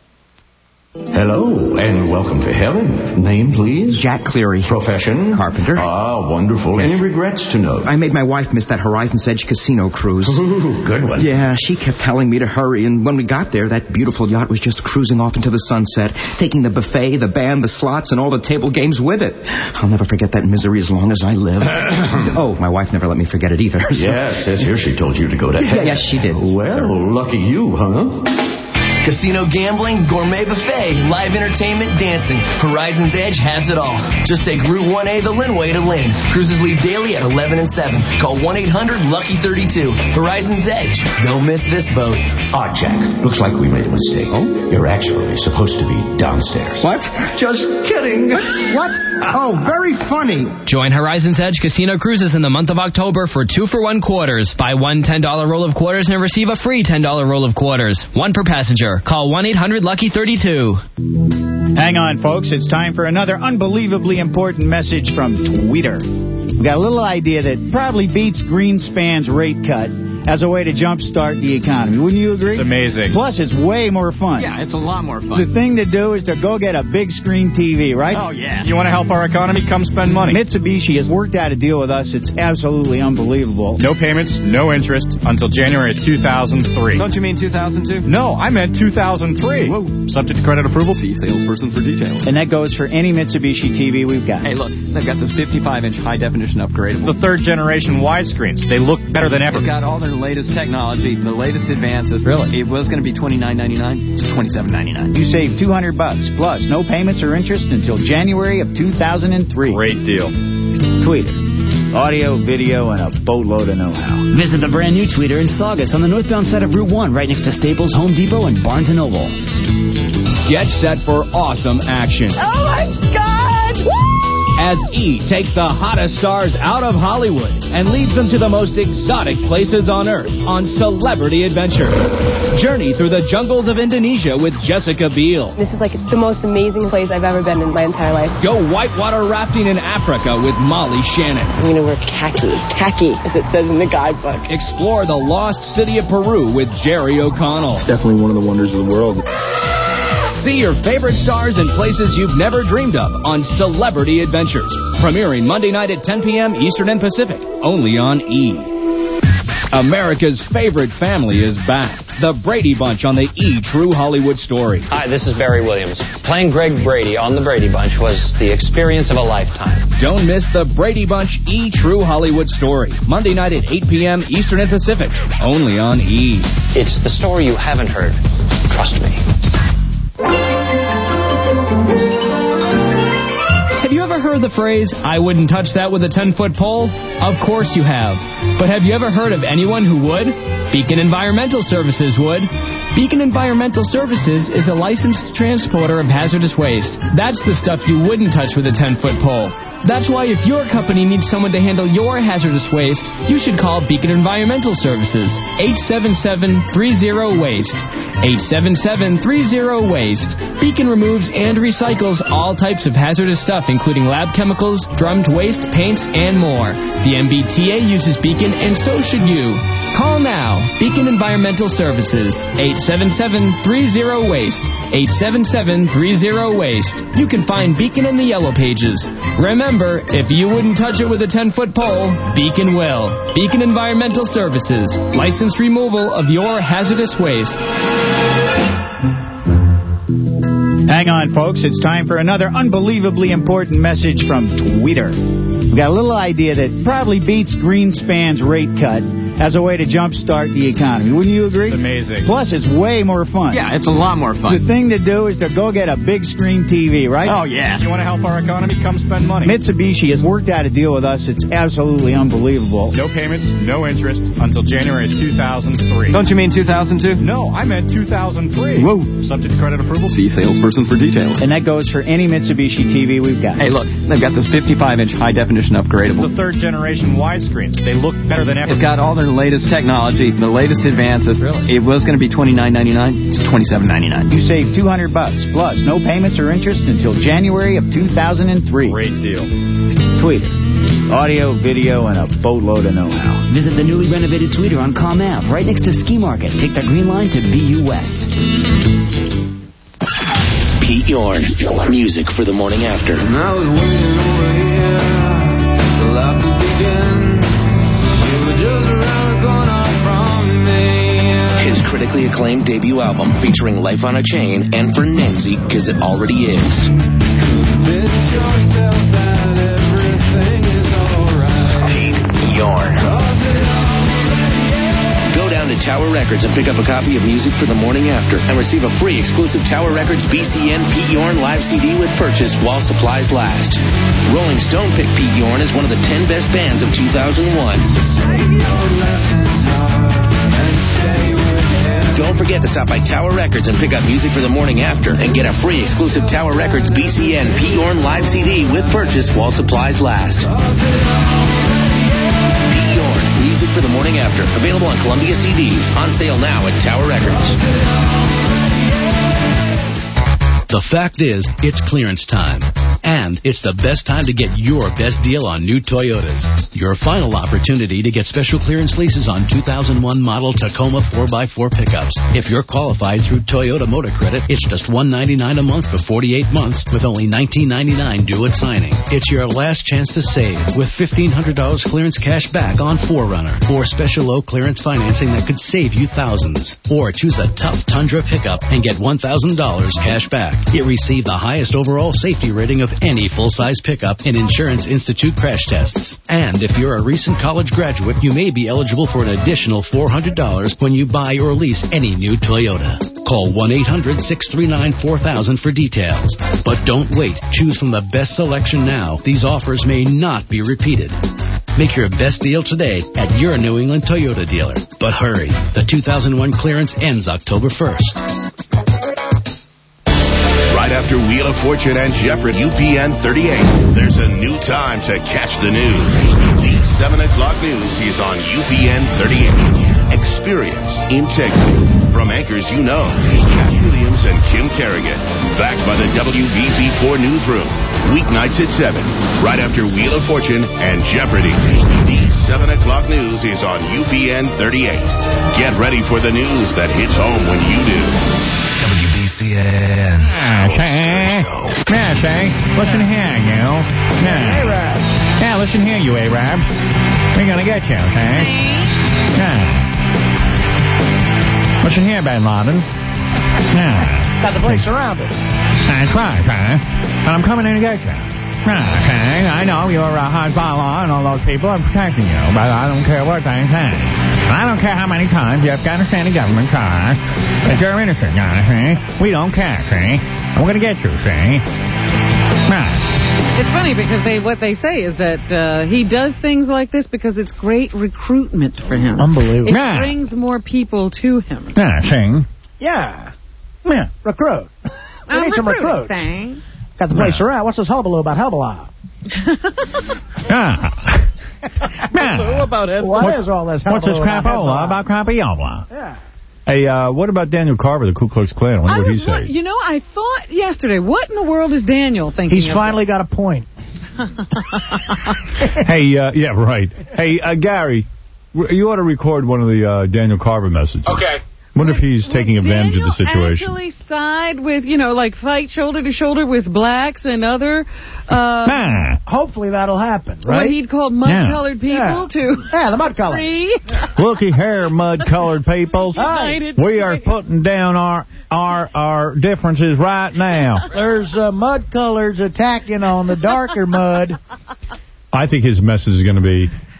Hello, and welcome to heaven. Name, please? Jack Cleary. Profession? Carpenter. Ah, wonderful. Yes. Any regrets to note? I made my wife miss that Horizon's Edge casino cruise. Ooh, good one. Yeah, she kept telling me to hurry, and when we got there, that beautiful yacht was just cruising off into the sunset, taking the buffet, the band, the slots, and all the table games with it. I'll never forget that misery as long as I live. Oh, my wife never let me forget it either. So. Yes, says here she told you to go to heaven. Yes, she did. Well, lucky you, huh? Casino gambling, gourmet buffet, live entertainment, dancing. Horizon's Edge has it all. Just take Route one A the Linway to Lynn. Cruises leave daily at eleven and seven. Call one eight hundred lucky thirty-two. Horizon's Edge. Don't miss this boat. Ah, Jack, looks like we made a mistake. Oh? You're actually supposed to be downstairs. What? Just kidding. What? Oh, very funny. Join Horizon's Edge Casino Cruises in the month of October for two for one quarters. Buy one ten dollar roll of quarters and receive a free ten dollar roll of quarters. One per passenger. Call one eight hundred lucky thirty-two. Hang on, folks. It's time for another unbelievably important message from Twitter. We've got a little idea that probably beats Greenspan's rate cut as a way to jumpstart the economy. Wouldn't you agree? It's amazing. Plus, it's way more fun. Yeah, it's a lot more fun. The thing to do is to go get a big screen T V, right? Oh, yeah. You want to help our economy? Come spend money. Mitsubishi has worked out a deal with us. It's absolutely unbelievable. No payments, no interest until January of two thousand three. Don't you mean two thousand two? No, I meant two thousand three. Whoa. Subject to credit approval. See salesperson for details. And that goes for any Mitsubishi T V we've got. Hey, look, they've got this fifty-five inch high-definition upgradable. The third generation widescreens. They look better than ever. They've got all their latest technology. The latest advances. Really? It was going to be twenty-nine ninety-nine. It's twenty-seven ninety-nine. You save two hundred bucks plus no payments or interest until January of two thousand three. Great deal. Tweeter. Audio, video, and a boatload of know-how. Visit the brand new Tweeter in Saugus on the northbound side of Route one, right next to Staples, Home Depot, and Barnes and Noble. Get set for awesome action. Oh my God! Woo! As E takes the hottest stars out of Hollywood and leads them to the most exotic places on Earth on Celebrity Adventures. Journey through the jungles of Indonesia with Jessica Biel. This is like the most amazing place I've ever been in my entire life. Go whitewater rafting in Africa with Molly Shannon. I'm going to wear khaki. Khaki, as it says in the guidebook. Explore the lost city of Peru with Jerry O'Connell. It's definitely one of the wonders of the world. See your favorite stars and places you've never dreamed of on Celebrity Adventures. Premiering Monday night at ten p.m. Eastern and Pacific. Only on E! America's favorite family is back. The Brady Bunch on the E! True Hollywood Story. Hi, this is Barry Williams. Playing Greg Brady on The Brady Bunch was the experience of a lifetime. Don't miss The Brady Bunch E! True Hollywood Story. Monday night at eight p.m. Eastern and Pacific. Only on E! It's the story you haven't heard. Trust me. Have you ever heard the phrase, I wouldn't touch that with a ten-foot pole? Of course you have. But have you ever heard of anyone who would? Beacon Environmental Services would. Beacon Environmental Services is a licensed transporter of hazardous waste. That's the stuff you wouldn't touch with a ten-foot pole. That's why if your company needs someone to handle your hazardous waste, you should call Beacon Environmental Services. eight seven seven, three zero, waste. eight seven seven, three zero, waste. Beacon removes and recycles all types of hazardous stuff, including lab chemicals, drummed waste, paints, and more. The M B T A uses Beacon, and so should you. Call now. Beacon Environmental Services. eight seven seven, three zero, waste. eight seven seven, three zero, waste. You can find Beacon in the Yellow Pages. Remember, if you wouldn't touch it with a ten-foot pole, Beacon will. Beacon Environmental Services. Licensed removal of your hazardous waste. Hang on, folks. It's time for another unbelievably important message from Twitter. We've got a little idea that probably beats Greenspan's rate cut as a way to jumpstart the economy. Wouldn't you agree? It's amazing. Plus, it's way more fun. Yeah, it's a lot more fun. The thing to do is to go get a big screen T V, right? Oh, yeah. If you want to help our economy, come spend money. Mitsubishi has worked out a deal with us. It's absolutely unbelievable. No payments, no interest until January two thousand three. Don't you mean two thousand two? No, I meant two thousand three. Whoa. Subject to credit approval. See salesperson for details. And that goes for any Mitsubishi T V we've got. Hey, look, they've got this fifty-five inch high-definition upgradable. The third generation widescreens. They look better than ever. It's got all their latest technology, the latest advances. Really? It was going to be twenty-nine ninety-nine. It's twenty-seven ninety-nine. You save two hundred bucks plus no payments or interest until January of two thousand three. Great deal. Tweet it. Audio, video, and a boatload of know-how. Visit the newly renovated Tweeter on Com Ave, right next to Ski Market. Take the Green Line to B U West. Pete Yorn. Music for the morning after. And I was waiting over here. The life would begin. You were just around the corner from me. His critically acclaimed debut album featuring Life on a Chain and For Nancy, Cause It Already Is. Convince yourself that everything is alright. Pete Yorn. Go down to Tower Records and pick up a copy of Music for the Morning After and receive a free exclusive Tower Records B C N Pete Yorn live C D with purchase while supplies last. Rolling Stone picked Pete Yorn as one of the ten best bands of two thousand one. Don't forget to stop by Tower Records and pick up Music for the Morning After and get a free exclusive Tower Records B C N Pete Yorn live C D with purchase while supplies last. Pete Yorn, Music for the Morning After. Available on Columbia C Ds. On sale now at Tower Records. The fact is, it's clearance time. And it's the best time to get your best deal on new Toyotas. Your final opportunity to get special clearance leases on two thousand one model Tacoma four by four pickups. If you're qualified through Toyota Motor Credit, it's just one hundred ninety-nine dollars a month for forty-eight months with only nineteen ninety-nine due at signing. It's your last chance to save with fifteen hundred dollars clearance cash back on four runner or special low clearance financing that could save you thousands. Or choose a tough Tundra pickup and get one thousand dollars cash back. It received the highest overall safety rating of any full-size pickup in Insurance Institute crash tests. And if you're a recent college graduate, you may be eligible for an additional four hundred dollars when you buy or lease any new Toyota. Call one eight hundred six three nine four thousand for details. But don't wait. Choose from the best selection now. These offers may not be repeated. Make your best deal today at your New England Toyota dealer. But hurry. The two thousand one clearance ends October first. Right after Wheel of Fortune and Jeopardy, U P N thirty-eight, there's a new time to catch the news. The seven o'clock news is on U P N thirty-eight. Experience, integrity, from anchors you know, Cat Williams and Kim Kerrigan. Backed by the W B C four Newsroom. Weeknights at seven, right after Wheel of Fortune and Jeopardy. The seven o'clock news is on U P N thirty-eight. Get ready for the news that hits home when you do. W B C N. Ah, say, yeah, say, listen here, you. Yeah. A-Rab. Yeah, listen here, you A-Rab. We're gonna get you, okay? Yeah. Listen here, Bin Laden. Yeah. Got the place surrounded. That's right, okay? And I'm coming in to get you. Yeah, okay, I know you're a Hezbollah and all those people are protecting you, but I don't care what they say. I don't care how many times the Afghanistan government says that you're innocent, you know, see? We don't care, see? And we're going to get you, see? Right. It's funny because they what they say is that uh, he does things like this because it's great recruitment for him. Unbelievable. It Yeah. brings more people to him. Yeah, see? Yeah. Yeah. Recruit. We I'm need some recruits. saying. Got the place around. What's this hullabaloo about Hezbollah? Yeah. Yeah. About it. What What's- is all this What's this hullabaloo crapola about about crapiola? Yeah. Hey, uh, what about Daniel Carver, the Ku Klux Klan? I wonder I what he was, wa- said. you know, I thought yesterday, what in the world is Daniel thinking He's of finally got a point. Hey, uh, yeah, right. Hey, uh, Gary, you ought to record one of the uh, Daniel Carver messages. Okay. Wonder if he's taking advantage Daniel of the situation. actually side with, you know, like fight shoulder to shoulder with blacks and other... Uh, Hopefully that'll happen, right? What he'd called mud-colored people Yeah. to... Yeah, the mud color. Free. Looky here, mud-colored peoples. United We are putting down our our our differences right now. There's uh, mud colors attacking on the darker mud. I think his message is going to be,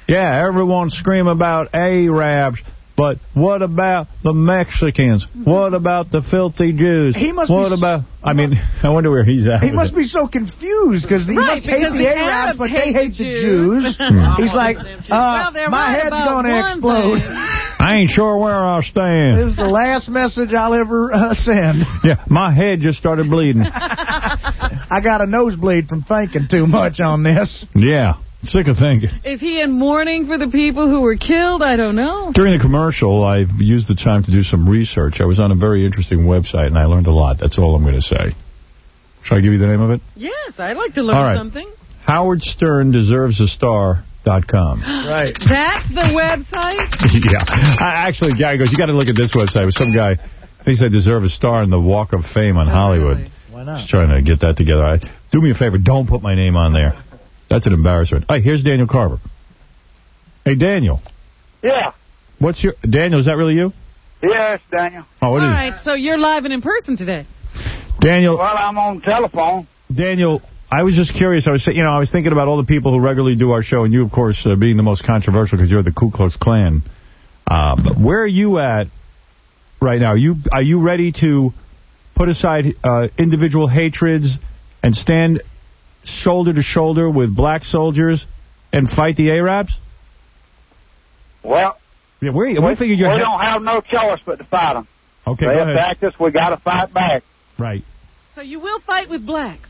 Yeah, everyone scream about Arabs, but what about the Mexicans? What about the filthy Jews? He must what be about... I mean, I wonder where he's at. He with must it. be so confused because he Right, must hate because the, the Arabs, Arabs but hate they hate the the Jews. Jews. He's like, uh, Well, they're my right head's about going to one explode. thing. I ain't sure where I'll stand. This is the last message I'll ever uh, send. Yeah, my head just started bleeding. I got a nosebleed from thinking too much on this. Yeah, sick of thinking. Is he in mourning for the people who were killed? I don't know. During the commercial, I used the time to do some research. I was on a very interesting website, and I learned a lot. That's all I'm going to say. Shall I give you the name of it? Yes, I'd like to learn All right. something. Howard Stern Deserves a Star. Dot com. Right. That's the website? Yeah. I, actually, guy goes, you got to look at this website. With some guy thinks I deserve a star in the Walk of Fame on oh, Hollywood. Really? Why not? Just trying to get that together. I, do me a favor, don't put my name on there. That's an embarrassment. Hey, here's Daniel Carver. Hey, Daniel. Yeah. What's your... Daniel, is that really you? Yeah, it's Daniel. Oh, what All is right, so you're live and in person today. Daniel... Well, I'm on telephone. Daniel... I was just curious. I was, you know, I was thinking about all the people who regularly do our show, and you, of course, uh, being the most controversial because you're the Ku Klux Klan. Uh, but where are you at right now? Are you are you ready to put aside uh, individual hatreds and stand shoulder to shoulder with black soldiers and fight the Arabs? Well, yeah, where, we, we, figured we you don't have no choice but to fight them. Okay, they go ahead. attacked us. We got to fight back. Right. So you will fight with blacks?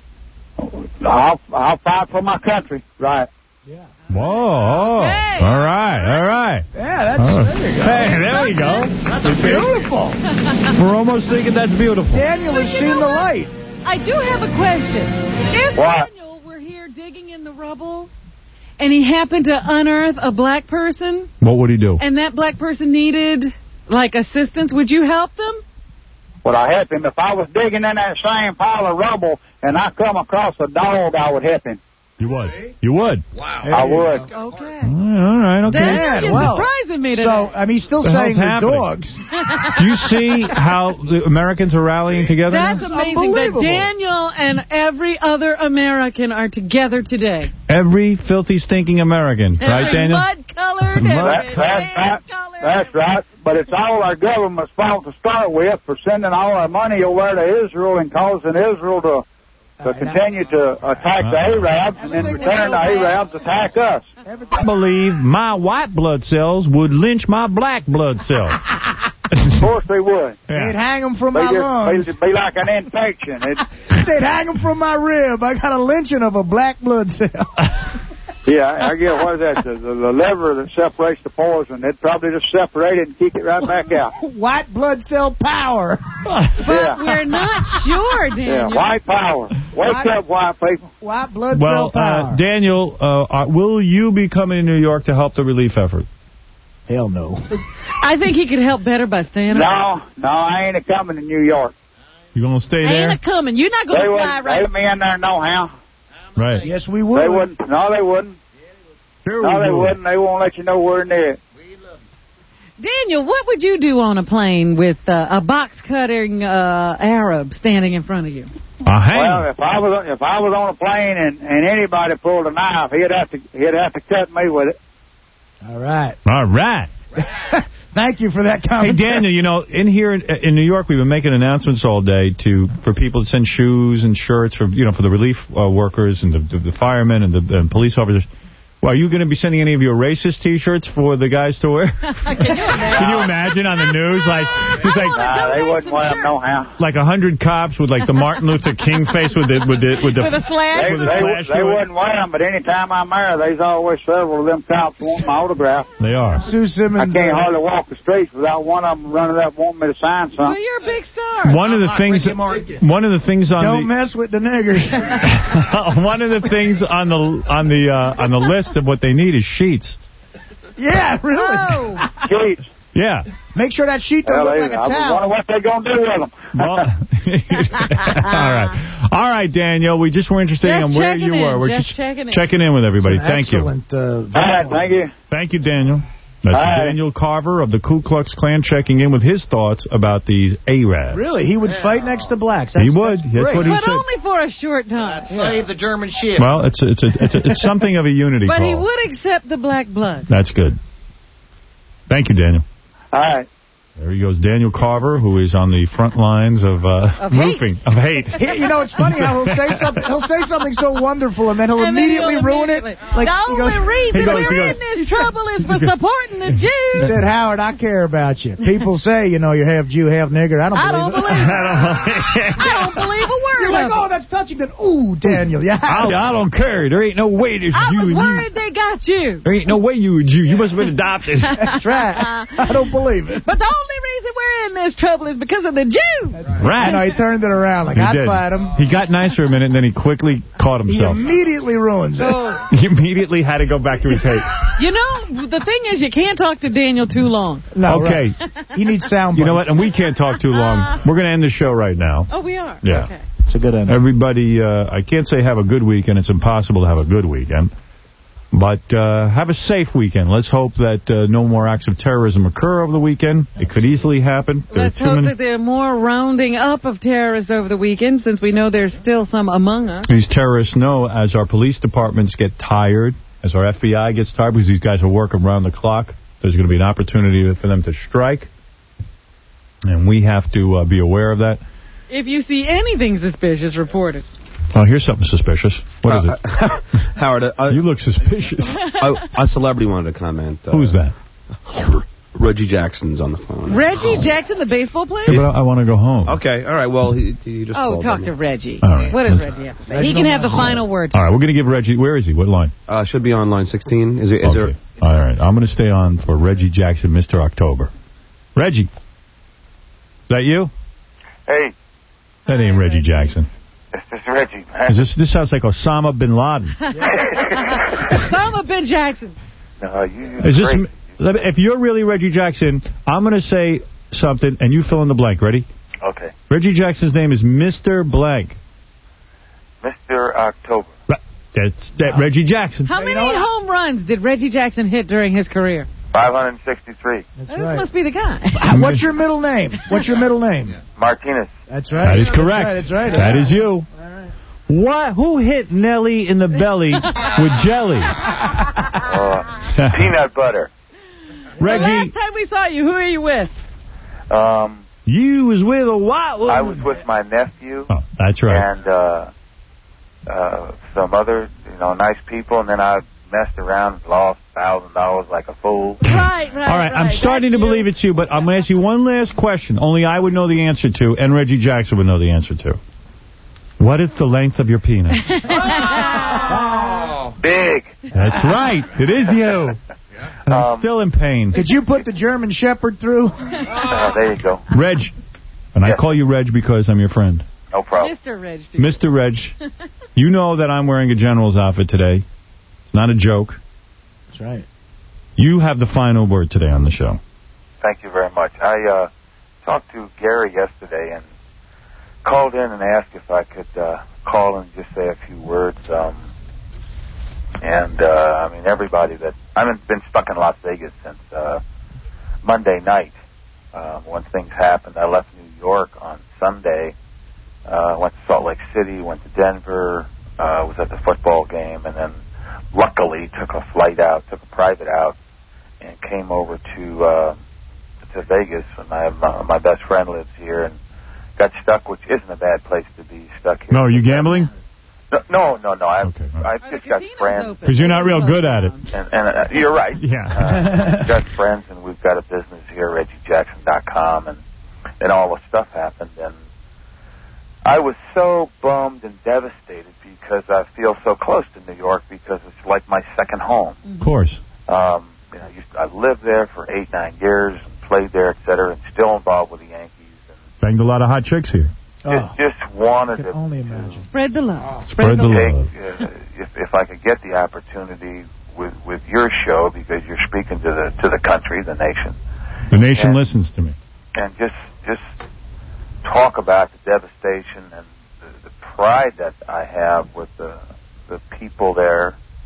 I'll, I'll fight for my country. Right. Yeah. Whoa. Okay. All right. All right. Yeah, that's... Oh. There you go. Hey, there we go. That's beautiful. We're almost thinking that's beautiful. Daniel has seen the light. I do have a question. If what? Daniel were here digging in the rubble and he happened to unearth a black person... What would he do? And that black person needed, like, assistance, would you help them? Would I help him? If I was digging in that same pile of rubble and I come across a dog, I would help him. You would? You would? Wow. I would. Okay. All right, okay. Dad, you're well, surprising me today. So, I mean, he's still the saying they're happening? dogs. Do you see how the Americans are rallying together? That's now? amazing that Daniel and every other American are together today. Every filthy, stinking American. Every right, Daniel? mud-colored, That, every that's, right. that's right. But it's all our government's fault to start with for sending all our money over to Israel and causing Israel to to continue to attack the Arabs, and in return the Arabs attack us. I believe my white blood cells would lynch my black blood cells. Of course they would. Yeah. They'd hang them from they my just, lungs. It'd be like an infection. They'd hang them from my rib. I got a lynching of a black blood cell. Yeah, I get what is that? The, the, the lever that separates the poison. They'd probably just separate it and kick it right back out. White blood cell power. But yeah. we're not sure, Daniel. Yeah, white power. Wake white, up, white people. White blood well, cell power. Uh, Daniel, uh, will you be coming to New York to help the relief effort? Hell no. I think he could help better by staying No, home. no, I ain't a coming to New York. You going to stay I there? ain't a coming. You're not going they to fly wouldn't right. They me in there no how. Right. Yes, we would. They wouldn't. No, they wouldn't. Sure no, we they would. wouldn't. They won't let you know where near it. Daniel, what would you do on a plane with uh, a box-cutting uh, Arab standing in front of you? A hang. Well, if I was if I was on a plane and, and anybody pulled a knife, he'd have to he'd have to cut me with it. All right. All right. Thank you for that Hey, comment. Daniel, you know, in here in, in New York, we've been making announcements all day to for people to send shoes and shirts for, you know, for the relief uh, workers and the, the, the firemen and the and police officers. Well, are you going to be sending any of your racist T-shirts for the guys to wear? Can you imagine? Can you imagine on the news? Like, it's like, Nah, they wouldn't wear them no how. like a hundred cops with like the Martin Luther King face with the with the with the With a slash? They, with a they, slash they to it. wouldn't wear them, but anytime I'm there, there's always several of them cops wanting my autograph. They are. Sue Simmons. I can't uh, hardly walk the streets without one of them running up wanting me to sign Well, something. you're a big star. One of the things, one of the things on Don't the mess with the niggers. one of the things on the on the uh, on the list of what they need is sheets. Yeah, really. Oh. Sheets. Yeah. Make sure that sheet don't Well, look they, like a I wonder towel. what they're going to do with them. Well, all right. All right, Daniel. We just were interested Just in where checking you in, were. We're just just checking in. checking in with everybody. Thank you. Excellent, uh, All right, thank you. Thank you, Daniel. That's Hi. Daniel Carver of the Ku Klux Klan checking in with his thoughts about these Arabs. Really? He would fight next to blacks. That's, He would. That's, That's what he But said. only for a short time. Save the German ship. Well, it's a, it's a, it's a, it's something of a unity But call. he would accept the black blood. That's good. Thank you, Daniel. All right. There he goes, Daniel Carver, who is on the front lines of, uh, Of hate. roofing, of hate. He, you know, it's funny how he'll say something. He'll say something so wonderful, and then he'll And then immediately he'll ruin immediately- it. Like the he only goes, reason he goes- we're he goes- in this trouble is for supporting the He Jews. said, Howard, I care about you. People say, you know, you're half Jew, half nigger. I don't I believe don't it. believe it. I don't believe a word You're like, of oh, it. that's touching. Then, ooh, Daniel, yeah. I, I don't care. There ain't no way there's I you was and worried they got you. you. There ain't no way you were Jew. You must have been adopted. That's right. I don't believe it. But the only reason we're in this trouble is because of the Jews. Right. I know, he turned it around. Like, He I'd did. fight him. He got nice for a minute, and then he quickly caught He himself. immediately ruins it. He immediately had to go back to his hate. You know, the thing is, you can't talk to Daniel too long. No, Okay. right. He needs sound You know what? bites. And we can't talk too long. We're going to end the show right now. Oh, we are? Yeah. Okay. It's a good end. Everybody, uh, I can't say have a good weekend. It's impossible to have a good weekend. But uh, have a safe weekend. Let's hope that uh, no more acts of terrorism occur over the weekend. It could easily happen. There Let's are too hope many. that there are more rounding up of terrorists over the weekend, since we know there's still some among us. These terrorists know as our police departments get tired, as our F B I gets tired, because these guys are working around the clock, there's going to be an opportunity for them to strike. And we have to uh, be aware of that. If you see anything suspicious, report it. Oh, here's something suspicious. What is Uh, it? Howard, uh, You look suspicious. a, a celebrity wanted to comment. Uh, Who's that? Reggie Jackson's on the phone. Reggie Jackson, the baseball player? Yeah, but I, I want to go home. Okay, all right. Well, he, he just. Oh, called talk me. to Reggie. All right. What does Reggie have to say? He can have the final word. All right, we're going to give Reggie... Where is he? What line? Uh, should be on line sixteen. Is, it, is Okay. there? All right. I'm going to stay on for Reggie Jackson, Mister October. Reggie. Is that you? Hey, That ain't Reggie Jackson. this is Reggie, man. Is this, this sounds like Osama bin Laden. Osama bin Jackson. No, you, Is this... great. let me- If you're really Reggie Jackson, I'm going to say something, and you fill in the blank. Ready? Okay. Reggie Jackson's name is Mister Blank. Mister October. Right. That's that Reggie Jackson. How many home runs did Reggie Jackson hit during his career? five hundred sixty-three. That's This right. must be the guy. What's your middle name? What's your middle name? Martinez. That's right. That is correct. That's right. That's right. That is you. What? Who hit Nelly in the belly with jelly? Uh, peanut butter. The Reggie, last time we saw you, who are you with? Um, you was with a what? I was with my nephew. Oh, that's right. And uh, uh, some other, you know, nice people, and then I messed around and lost one thousand dollars like a fool. Right, right, All right, I'm starting to believe it's you, but I'm going to ask you one last question. Only I would know the answer to, and Reggie Jackson would know the answer to. What is the length of your penis? Oh, big. That's right. It is you. And I'm Um, still in pain. Did you put the German Shepherd through? Uh, there you go. Reg. And I Yes. call you Reg because I'm your friend. No problem. Mister Reg. to you. Mister Reg, you know that I'm wearing a general's outfit today. It's not a joke. That's right. You have the final word today on the show. Thank you very much. I uh, talked to Gary yesterday and called in and asked if I could uh, call and just say a few words. Um, and, uh, I mean, everybody that... I've been stuck in Las Vegas since uh, Monday night um, when things happened. I left New York on Sunday, uh, went to Salt Lake City, went to Denver, uh, was at the football game, and then luckily took a flight out, took a private out, and came over to uh, to Vegas. And I have my, my best friend lives here, and got stuck, which isn't a bad place to be stuck here. No, are you gambling? No, no, no. no. I've, I've just got friends. Because you're not real good at it. And, and uh, you're right. Yeah. Uh, we've got friends, and we've got a business here, Reggie Jackson dot com, and, and all the stuff happened. And I was so bummed and devastated because I feel so close to New York because it's like my second home. Of course. Um, you know, I, used to, I lived there for eight, nine years and played there, et cetera, and still involved with the Yankees. Banged a lot of hot chicks here. Just, just wanted to, only imagine. Spread the love. Spread the love. take, uh, if if I could get the opportunity with with your show, because you're speaking to the to the country, the nation, The nation and, listens to me. and just just talk about the devastation and the, the pride that I have with the the people there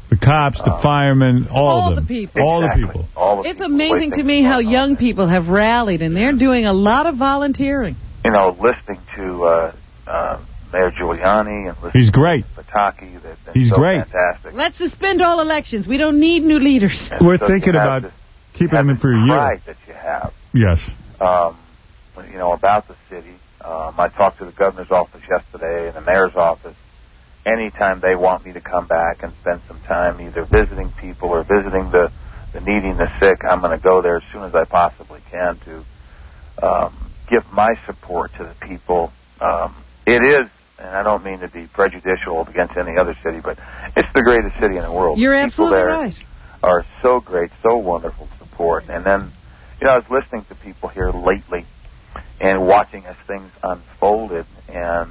The cops, the firemen, all, all of them. the people. All Exactly. the people. All the It's people amazing to me how young people have rallied, and they're doing a lot of volunteering. You know, listening to uh, uh, Mayor Giuliani and listening He's great. to Pataki, they've been He's so great. fantastic. Let's suspend all elections. We don't need new leaders. And We're so thinking you have about this- keeping them in for a year. pride that you have. Yes. Um, you know, about the city. Um, I talked to the governor's office yesterday and the mayor's office. Anytime they want me to come back and spend some time either visiting people or visiting the, the needy and the sick, I'm going to go there as soon as I possibly can to um, give my support to the people. Um, it is, and I don't mean to be prejudicial against any other city, but it's the greatest city in the world. You're The people absolutely there right. are so great, so wonderful to support. And then, you know, I was listening to people here lately and watching as things unfolded, and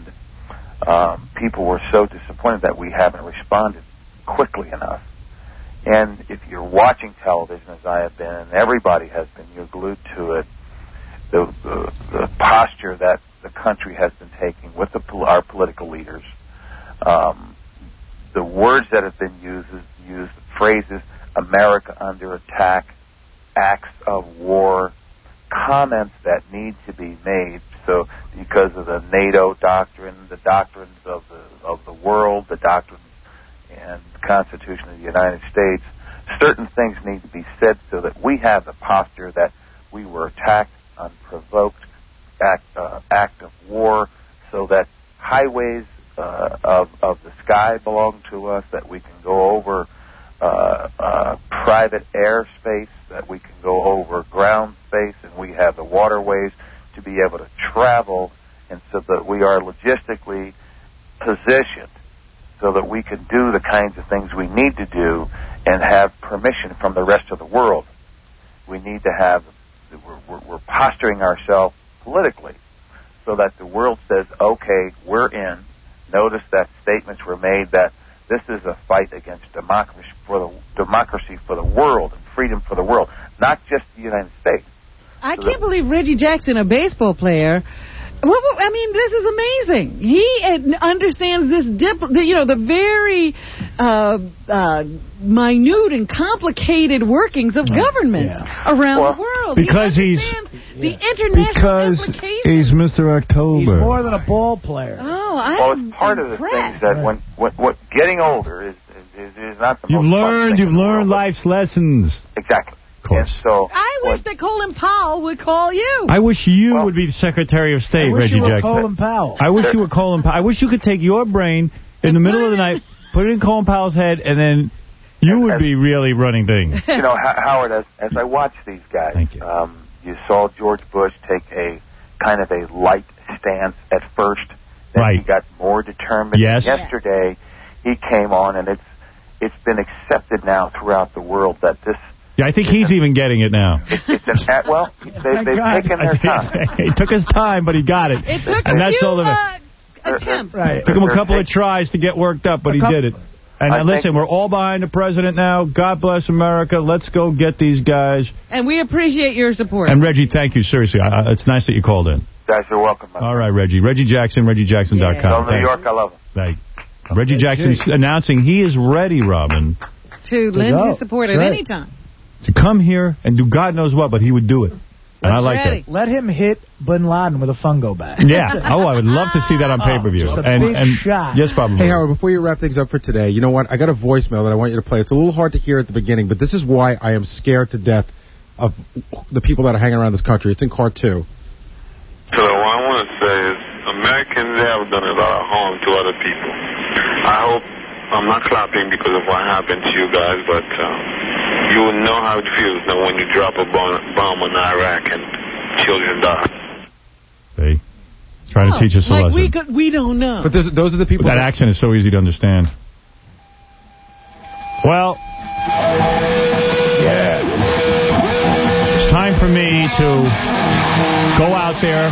um, people were so disappointed that we haven't responded quickly enough. And if you're watching television, as I have been, and everybody has been, you're glued to it, the, the, the posture that the country has been taking with the, our political leaders, um, the words that have been used, used phrases, America under attack, acts of war, comments that need to be made. So because of the NATO doctrine, the doctrines of the of the world, the doctrines and Constitution of the United States, certain things need to be said so that we have the posture that we were attacked, unprovoked, act, uh, act of war, so that highways uh, of of the sky belong to us, that we can go over uh, uh, private airspace, that we can go over ground space, and we have the waterways to be able to travel, and so that we are logistically positioned so that we can do the kinds of things we need to do and have permission from the rest of the world. We need to have, we're, we're, we're posturing ourselves politically so that the world says, okay, we're in. Notice that statements were made that this is a fight against democracy for the democracy for the world and freedom for the world, not just the United States. I can't believe Reggie Jackson, a baseball player. Well, I mean, this is amazing. He understands this, dip, the, you know, the very uh, uh, minute and complicated workings of governments yeah. around well, the world. Because he he's the international because implications. he's Mister October. He's more than a ball player. Oh, I well, it's part of the things that when, when, what getting older is is, is not the You've most learned, you've learned life's lessons. Exactly. Of course. And so I wish that Colin Powell would call you. I wish you well, would be the Secretary of State, I wish Reggie you were Jackson. Colin Powell. I wish you were Colin Powell. I wish you could take your brain in the middle of the night, put it in Colin Powell's head, and then you would be really running things. You know, Howard, as, as I watch these guys, Thank you. Um, you saw George Bush take a kind of a light stance at first. Then right. he got more determined. Yes. Yesterday, he came on, and it's it's been accepted now throughout the world that this. Yeah, I think he's even getting it now. It's, it's an, well, they, they've God. taken their time. It took his time, but he got it. It took and a that's few all uh, attempts. Right. It took him a couple of tries to get worked up, but he did it. And I uh, listen, we're all behind the president now. God bless America. Let's go get these guys. And we appreciate your support. And Reggie, thank you. Seriously, I, it's nice that you called in. Guys are welcome. All right, Reggie. Reggie Jackson, Reggie Jackson dot com. Yeah. New York, I love him. Thank Reggie Jackson's announcing he is ready, Robin. To lend his support at any time. To come here and do God knows what, but he would do it. And I like ready. that. Let him hit Bin Laden with a fungo bat. Yeah. Oh, I would love to see that on pay-per-view. Oh, and, big and shot. Yes, Bob. Hey, Howard, before you wrap things up for today, you know what? I got a voicemail that I want you to play. It's a little hard to hear at the beginning, but this is why I am scared to death of the people that are hanging around this country. It's in car two. So what I want to say is Americans have done a lot of harm to other people. I hope I'm not clapping because of what happened to you guys, but um, you will know how it feels now when you drop a bomb, bomb on Iraq and children die. See? Trying oh, to teach us a like lesson. We, could, we don't know. But this, those are the people... But that, that accent is so easy to understand. Well, yeah. It's time for me to go out there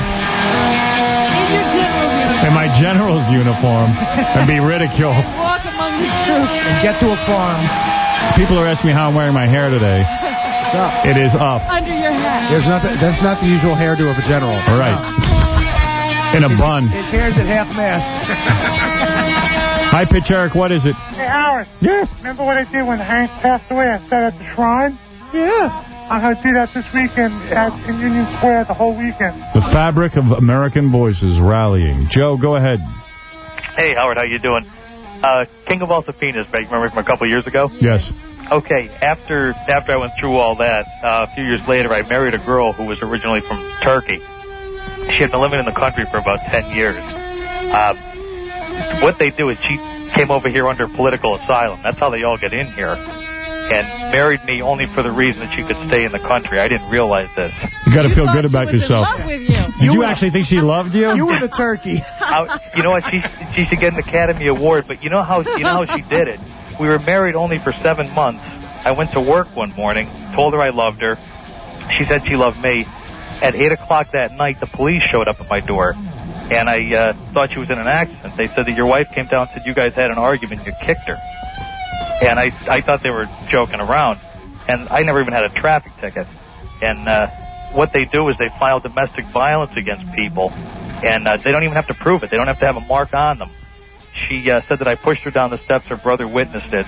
in my general's uniform and be ridiculed. Walk among the troops. And get to a farm. People are asking me how I'm wearing my hair today. It's up. It is up. Under your hat. There's not the, that's not the usual hairdo of a general. All right. In a bun. His hair's at half mast. High pitch, Eric. What is it? Hey, Howard. Yes. Remember what I did when Hank passed away? I sat at the shrine. Yeah. I'm going to do that this weekend at in Union Square the whole weekend. The fabric of American voices rallying. Joe, go ahead. Hey, Howard, how you doing? Uh, King of Alsafinas, right? Remember from a couple years ago? Yes. Okay, after after I went through all that, uh, a few years later, I married a girl who was originally from Turkey. She had been living in the country for about ten years. Um, what they do is she came over here under political asylum. That's how they all get in here. And married me only for the reason that she could stay in the country. I didn't realize this. You got to feel good about yourself. With you. Did you, you actually think she loved you? You were the turkey. I, you know what? She she should get an Academy Award. But you know how you know how she did it. We were married only for seven months. I went to work one morning, told her I loved her. She said she loved me. At eight o'clock that night, the police showed up at my door. And I uh, thought she was in an accident. They said that your wife came down and said you guys had an argument and you kicked her. And I I thought they were joking around. And I never even had a traffic ticket. And uh, what they do is they file domestic violence against people. And uh, they don't even have to prove it. They don't have to have a mark on them. She uh, said that I pushed her down the steps. Her brother witnessed it.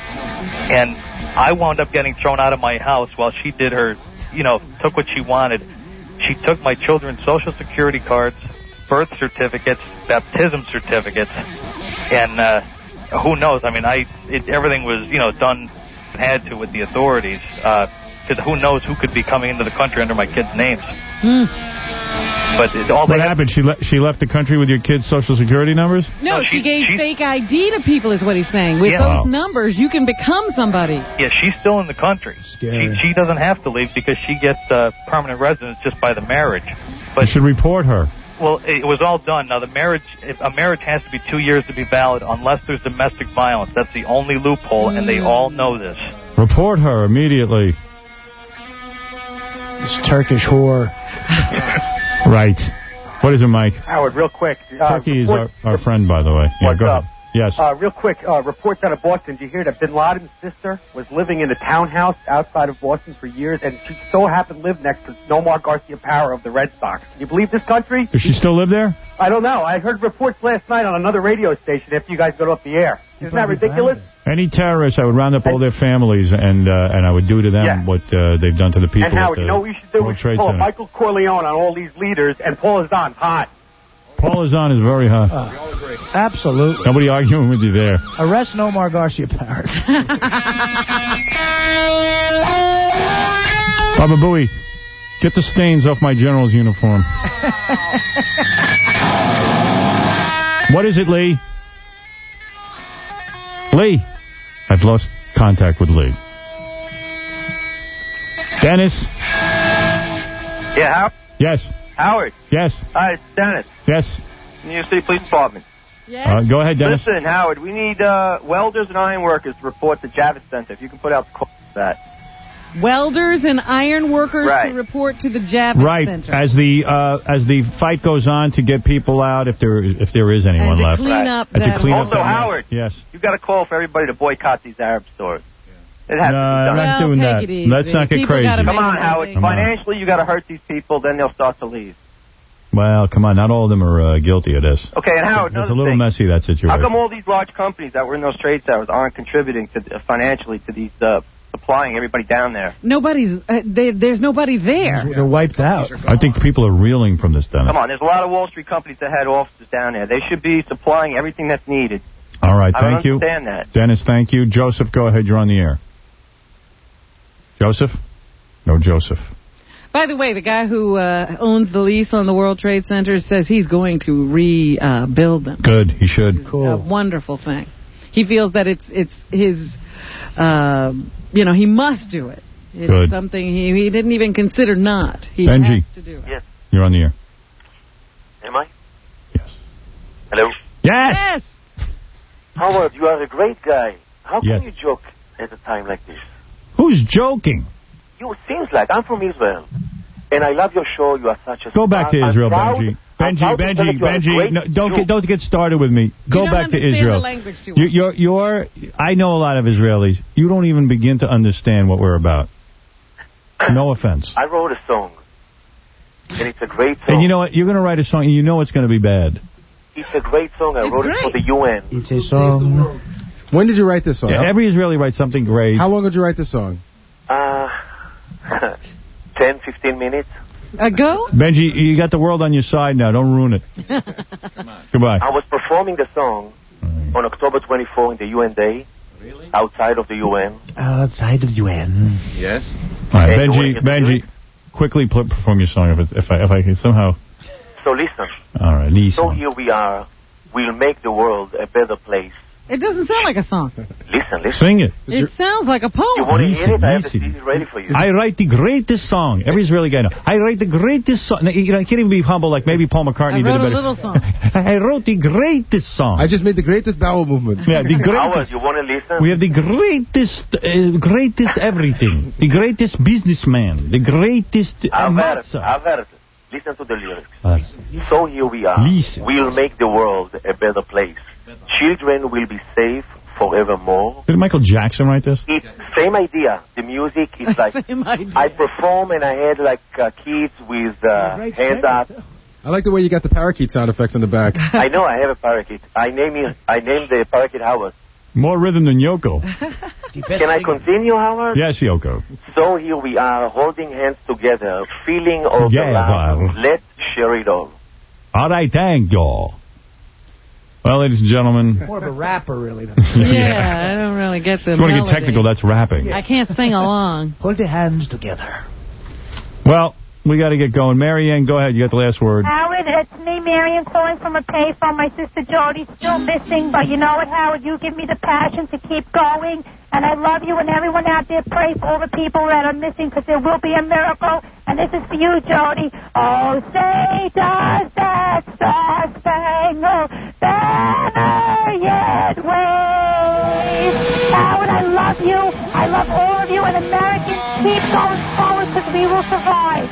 And I wound up getting thrown out of my house while she did her, you know, took what she wanted. She took my children's Social Security cards, birth certificates, baptism certificates, and uh, who knows? I mean, I it, everything was, you know, done, had to with the authorities. Because uh, who knows who could be coming into the country under my kids' names. Mm. But it, all what they happened? She, le she left the country with your kids' Social Security numbers? No, No, she, she- gave she- fake I D to people is what he's saying. With Yeah. those Wow. numbers, you can become somebody. Yeah, she's still in the country. She, she doesn't have to leave because she gets uh, permanent residence just by the marriage. You should report her. Well, it was all done. Now, the marriage, if a marriage has to be two years to be valid unless there's domestic violence. That's the only loophole, and they all know this. Report her immediately. This Turkish whore. Right. What is it, Mike? Howard, real quick. Uh, Turkey is our, report- our friend, by the way. Yeah, What's go up? ahead. Yes. Uh, real quick, uh, reports out of Boston. Did you hear that Bin Laden's sister was living in a townhouse outside of Boston for years, and she so happened to live next to Nomar Garcia-Power of the Red Sox? Can you believe this country? Does she still live there? I don't know. I heard reports last night on another radio station after you guys got off the air. Isn't that ridiculous? Any terrorists, I would round up all their families, and uh, and I would do to them Yeah. what uh, they've done to the people and Howard, at the you know what we should do? World We Trade should pull a Center. Michael Corleone on all these leaders, and Paul Azan's hot. Paul Azan is very hot. Uh, absolutely. Nobody arguing with you there. Arrest Nomar Garcia-Power. Baba Booey, get the stains off my general's uniform. What is it, Lee? Lee. I've lost contact with Lee. Dennis? Yeah, Howard? Yes. Howard? Yes. Hi, it's Dennis. Yes. New York City Police Department. Uh, go ahead, Dennis. Listen, Howard, we need uh, welders and iron workers to report to Javits Center. If you can put out the call for that. Welders and iron workers Right. to report to the Javits Right. Center. As the uh, as the fight goes on to get people out, if there if there is anyone And to left. clean up And to that clean whole- up that Also, mess. Howard. Yes. You've got a call for everybody to boycott these Arab stores. It has No, to be I'm done. not doing Well, that. take it easy. Let's not get People crazy. gotta Come on, Howard. Come on. Financially, you got to hurt these people, then they'll start to leave. Well, come on. Not all of them are uh, guilty of this. Okay, and Howard, It's a another little thing. messy, that situation. How come all these large companies that were in those trade towers aren't contributing to uh, financially to these uh, supplying everybody down there? Nobody's, uh, they, there's nobody there. They're wiped out. I think people are reeling from this, Dennis. Come on, there's a lot of Wall Street companies that had offices down there. They should be supplying everything that's needed. All right, I don't thank you. understand that. Dennis, thank you. Joseph, go ahead. You're on the air. Joseph? No, Joseph. By the way, the guy who uh, owns the lease on the World Trade Center says he's going to rebuild them. Good. He should. A wonderful thing. He feels that it's it's his, uh, you know, he must do it. It's Good. something he, he didn't even consider not. He Benji. has to do it. Yes. You're on the air. Am I? Yes. Hello? Yes. Yes. Howard, you are a great guy. How can Yes. you joke at a time like this? Who's joking? You seems like I'm from Israel, and I love your show. You are such a Go back to star. I'm Israel, proud- Benji. I'm Benji, proud to say Benji, that you are a Benji. great No, don't Jew. get don't get started with me. Go don't back to understand Israel. the language too You, you're, you're. I know a lot of Israelis. You don't even begin to understand what we're about. No offense. I wrote a song, and it's a great song. And you know what? You're going to write a song, and you know it's going to be bad. It's a great song. I It's wrote great. it for the U N. It's a song. When did you write this song? Yeah, every Israeli writes something great. How long did you write this song? Uh, ten, fifteen minutes. Ago? Benji, you got the world on your side now. Don't ruin it. Goodbye. I was performing the song on October twenty-fourth in the U N Day. Really? Outside of the U N. Outside of the U N. Yes. All right, And Benji, when Benji, quickly pl- perform your song if, it's, if, I, if I can somehow. So listen. All right, listen. So here we are. We'll make the world a better place. It doesn't sound like a song. Listen, listen. Sing it. It sounds like a You poem. want to hear it? I have the Listen, C D ready for you. I write the greatest song. Every Israeli guy knows. I write the greatest song. You know, I can't even be humble like maybe Paul McCartney I wrote did it a better. little song. I wrote the greatest song. I just made the greatest bowel movement. Yeah, the Howard, greatest. you want to listen? We have the greatest, uh, greatest everything. The greatest businessman. The greatest uh, I've heard it. matzah. I've heard it. Listen to the lyrics. Uh, So here we are. Listen. We'll make the world a better place. Children will be safe forevermore. Did Michael Jackson write this? It's same idea. The music is like Same idea. I perform and I had like uh, kids with uh, hands up. I like the way you got the parakeet sound effects in the back. I know I have a parakeet. I name it. I named the parakeet Howard. More rhythm than Yoko. Can I continue, Howard? Yes, Yoko. So here we are, holding hands together, feeling all the Yeah, love. wow. Let's share it all. All right, thank y'all. Well, ladies and gentlemen. More of a rapper, really. Yeah, I don't really get the If you want to melody. get technical, that's rapping. I can't sing along. Hold your hands together. Well, we got to get going. Marianne, go ahead. You got the last word. Howard, it's me, Marion, calling from a payphone. My sister Jody's still missing, but you know what, Howard? You give me the passion to keep going, and I love you, and everyone out there, pray for all the people that are missing, because there will be a miracle, and this is for you, Jody. Oh, say, does that star-spangled banner yet wave? Howard, I love you. I love all of you, and Americans, keep going forward, because we will survive.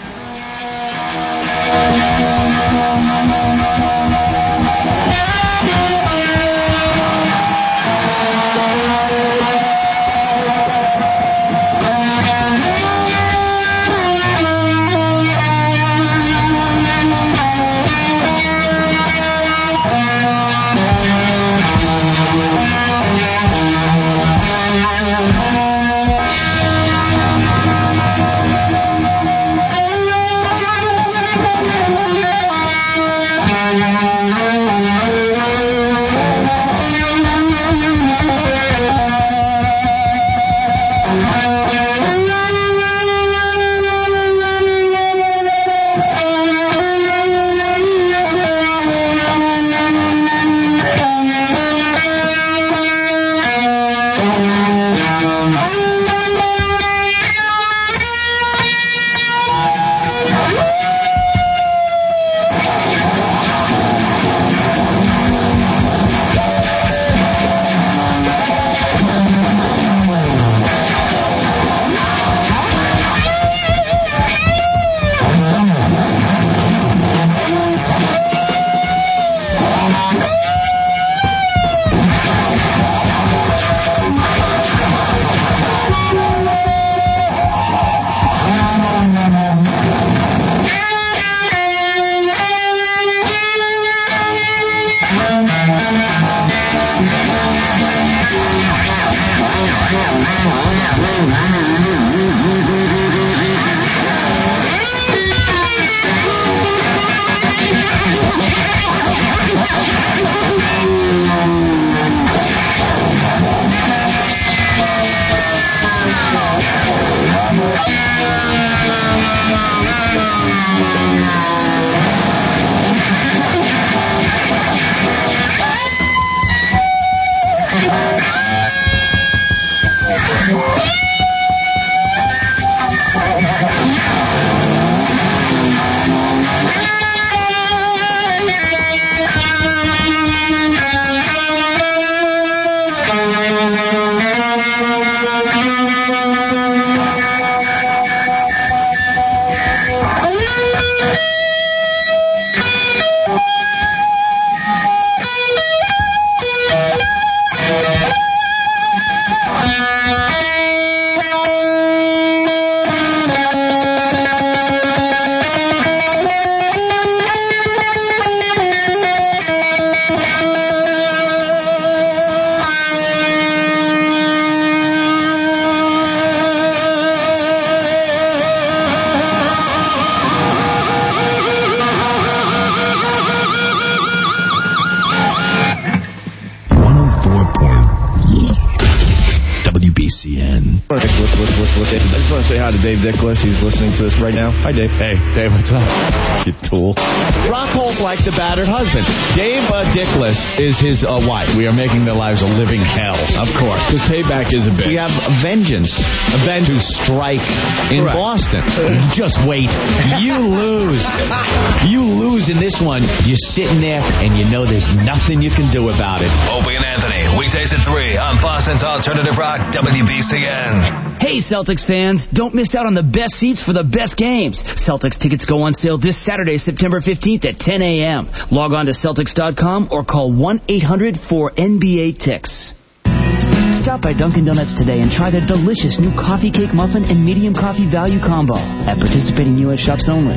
just want to say hi to Dave Dickless. He's listening to this right now. Hi, Dave. Hey, Dave, what's up? You tool. Rockholt likes a battered husband. Dave uh, Dickless is his uh, wife. We are making their lives a living hell. Of course, because payback is a bitch. We have vengeance to strike in Correct. Boston. Just wait. You lose. You lose in this one. You're sitting there, and you know there's nothing you can do about it. Opie and Anthony, weekdays at three on Boston's Alternative Rock, W B C N. Hey, Celtics fans, don't miss out on the best seats for the best games. Celtics tickets go on sale this Saturday, September fifteenth at ten a.m. Log on to Celtics dot com or call one eight hundred four N B A T I X. Stop by Dunkin' Donuts today and try their delicious new coffee cake muffin and medium coffee value combo at participating U S shops only.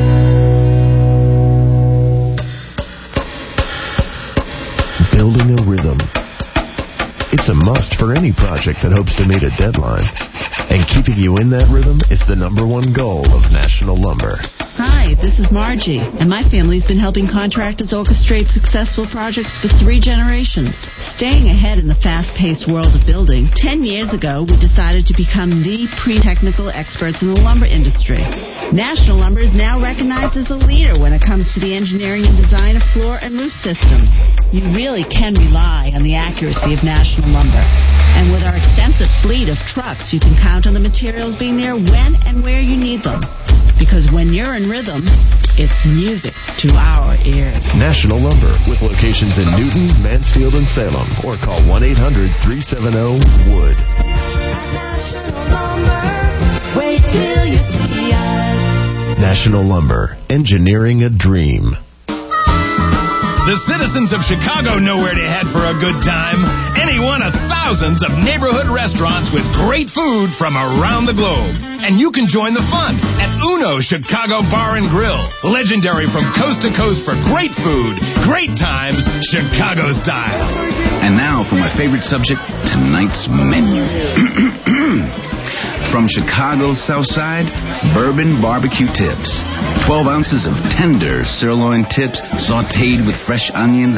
Building a rhythm. It's a must for any project that hopes to meet a deadline. And keeping you in that rhythm is the number one goal of National Lumber. Hi, this is Margie, and my family's been helping contractors orchestrate successful projects for three generations. Staying ahead in the fast-paced world of building, ten years ago, we decided to become the pre-technical experts in the lumber industry. National Lumber is now recognized as a leader when it comes to the engineering and design of floor and roof systems. You really can rely on the accuracy of National Lumber. And with our extensive fleet of trucks, you can count on the materials being there when and where you need them. Because when you're in rhythm, it's music to our ears. National Lumber, with locations in Newton, Mansfield, and Salem. Or call one eight hundred three seven zero wood. Wait till you see us. National Lumber, engineering a dream. The citizens of Chicago know where to head for a good time. Any one of thousands of neighborhood restaurants with great food from around the globe. And you can join the fun at Uno Chicago Bar and Grill. Legendary from coast to coast for great food, great times, Chicago style. And now for my favorite subject, tonight's menu. From Chicago's South Side, bourbon barbecue tips. twelve ounces of tender sirloin tips sauteed with fresh onions